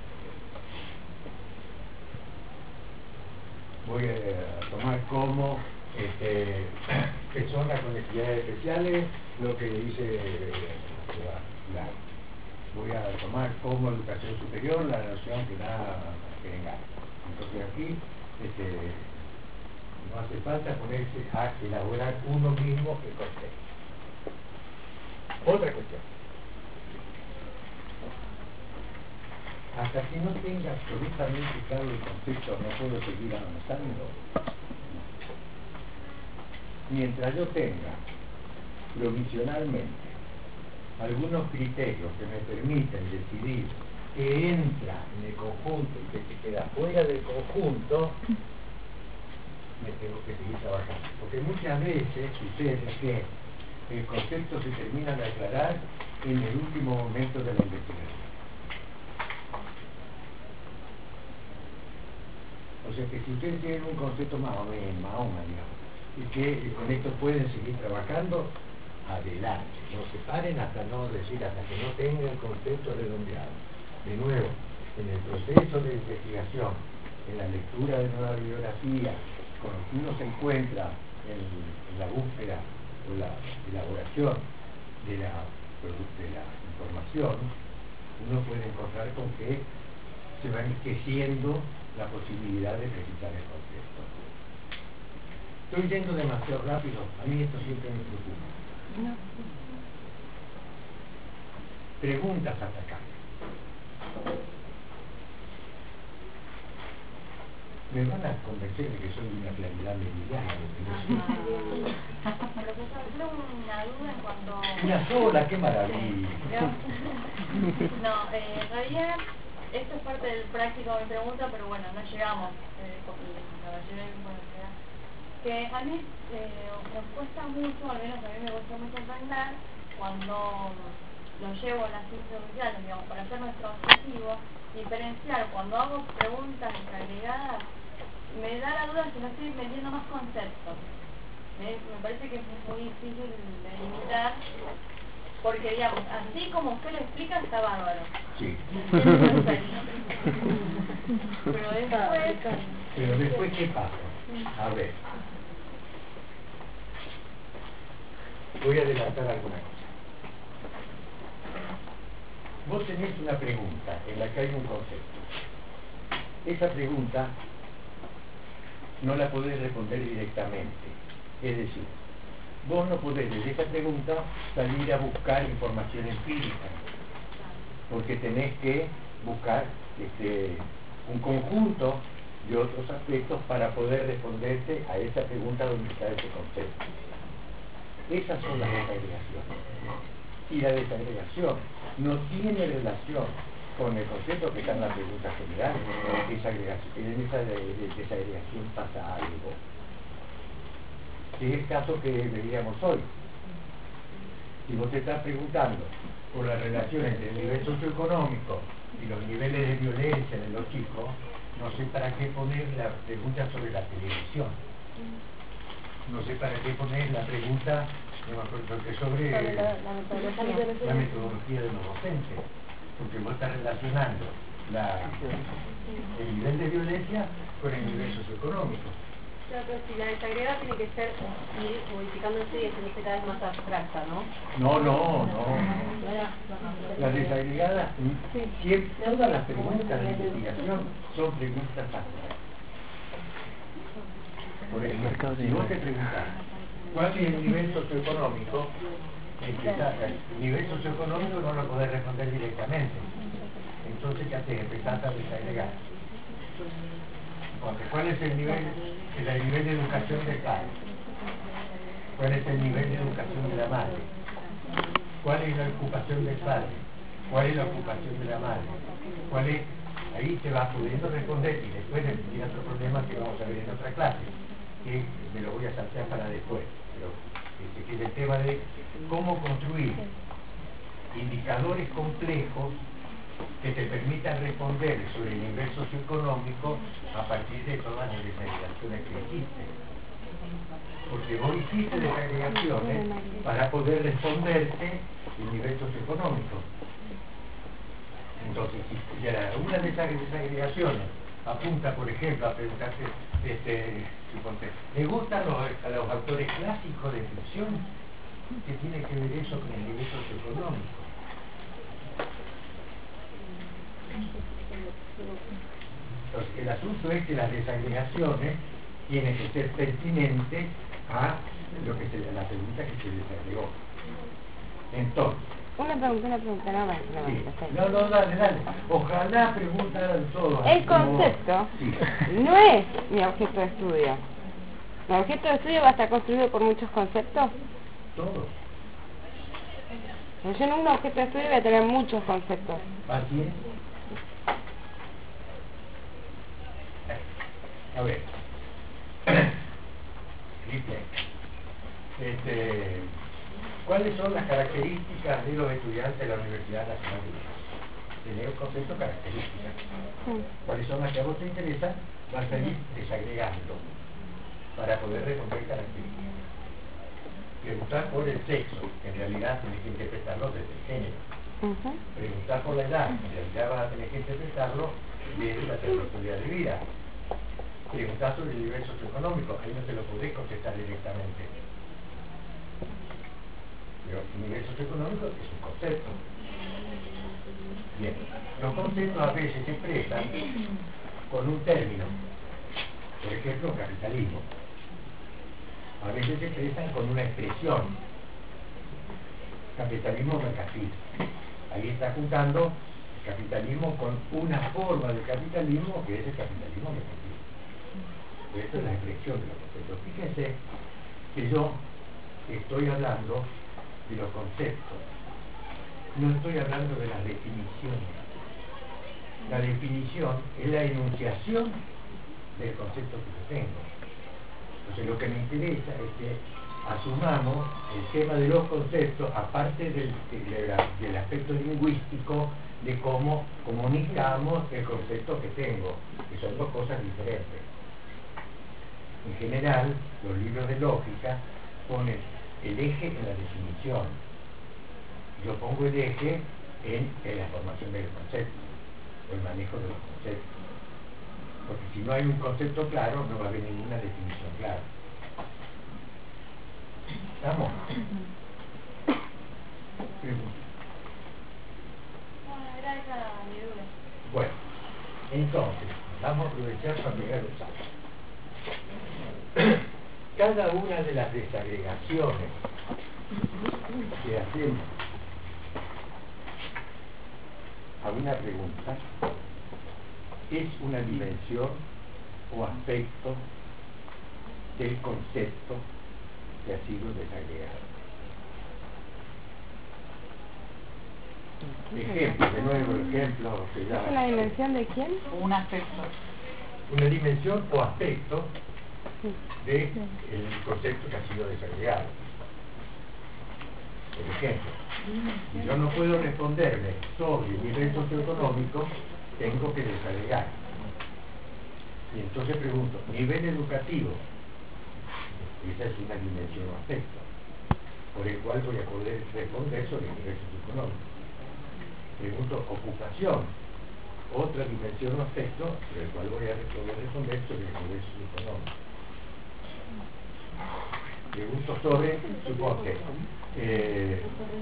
Voy a tomar como este, persona con necesidades especiales lo que dice la, voy a tomar como educación superior la noción que da Berengar. Entonces aquí este, no hace falta ponerse a elaborar uno mismo el concepto. Otra cuestión: hasta que no tenga absolutamente claro el concepto, no puedo seguir avanzando. Mientras yo tenga provisionalmente algunos criterios que me permiten decidir que entra en el conjunto y que se queda fuera del conjunto, me tengo que seguir trabajando. Porque muchas veces sucede que el concepto se termina de aclarar en el último momento de la investigación. O sea que si ustedes tienen un concepto más o menos, más o menos, digamos, y que con esto pueden seguir trabajando, adelante. No se paren hasta no decir, hasta que no tengan el concepto redondeado. De nuevo, en el proceso de investigación, en la lectura de nueva bibliografía, cuando uno se encuentra en, en la búsqueda o la elaboración de la, de la información, uno puede encontrar con que se va enriqueciendo la posibilidad de precisar el concepto. Estoy yendo demasiado rápido, a mí esto siempre me preocupa. No. Preguntas hasta acá. Me van a convencer de que soy de una claridad meridiana. Profesor, tengo una duda en cuanto... Una sola, qué maravilla. No, eh, en realidad, esto es parte del práctico de mi pregunta, pero bueno, no llegamos. Eh, la mayoría, bueno, que a mí eh, nos cuesta mucho, al menos a mí me cuesta mucho entender cuando lo llevo a las ciencias sociales, digamos, para hacer nuestro objetivo, diferenciar cuando hago preguntas agregadas, me da la duda si no estoy metiendo más conceptos. Me, me parece que es muy difícil de limitar, porque digamos, así como usted lo explica está bárbaro. Sí. Pero después... Pero después, ¿qué pasa? A ver. Voy a adelantar alguna cosa. vos tenés una pregunta en la que hay un concepto. Esa pregunta no la podés responder directamente. Es decir, vos no podés desde esa pregunta salir a buscar información empírica, porque tenés que buscar este, un conjunto de otros aspectos para poder responderte a esa pregunta donde está ese concepto. Esas son las desagregaciones. Y la desagregación no tiene relación con el concepto que está en la pregunta general. Esa agregación, en esa desagregación pasa algo. Es el caso que veíamos hoy. Si vos te estás preguntando por la relación entre el nivel socioeconómico y los niveles de violencia de los chicos, no sé para qué poner la pregunta sobre la televisión. No sé para qué poner la pregunta no me acuerdo, sobre, sobre la, la, metodología. la metodología de los docentes. Porque vos estás relacionando la, el nivel de violencia con el nivel socioeconómico. Claro, pero si la desagregada tiene que ser ir modificándose y haciéndose cada vez más abstracta, ¿no? No, no, no. Las desagregadas, siempre, todas las preguntas de investigación son preguntas abstractas. Por ejemplo, si vos te preguntás, ¿cuál es el nivel socioeconómico? El nivel socioeconómico no lo podés responder directamente. Entonces, ¿qué haces? Empezás a desagregar. Porque, ¿cuál es el nivel, el nivel de educación del padre? ¿Cuál es el nivel de educación de la madre? ¿Cuál es la ocupación del padre? ¿Cuál es la ocupación de la madre? ¿Cuál es? Ahí te vas pudiendo responder y después tiene otro problema que vamos a ver en otra clase, que me lo voy a saltear para después. Pero este, que es el tema de cómo construir indicadores complejos que te permitan responder sobre el nivel socioeconómico a partir de todas las desagregaciones que existen. Porque vos hiciste desagregaciones para poder responderte el nivel socioeconómico. Entonces, si una de esas desagregaciones apunta, por ejemplo, a preguntarte, este, suponte, ¿le gustan los, a los autores clásicos de ficción? ¿Qué tiene que ver eso con el nivel socioeconómico? Entonces, el asunto es que las desagregaciones tienen que ser pertinentes a lo que se, la pregunta que se desagregó. Entonces, una pregunta, una pregunta, no más. No, sí. no, no, dale, dale. Ojalá preguntaran todos. El concepto sí. no es mi objeto de estudio. Mi objeto de estudio va a estar construido por muchos conceptos. Todos. Yo en un objeto de estudio voy a tener muchos conceptos. Así es. A ver. este, ¿Cuáles son las características de los estudiantes de la Universidad Nacional de Chile? Tener un concepto de características. ¿Cuáles son las que a vos te interesan? Vas a ir desagregando para poder responder características. Preguntar por el sexo, que en realidad tenés que interpretarlo desde el género. Uh-huh. Preguntar por la edad, en realidad vas a tener que interpretarlo desde la trayectoria de vida. Preguntar sobre el nivel socioeconómico, ahí no te lo podés contestar directamente. Pero el nivel socioeconómico es un concepto. Bien, los conceptos a veces se expresan con un término, por ejemplo, capitalismo. A veces se expresan con una expresión, capitalismo mercantil. Ahí está juntando el capitalismo con una forma de capitalismo que es el capitalismo mercantil. Esto es la expresión de los conceptos. Fíjense que yo estoy hablando de los conceptos, no estoy hablando de las definiciones. La definición es la enunciación del concepto que yo tengo. Entonces lo que me interesa es que asumamos el tema de los conceptos aparte del, de la, del aspecto lingüístico de cómo comunicamos el concepto que tengo, que son dos cosas diferentes. En general, los libros de lógica ponen el eje en la definición. Yo pongo el eje en, en la formación del concepto, o el manejo de los conceptos. Porque si no hay un concepto claro, no va a haber ninguna definición clara. ¿Estamos? Pregunta. Entonces, vamos a aprovechar para pegar el salto. Cada una de las desagregaciones que hacemos a una pregunta es una dimensión o aspecto del concepto que ha sido desagregado. Ejemplo, de nuevo el ejemplo se llama... ¿Es la dimensión de quién? Un aspecto. Una dimensión o aspecto del concepto que ha sido desagregado. Por ejemplo, si yo no puedo responderme sobre el nivel socioeconómico, tengo que desagregar. Y entonces pregunto, nivel educativo, esa es una dimensión o aspecto, por el cual voy a poder responder sobre el nivel socioeconómico. Pregunto, ocupación, otra dimensión o aspecto, por el cual voy a poder responder sobre el nivel socioeconómico. Pregunto sobre, suponte, eh,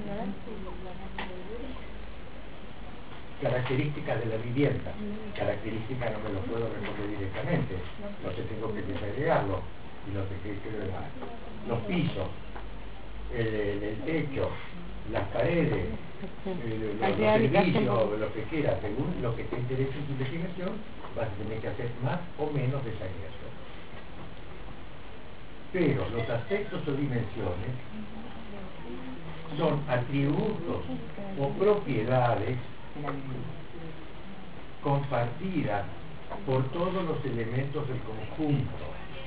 características de la vivienda. Características no me lo puedo responder directamente, entonces tengo que desagregarlo. Y lo que, que, que, los pisos, el, el, el techo, las paredes, el, los, los servicios, lo que quiera, según lo que te interese en tu investigación, vas a tener que hacer más o menos desagregación. Pero los aspectos o dimensiones son atributos o propiedades compartidas por todos los elementos del conjunto.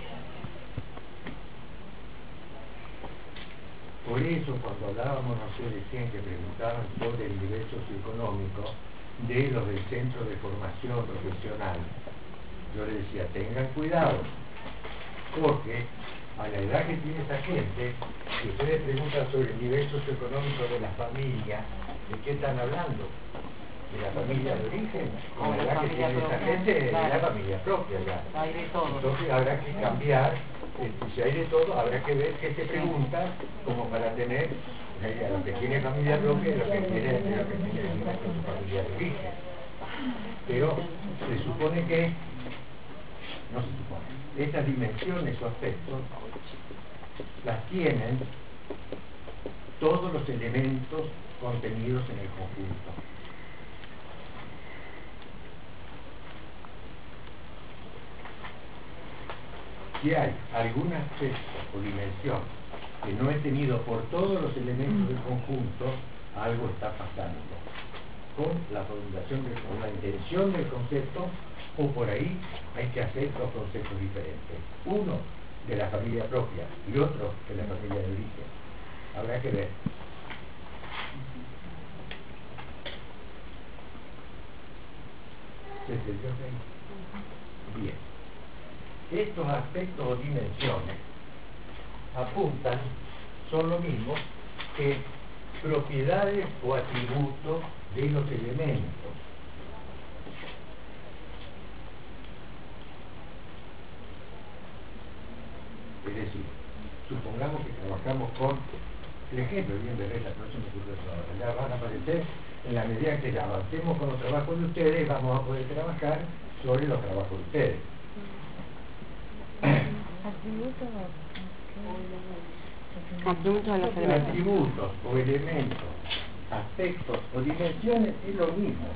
Por eso, cuando hablábamos, no sé de quién, que preguntaban sobre el nivel socioeconómico de los del centro de formación profesional, yo les decía, tengan cuidado, porque a la edad que tiene esa gente, si ustedes preguntan sobre el nivel socioeconómico de la familia, ¿de qué están hablando? ¿De la familia de origen? A la edad que tiene esa gente, de la familia propia ya. Entonces habrá que cambiar, eh, si hay de todo, habrá que ver qué se pregunta, como para tener eh, a lo que tiene familia propia y lo que tiene, lo que tiene con su familia de origen. Pero se supone que, no se supone, estas dimensiones o aspectos las tienen todos los elementos contenidos en el conjunto. Si hay algún aspecto o dimensión que no he tenido por todos los elementos del conjunto, algo está pasando con la formulación, de, con la intención del concepto, o por ahí hay que hacer dos conceptos diferentes. Uno de la familia propia y otro de la familia de origen. Habrá que ver. ¿Se entendió ahí? Bien. Estos aspectos o dimensiones apuntan, son lo mismo que propiedades o atributos de los elementos. Es decir, supongamos que trabajamos con el ejemplo, bien veré la próxima curso, ya van a aparecer en la medida que avancemos con los trabajos de ustedes, vamos a poder trabajar sobre los trabajos de ustedes. Atributos Atributos de los elementos. Atributos o elementos, aspectos o dimensiones es lo mismo.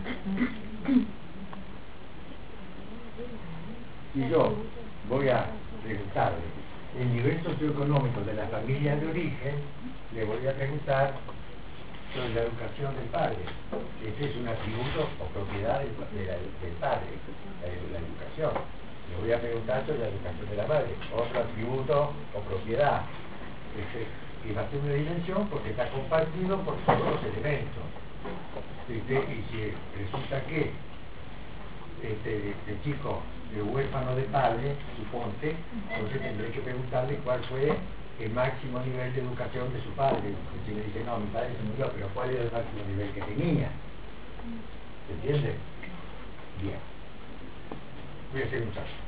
Si yo voy a preguntarle el nivel socioeconómico de la familia de origen, le voy a preguntar sobre la educación del padre. Ese es un atributo o propiedad del, de la, del padre, la, la educación. Le voy a preguntar sobre la educación de la madre, otro atributo o propiedad. Ese, que va a ser una dimensión porque está compartido por todos los elementos. ¿Viste? Y si resulta que este, este chico de huérfano de padre, suponte, entonces tendré que preguntarle cuál fue el máximo nivel de educación de su padre. Y si me dice, no, mi padre se murió, pero ¿cuál era el máximo nivel que tenía? ¿Se entiende? Bien. Voy a hacer un caso.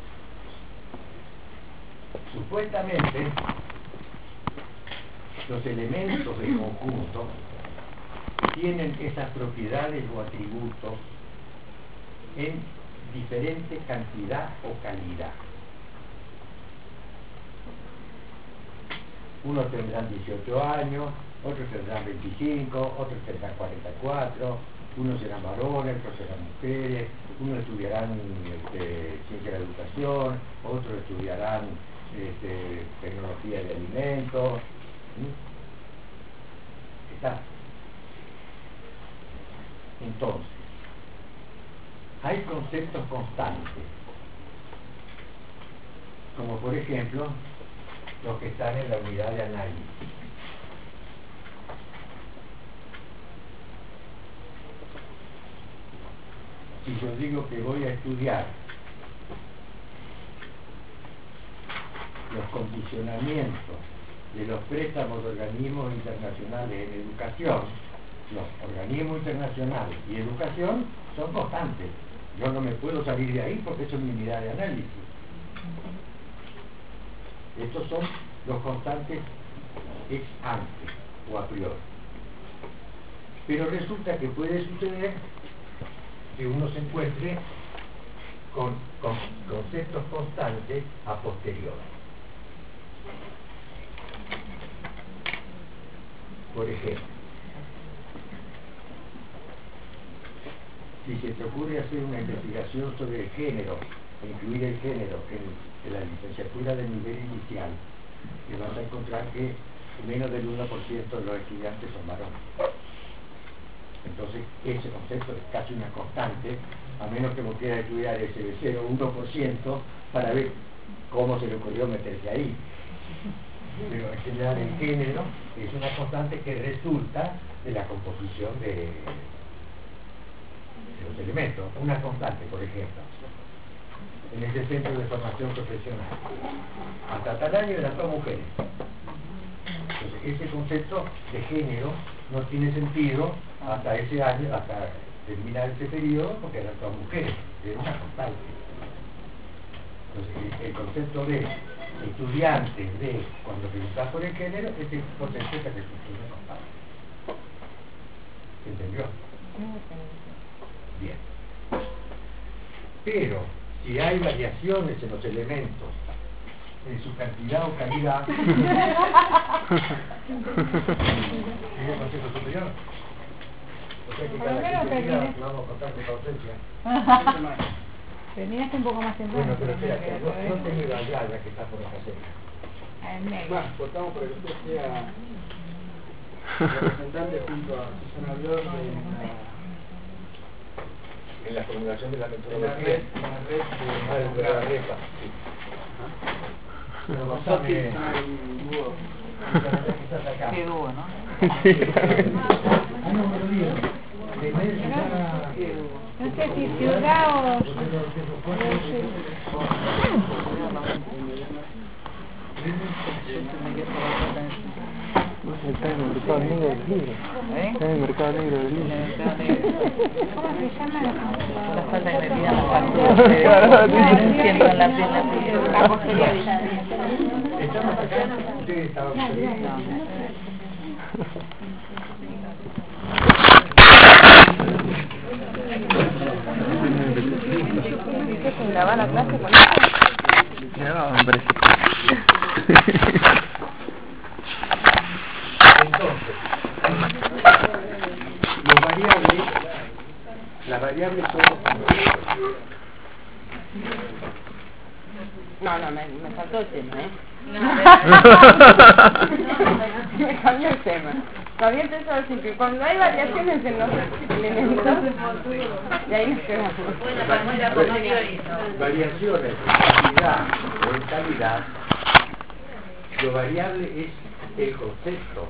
Supuestamente, los elementos del conjunto tienen esas propiedades o atributos en diferente cantidad o calidad. Unos tendrán dieciocho años, otros tendrán veinticinco, otros tendrán cuarenta y cuatro, unos serán varones, otros serán mujeres, unos estudiarán este, ciencia de la educación, otros estudiarán este, tecnología de alimentos. ¿Sí? Está. Entonces, hay conceptos constantes, como por ejemplo los que están en la unidad de análisis. Si yo digo que voy a estudiar los condicionamientos de los préstamos de organismos internacionales en educación, los organismos internacionales y educación son constantes. Yo no me puedo salir de ahí porque eso es mi unidad de análisis. Estos son los constantes ex ante o a priori. Pero resulta que puede suceder que uno se encuentre con, con conceptos constantes a posteriori. Por ejemplo, si se te ocurre hacer una investigación sobre el género, e incluir el género en, en la licenciatura de nivel inicial, te vas a encontrar que menos del uno por ciento de los estudiantes son varones. Entonces, ese concepto es casi una constante, a menos que vos quieras estudiar ese de cero a uno por ciento para ver cómo se le ocurrió meterse ahí. Pero en general el género es una constante que resulta de la composición de, de los elementos. Una constante, por ejemplo, en ese centro de formación profesional, hasta tal año eran todas mujeres. Entonces, ese concepto de género no tiene sentido hasta ese año, hasta terminar ese periodo, porque eran todas mujeres, era una constante. Entonces, el, el concepto de estudiantes de, cuando preguntas por el género, ese concepto es que resulta una constante. ¿Se entendió? Bien. Pero, si hay variaciones en los elementos, en su cantidad o calidad, ¿tiene concepto superior? O sea que cada quince días vamos a contar con tu ausencia. Terminaste un poco más temprano. Bueno, pero espérate, no, no te iba allá, ya que está por acá cerca. Bueno, cortamos para que usted sea representante junto a Susana Blor en la formulación de la metodología. En la red, en la red de la REPA. Pero contame, qué dúo, ¿no? Ah, no, me olvido. No sé si ciudad o... Está en el mercado negro del libro. ¿Eh? Está en el mercado negro del libro. ¿Cómo se llama la La falta que me pidan las facturas de denuncien con la pena la posterior. Estamos acá, ustedes estaban felices. ¿Graba la clase con esto? No, me parece. Entonces, los variables, las variables son... No, no, me, me faltó el tema, ¿eh? No, me cambió el tema. No había empezado a decir que cuando hay variaciones en los elementos, de ahí nos quedamos. Variaciones en cantidad o en calidad, lo variable es el concepto.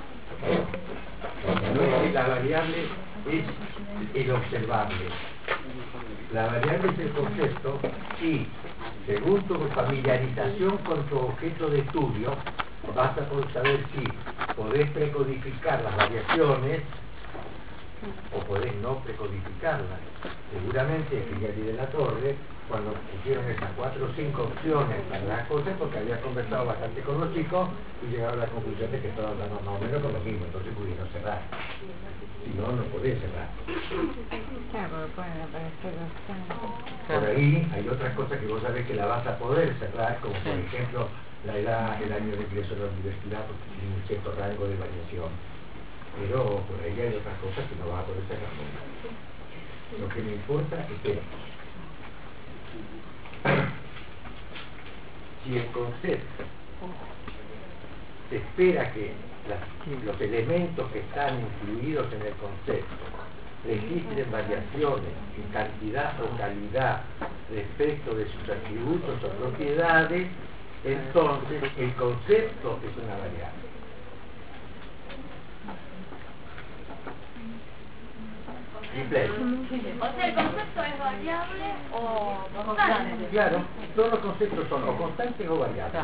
No es que la variable es el observable. La variable es el concepto y, según tu familiarización con tu objeto de estudio, vas a poder saber si podés precodificar las variaciones o podés no precodificarlas. Seguramente Figueroa de la Torre, cuando pusieron esas cuatro o cinco opciones para las cosas, porque había conversado bastante con los chicos y llegaron a la conclusión de que estaban dando más o menos con lo mismo, entonces pudieron cerrar. Si no, no podés cerrar. Por ahí hay otras cosas que vos sabés que la vas a poder cerrar, como por ejemplo la edad, el año de ingreso a la universidad, porque tiene un cierto rango de variación. Pero por ahí hay otras cosas que no vas a poder cerrar nunca. Lo que me importa es que si el concepto se espera que las, los elementos que están incluidos en el concepto registren variaciones en cantidad o calidad respecto de sus atributos o propiedades, entonces el concepto es una variable. Simple. O sea, ¿el concepto es variable o constante? Claro, todos los conceptos son o constantes o variables.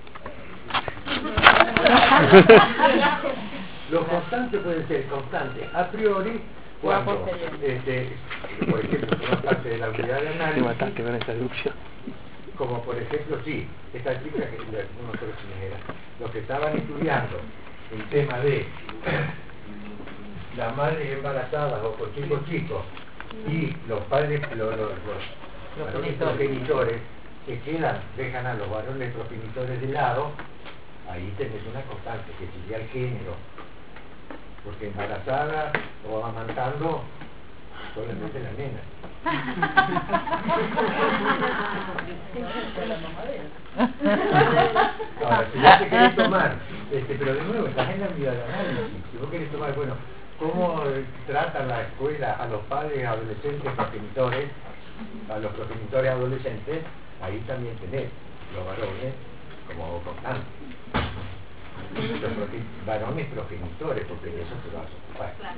Los constantes pueden ser constantes a priori cuando, este, por ejemplo, forman parte de la unidad de análisis, como por ejemplo, sí, esta chica que no sé quién era, los que estaban estudiando el tema de las madres embarazadas o con chicos chicos y los padres, los, los, los, los varones progenitores que quedan, dejan a los varones progenitores de lado, ahí tenés una constante que sería el género, porque embarazada o amamantando solamente la nena. Ahora, si vos te querés tomar, este, pero de nuevo estás en la unidad de análisis, si vos querés tomar, bueno, cómo trata la escuela a los padres adolescentes progenitores, a los progenitores adolescentes, ahí también tenés los varones como constantes. Los proge varones progenitores, porque de eso te vas a ocupar.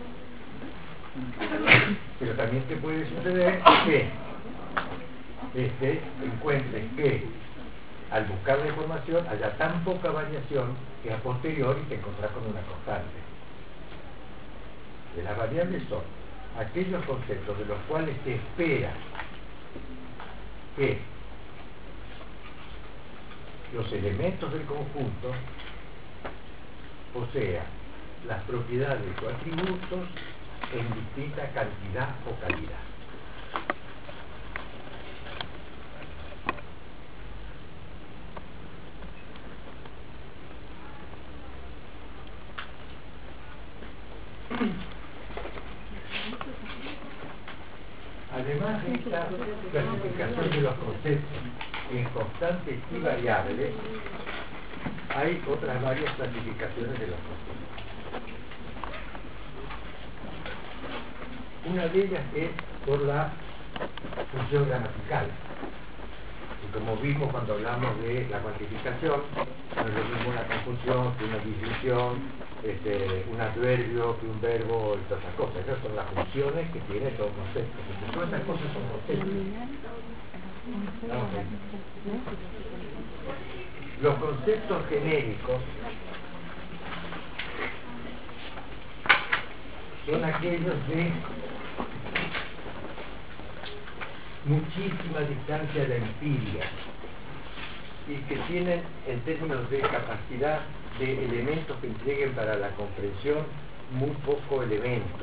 Pero también te puede suceder que este, encuentres que al buscar la información haya tan poca variación que a posteriori te encontrás con una constante. De las variables son aquellos conceptos de los cuales se espera que los elementos del conjunto posean las propiedades o atributos en distinta cantidad o calidad. Además de esta clasificación de los conceptos en constantes y variables, hay otras varias clasificaciones de los conceptos. Una de ellas es por la función gramatical. Y como vimos cuando hablamos de la cuantificación, no es lo mismo una conjunción que una disyunción, este, un adverbio que un verbo y todas esas cosas. Esas son las funciones que tiene todo concepto. Porque todas esas cosas son conceptos. Okay. Los conceptos genéricos son aquellos de muchísima distancia de empiria y que tienen, en términos de capacidad de elementos que entreguen para la comprensión, muy poco elemento.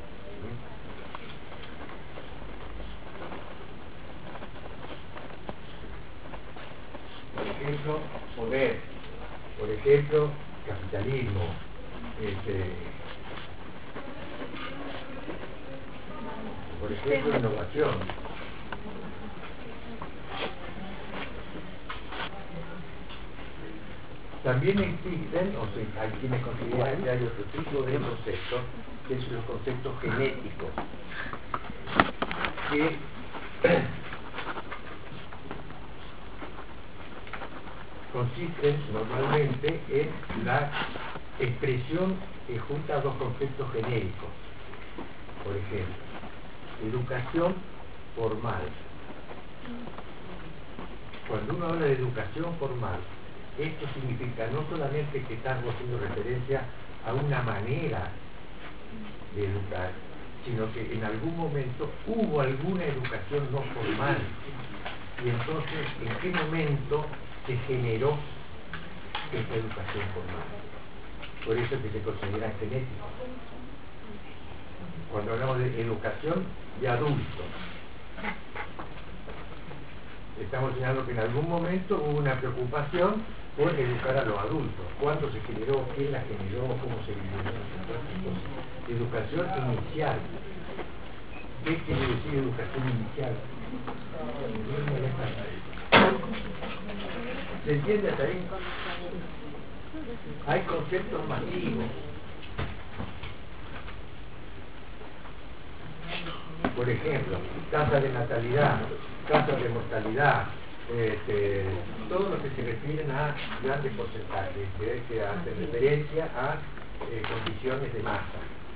Por ejemplo, poder, por ejemplo, capitalismo, este, por ejemplo, innovación. También existen, o sea, hay quienes consideran que hay otro tipo de conceptos, que son los conceptos genéticos, que consisten normalmente en la expresión que junta dos conceptos genéricos. Por ejemplo, educación formal. Cuando uno habla de educación formal, esto significa no solamente que estamos haciendo referencia a una manera de educar, sino que en algún momento hubo alguna educación no formal. Y entonces, ¿en qué momento se generó esta educación formal? Por eso es que se considera genético. Cuando hablamos de educación de adultos, estamos señalando que en algún momento hubo una preocupación por educar a los adultos. ¿Cuándo se generó? ¿Quién la generó? ¿Cómo se generó? Educación inicial. ¿Qué quiere decir educación inicial? ¿Se entiende hasta ahí? Hay conceptos masivos. Por ejemplo, tasa de natalidad, tasa de mortalidad, este, todo lo que se refieren a grandes porcentajes, que, que hacen referencia a eh, condiciones de masa.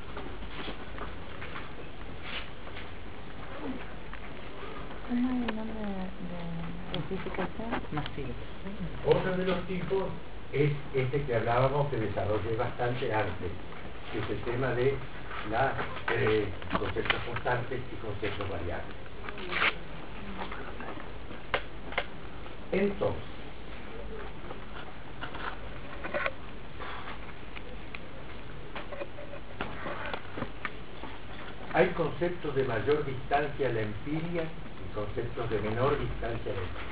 ¿Cómo es el nombre de dosificación? Masiva. Otro de los tipos es este que hablábamos, que desarrollé bastante antes, que es el tema de los eh, conceptos constantes y conceptos variables. Entonces, hay conceptos de mayor distancia a la empiria y conceptos de menor distancia a la empiria.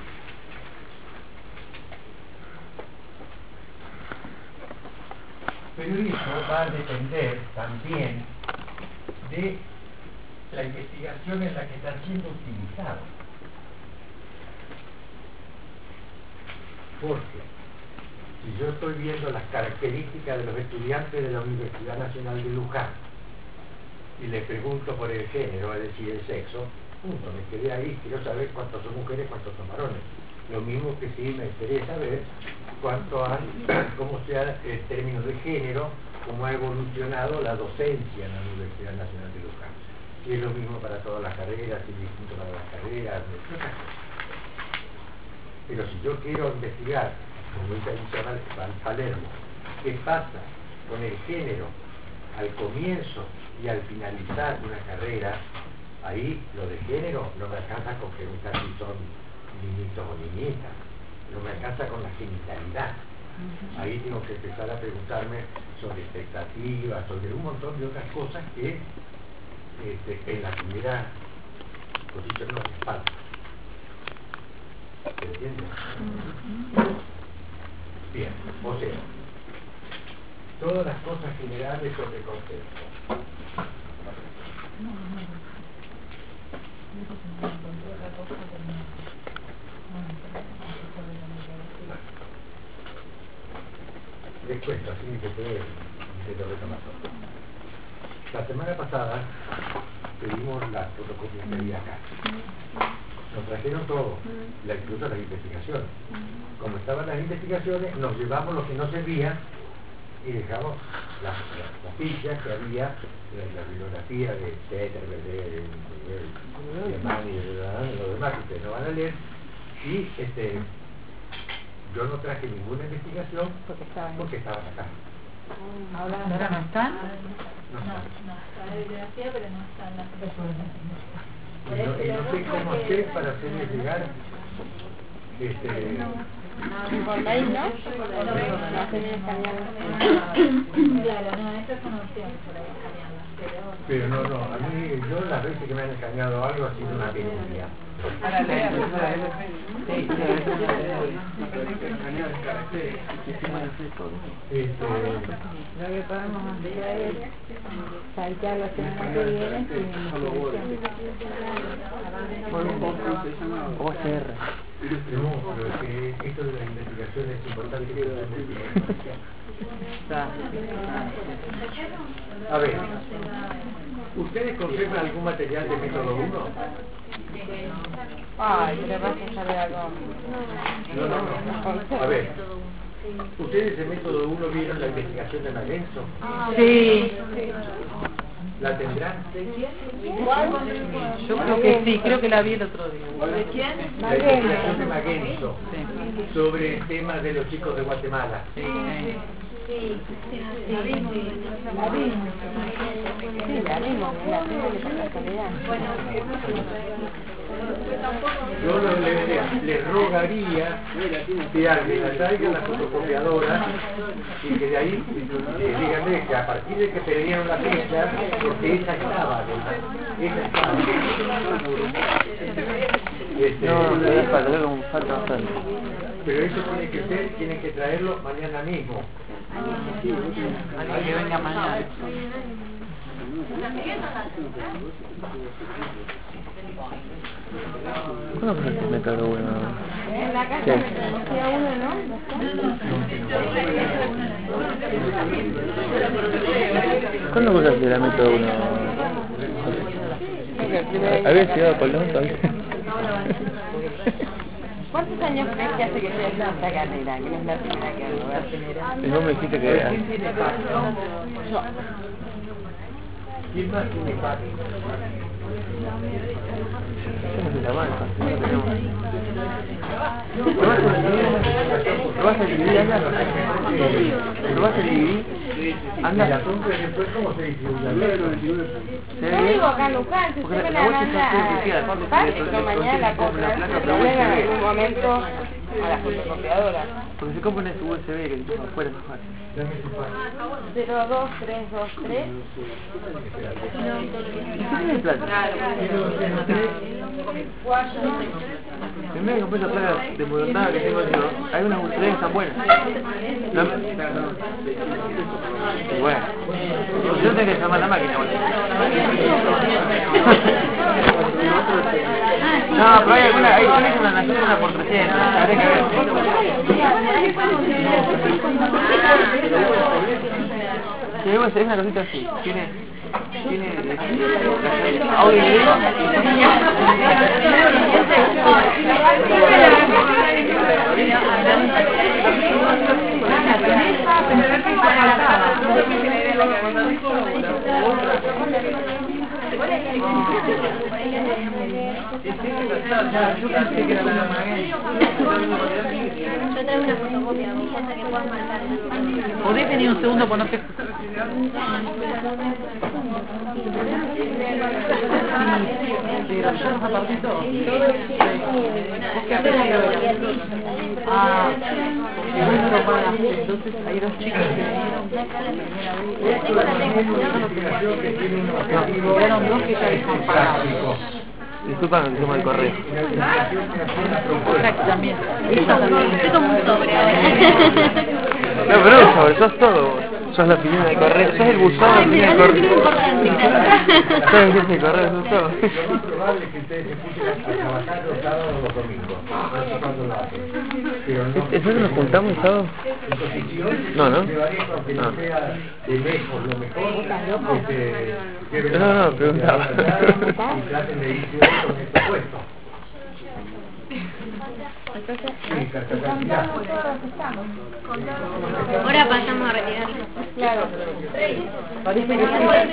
Pero eso va a depender también de la investigación en la que están siendo utilizados. Porque si yo estoy viendo las características de los estudiantes de la Universidad Nacional de Luján y les pregunto por el género, es decir, el sexo, punto, me quedé ahí, quiero saber cuántos son mujeres, cuántos son varones. Lo mismo que sí me interesa ver cuánto han, cómo sea en términos de género, cómo ha evolucionado la docencia en la Universidad Nacional de Luján. Y es lo mismo para todas las carreras, y distinto para las carreras, etcétera. Pero si yo quiero investigar, como dice Palermo, qué pasa con el género al comienzo y al finalizar una carrera, ahí lo de género no me alcanza con preguntar si son niñitos o niñitas, no me alcanza con la genitalidad. Ahí tengo que empezar a preguntarme sobre expectativas, sobre un montón de otras cosas que este, en la primera posición no les falta. ¿Se entiende? Bien, o sea, todas las cosas generales sobre conceptos. Les cuento, así que ustedes se lo retoman todo. La semana pasada pedimos la fotocopistería acá. Nos trajeron todo, la, incluso las investigaciones. Como estaban las investigaciones, nos llevamos lo que no servía y dejamos las, las, las fichas que había, la, la bibliografía de Zetterberg, de, de, de, de Mann y de, de los demás que ustedes no van a leer. Y este, yo no traje ninguna investigación porque estaban, porque estaban acá. ¿Ahora no están? No, no, está la bibliografía, pero no están las fotocopias. Y no, y no sé cómo hacer para hacerles llegar este por mail, ¿no? No hacen escanearlas. Claro, no, esa es una opción por ahí escanearlas, pero... Pero no, no, a mí, yo las veces que me han escaneado algo ha sido una penuria. Para leer, para leer. Sí, Este, Lo que podemos hacer es saltear la semana que viene O C R. no, pero es que esto de la investigación es importante que lo A ver, ¿ustedes conservan algún material de método uno? Ay, pero vas a saber algo. No, no, no. A ver, ¿ustedes de método uno vieron la investigación de Magenzo? Sí. ¿La tendrán? Yo creo que sí, creo que la vi el otro día. ¿De quién? La investigación de Magenzo sobre el tema de los chicos de Guatemala. Sí. Sí, sí, la vimos. La vimos. Sí, la vimos, la tengo que por casualidad. Yo lo- le, le- le rogaría que alguien la traiga a la fotocopiadora y que de ahí eh, díganle que a partir de que perdieron la fecha, porque esa estaba, además, esa estaba. Este, No, todavía falta, creo que falta bastante. pero eso tiene que ser, tienen que traerlo mañana mismo. Alguien que venga mañana. ¿Cuándo fue el método uno? En la casa Sí. me conocía uno, ¿no? ¿Cuándo usaste el método uno? ¿Había estudiado Colón todavía? ¿Cuántos años crees que hace que estoy haciendo esta carrera? Que no es la primera que hago. Y vos me dijiste que era. Yo. ¿Quién más tiene padre? ¿Cómo se llama? No tenemos. ¿Probás el D V D? Anda. ¿Probás el D V D? Anda. Entonces, después, ¿cómo se distribuye? Yo digo acá local, si usted me la manda a comprar, yo mañana la compro, pero luego en algún momento a la fotocompiadora. Porque se compra en U S B que está afuera es más fácil. cero dos tres dos tres. ¿Qué tiene plata? Primero que compré esa placa de Morondanga que tengo yo, hay unas U S B que están buenas. No, y bueno, yo tengo que llamar a la máquina, bueno. No, pero hay alguna, hay una, una nación, una por trescientos, habría que ver. Sí, es una cosita así, tiene, tiene, eh, audio y video. Yo pensé que era la Yo traigo una fotocopia, cosa que puedas marcar. ¿Podés venir un segundo para no te... Pero ya nos aparté todo. ¿Vos qué haces? Ah, bueno, para entonces hay dos chicos que vinieron. Quedaron dos que ya están pagados. Disculpa, que somos el correo. Ahora también. Ella también. Estoy como un sobre ahora. No, pero un sobre, sos todo. Sos la oficina de correo, sos el buzón, la oficina de correo. Sos la oficina de correo, sos todo. Lo más probable es que ustedes se pusieran a trabajar los sábados o los domingos. No sé cuándo lo hacen. Pero no. ¿Es eso que nos juntamos el sábado? No, ¿no? Me varía aunque no sea de lejos lo mejor. Este, que No, no, preguntaba. y traten de irse con este puesto. Entonces, Sí, cantidad. ahora pasamos a retirar. Claro. ¿Cuál es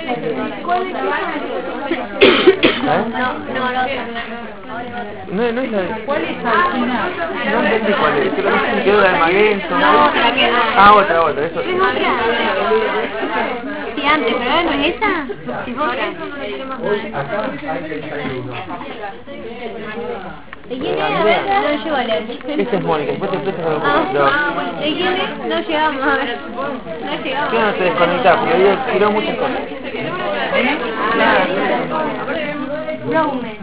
¿Sabes? No, no, la otra. No, no es la de... ¿Cuál es al final? No entendí cuál es, pero no se quedó la de Magento. No, la que... Ah, otra, otra, eso. ¿Es otra? Sí, antes, pero ahora no es esa. Es otra. Hoy acá hay treinta y uno. ¿De quién es? A ver, no llego a leer. Esta es Mónica, después te prestas con Ah, ¿de quién es? No llegamos a ver. No llegamos. ¿Qué no te desconectás? Porque yo tiró muchas cosas. Browman.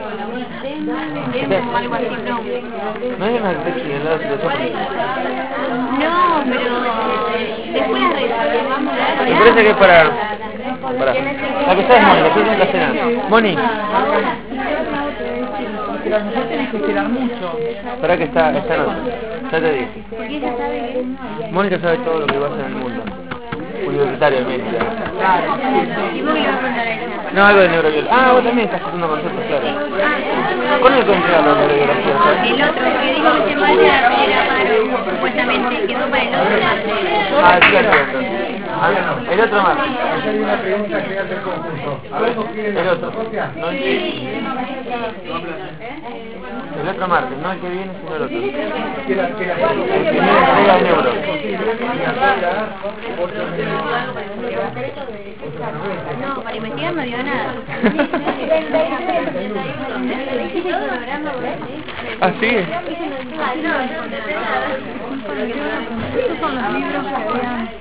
Demo, algo así, Browman. No hay una textura en la situación. No, pero después arreglamos la... Me parece que es para... para... La que está es Mónica, que es la cena. Moni, Pero nosotros tenés que esperar mucho. para que está esta noche. Ya te dije. Porque ella sabe que... Mónica sabe todo lo que pasa en el mundo. Universitariamente. Claro. ¿Y vos qué ibas a preguntar a ella? No, algo de neurobiología. Ah, vos también estás haciendo conceptos, claro. ¿Cuál es el concepto de la neurobiología? ¿Sabes? El otro, porque dijo que se vaya era paro, supuestamente quedó para el otro. Ah, sí, claro. Ah, el El otro martes. Esa es una pregunta que hace el conjunto. ¿Algunos quieren El la otro. fotocopia? No, el, el otro martes, no el que viene, sino el otro. Que la, que la fotocopia. El que viene entrega el euro. No, para investigar no dio nada. Ah, sí. Estos son los libros que habían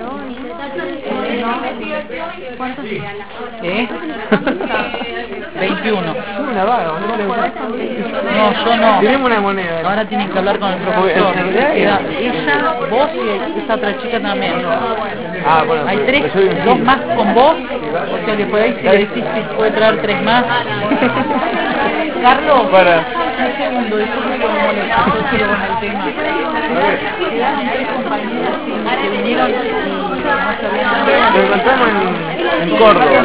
¿cuántos? ¿Eh? veintiuno. Una vaga, ¿no? No, yo no. Tenemos una moneda. Ahora tienen que hablar con el profesor. Queda ella, vos y esa otra chica también. Ah, bueno. Hay tres, dos más con vos. O sea que por ahí si le decís si puede traer tres más. Carlos, para. Un segundo, disculpe que me molesta, yo quiero con el tema. Quedaron tres compañeros que vinieron y no sabían. Lo encontramos en, en Córdoba.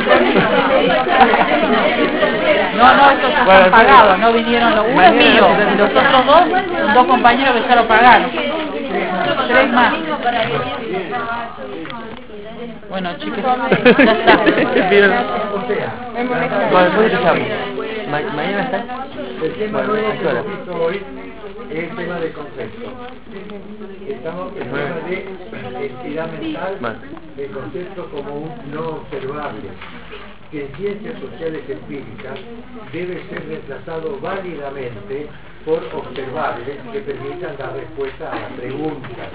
No, no, estos ya están pagados, no vinieron. Los, uno es mío, y los otros dos, son dos compañeros que ya lo pagaron. Tres más. Bueno, chicos, ya está. Bueno, después te llamo. Ma mañana está. El tema nuevo que hemos visto hoy es el tema de concepto. Estamos en el tema de entidad mental, de concepto como un no observable, que en ciencias sociales empíricas debe ser reemplazado válidamente por observables que permitan dar respuesta a las preguntas.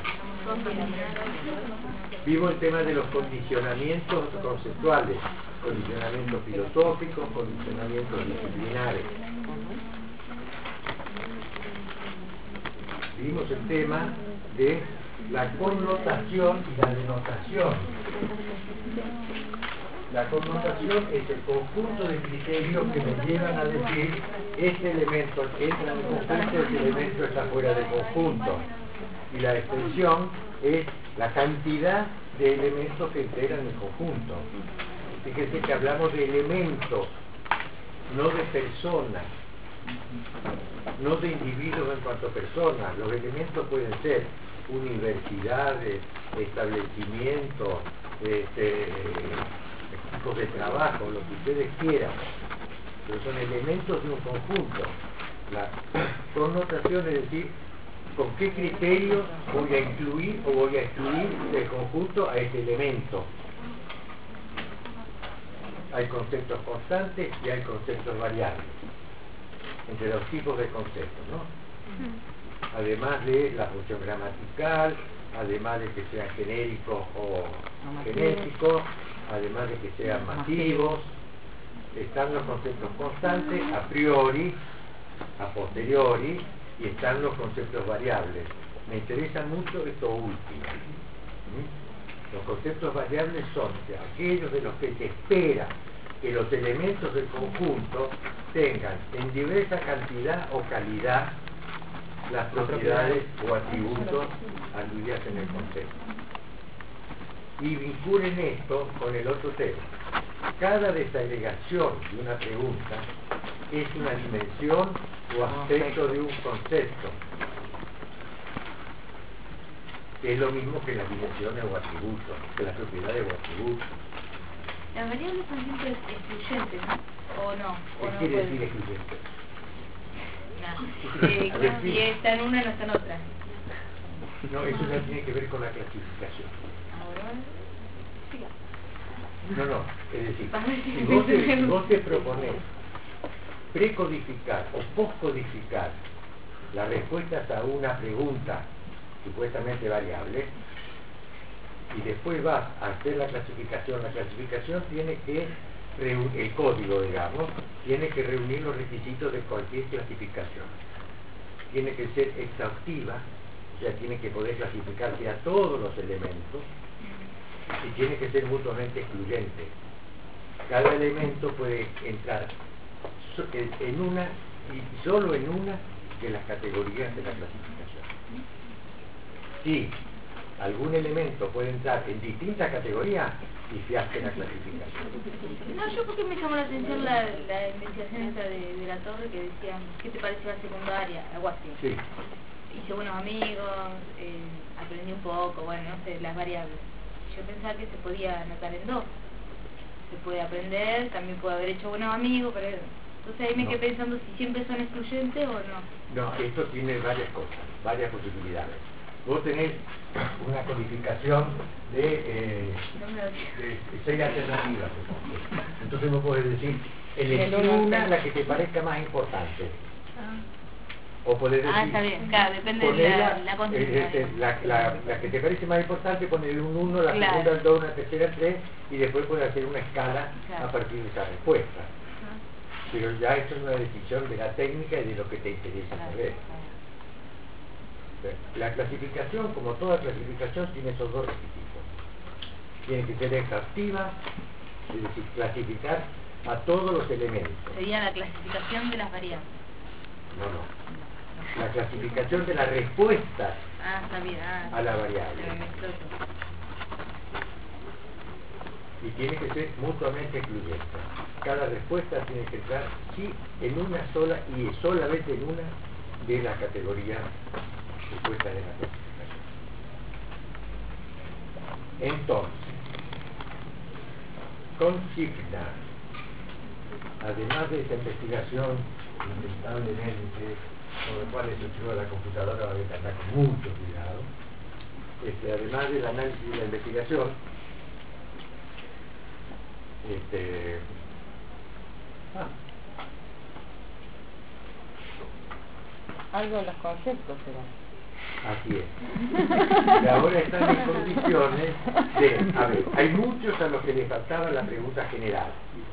Vivo el tema de los condicionamientos conceptuales, condicionamientos filosóficos, condicionamientos disciplinares. Vimos el tema de la connotación y la denotación. La connotación es el conjunto de criterios que me llevan a decir este elemento entra en el conjunto, este elemento está fuera del conjunto. Y la extensión es la cantidad de elementos que integran el conjunto. Fíjense que hablamos de elementos, no de personas, no de individuos en cuanto a personas. Los elementos pueden ser universidades, establecimientos, este, equipos de trabajo, lo que ustedes quieran, pero son elementos de un conjunto. La connotación es decir, con qué criterio voy a incluir o voy a excluir del conjunto a este elemento. Hay conceptos constantes y hay conceptos variables entre los tipos de conceptos, ¿no? Además de la función gramatical, además de que sean genéricos o genéticos, además de que sean masivos, están los conceptos constantes a priori, a posteriori, y están los conceptos variables. Me interesa mucho esto último. ¿Mm? Los conceptos variables son aquellos de los que se espera que los elementos del conjunto tengan en diversa cantidad o calidad las propiedades o atributos aludidas en el concepto. Y vinculen esto con el otro tema. Cada desagregación de una pregunta es una dimensión o aspecto de un concepto, que es lo mismo que las dimensiones o atributos, que las propiedades o atributos. Las variables son siempre excluyentes, ¿no? ¿O no? ¿Qué ¿O no quiere pueden? decir excluyente? Nah. Eh, que si está en una, no está en otra. No, eso ya tiene que ver con la clasificación. Ahora, siga. No, no, es decir, si vos te, si vos te proponés precodificar o poscodificar las respuestas a una pregunta supuestamente variable, y después vas a hacer la clasificación, la clasificación tiene que reunir, el código digamos, tiene que reunir los requisitos de cualquier clasificación. Tiene que ser exhaustiva, o sea, tiene que poder clasificarse a todos los elementos, y tiene que ser mutuamente excluyente. Cada elemento puede entrar en una y solo en una de las categorías de la clasificación. Si algún elemento puede entrar en distintas categorías, y se hace la clasificación. No, yo porque me llamó la atención la, la investigación esta de, de la torre que decía, ¿qué te pareció la secundaria? Algo así. Sí. Hice buenos amigos, eh, aprendí un poco, bueno, no sé, las variables. yo pensaba que se podía anotar en dos. Se puede aprender, también puede haber hecho buenos amigos, pero entonces ahí me No. quedé pensando si siempre son excluyentes o no. No, esto tiene varias cosas, varias posibilidades. Vos tenés una codificación de, eh, de, de seis alternativas. Entonces vos podés decir, elegí una, la que te parezca más importante. O podés decir, Ah, está bien, claro, depende de ponela, la, la concepción. eh, eh, la, la, la que te parece más importante, ponerle un uno, la Claro. segunda el dos, una tercera el tres, y después puedes hacer una escala Claro. a partir de esa respuesta. Pero ya esto es una decisión de la técnica y de lo que te interesa saber. La clasificación, como toda clasificación, tiene esos dos requisitos. Tiene que ser exhaustiva, es decir, clasificar a todos los elementos. Sería la clasificación de las variables. No, no. La clasificación de las respuestas Ah, está bien. Ah, a la variable. se me mezcló todo. Y tiene que ser mutuamente excluyente. Cada respuesta tiene que entrar sí en una sola y solamente en una de las categorías supuestas de la clasificación. Entonces, consigna, además de esta investigación lamentablemente, con lo cual se usó la computadora va a haber que andar con mucho cuidado, este, además del análisis y la investigación, este, ah, Algo de los conceptos será. así es. Y ahora están en condiciones de, a ver, hay muchos a los que les faltaba la pregunta general.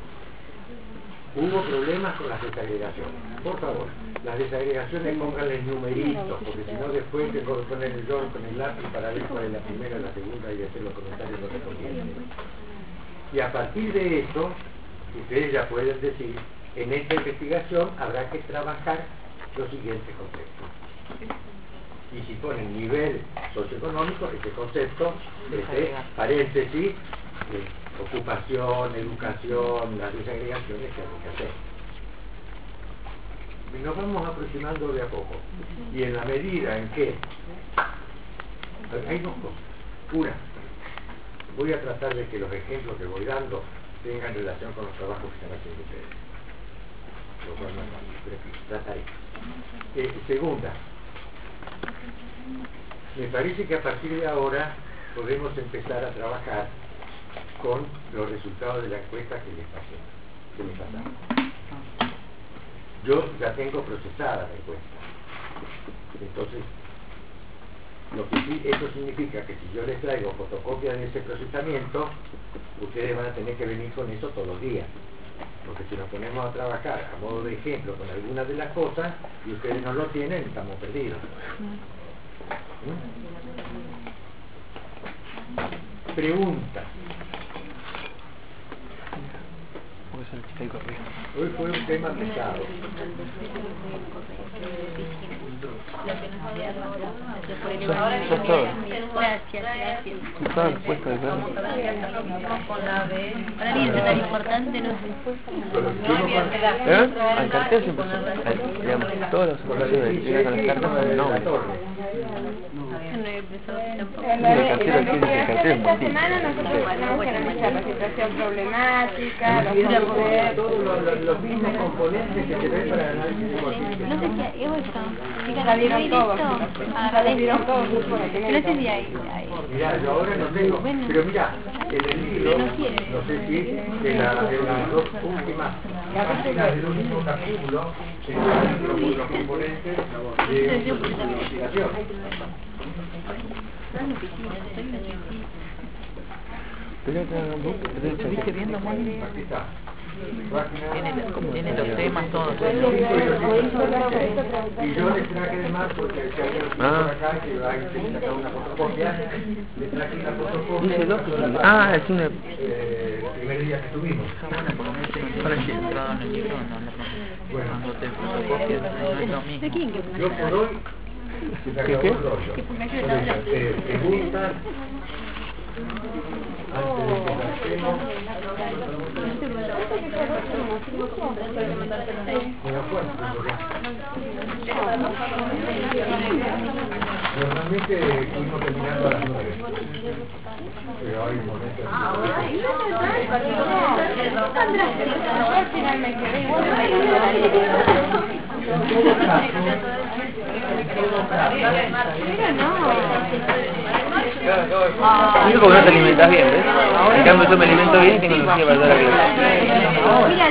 Hubo problemas con las desagregaciones. Por favor, las desagregaciones pónganle numeritos, porque si no después tengo que poner el yo con el lápiz para ver cuál es la primera, la segunda y hacer los comentarios correspondientes. Y a partir de eso, ustedes ya pueden decir, en esta investigación habrá que trabajar los siguientes conceptos. Y si ponen nivel socioeconómico, este concepto, este paréntesis, eh, ocupación, educación, las desagregaciones que hay que hacer. Y nos vamos aproximando de a poco. Y en la medida en que hay dos cosas. Una, voy a tratar de que los ejemplos que voy dando tengan relación con los trabajos que están haciendo ustedes. Lo cual no es fácil, pero trataré. Eh, segunda, me parece que a partir de ahora podemos empezar a trabajar con los resultados de la encuesta que les pasé, que les pasamos. Yo ya tengo procesada la encuesta. Entonces, lo que sí, eso significa que si yo les traigo fotocopia de ese procesamiento, ustedes van a tener que venir con eso todos los días. Porque si nos ponemos a trabajar a modo de ejemplo con algunas de las cosas y ustedes no lo tienen, estamos perdidos. ¿Mm? Pregunta. Hoy fue un tema pesado. Gracias, gracias. Está puesto de verlo. Para mí es tan importante, no sé. ¿Eh? Al cartel siempre son, digamos, todos los oficios de llegar con las cartas son nombres. Esta semana nosotros tenemos que analizar la situación problemática, los conceptos. Todos los, los, los mismos componentes que se ven para el análisis de cualquier No sé si es esto. La vieron todos. Ah, La vieron todos. no sé si hay. Mirá, yo ahora no tengo, pero mirá, en el libro, no sé si de, la, de las dos últimas páginas del último capítulo, se encuentran los, los componentes de investigación. ¿Viste viendo muy bien? Aquí está. Tiene los temas todos. Y yo les traje de más porque si alguien lo tiene por acá que va a sacar una fotocopia, les traje una fotocopia. Dice dos. Ah, es una. Eh, el primer día que tuvimos. Para que entrado en el libro, no, no, no. Bueno, Cuando te fotocopias, no es lo mismo. yo por hoy se acabó el rollo. Eh, preguntas antes de que Normalmente fuimos terminando a las nueve. Pero hay un momento. Al final me quedé igual. Digo porque no te alimentas bien, ¿ves? En cambio yo me alimento bien y tengo energía para dar la clase. Mira,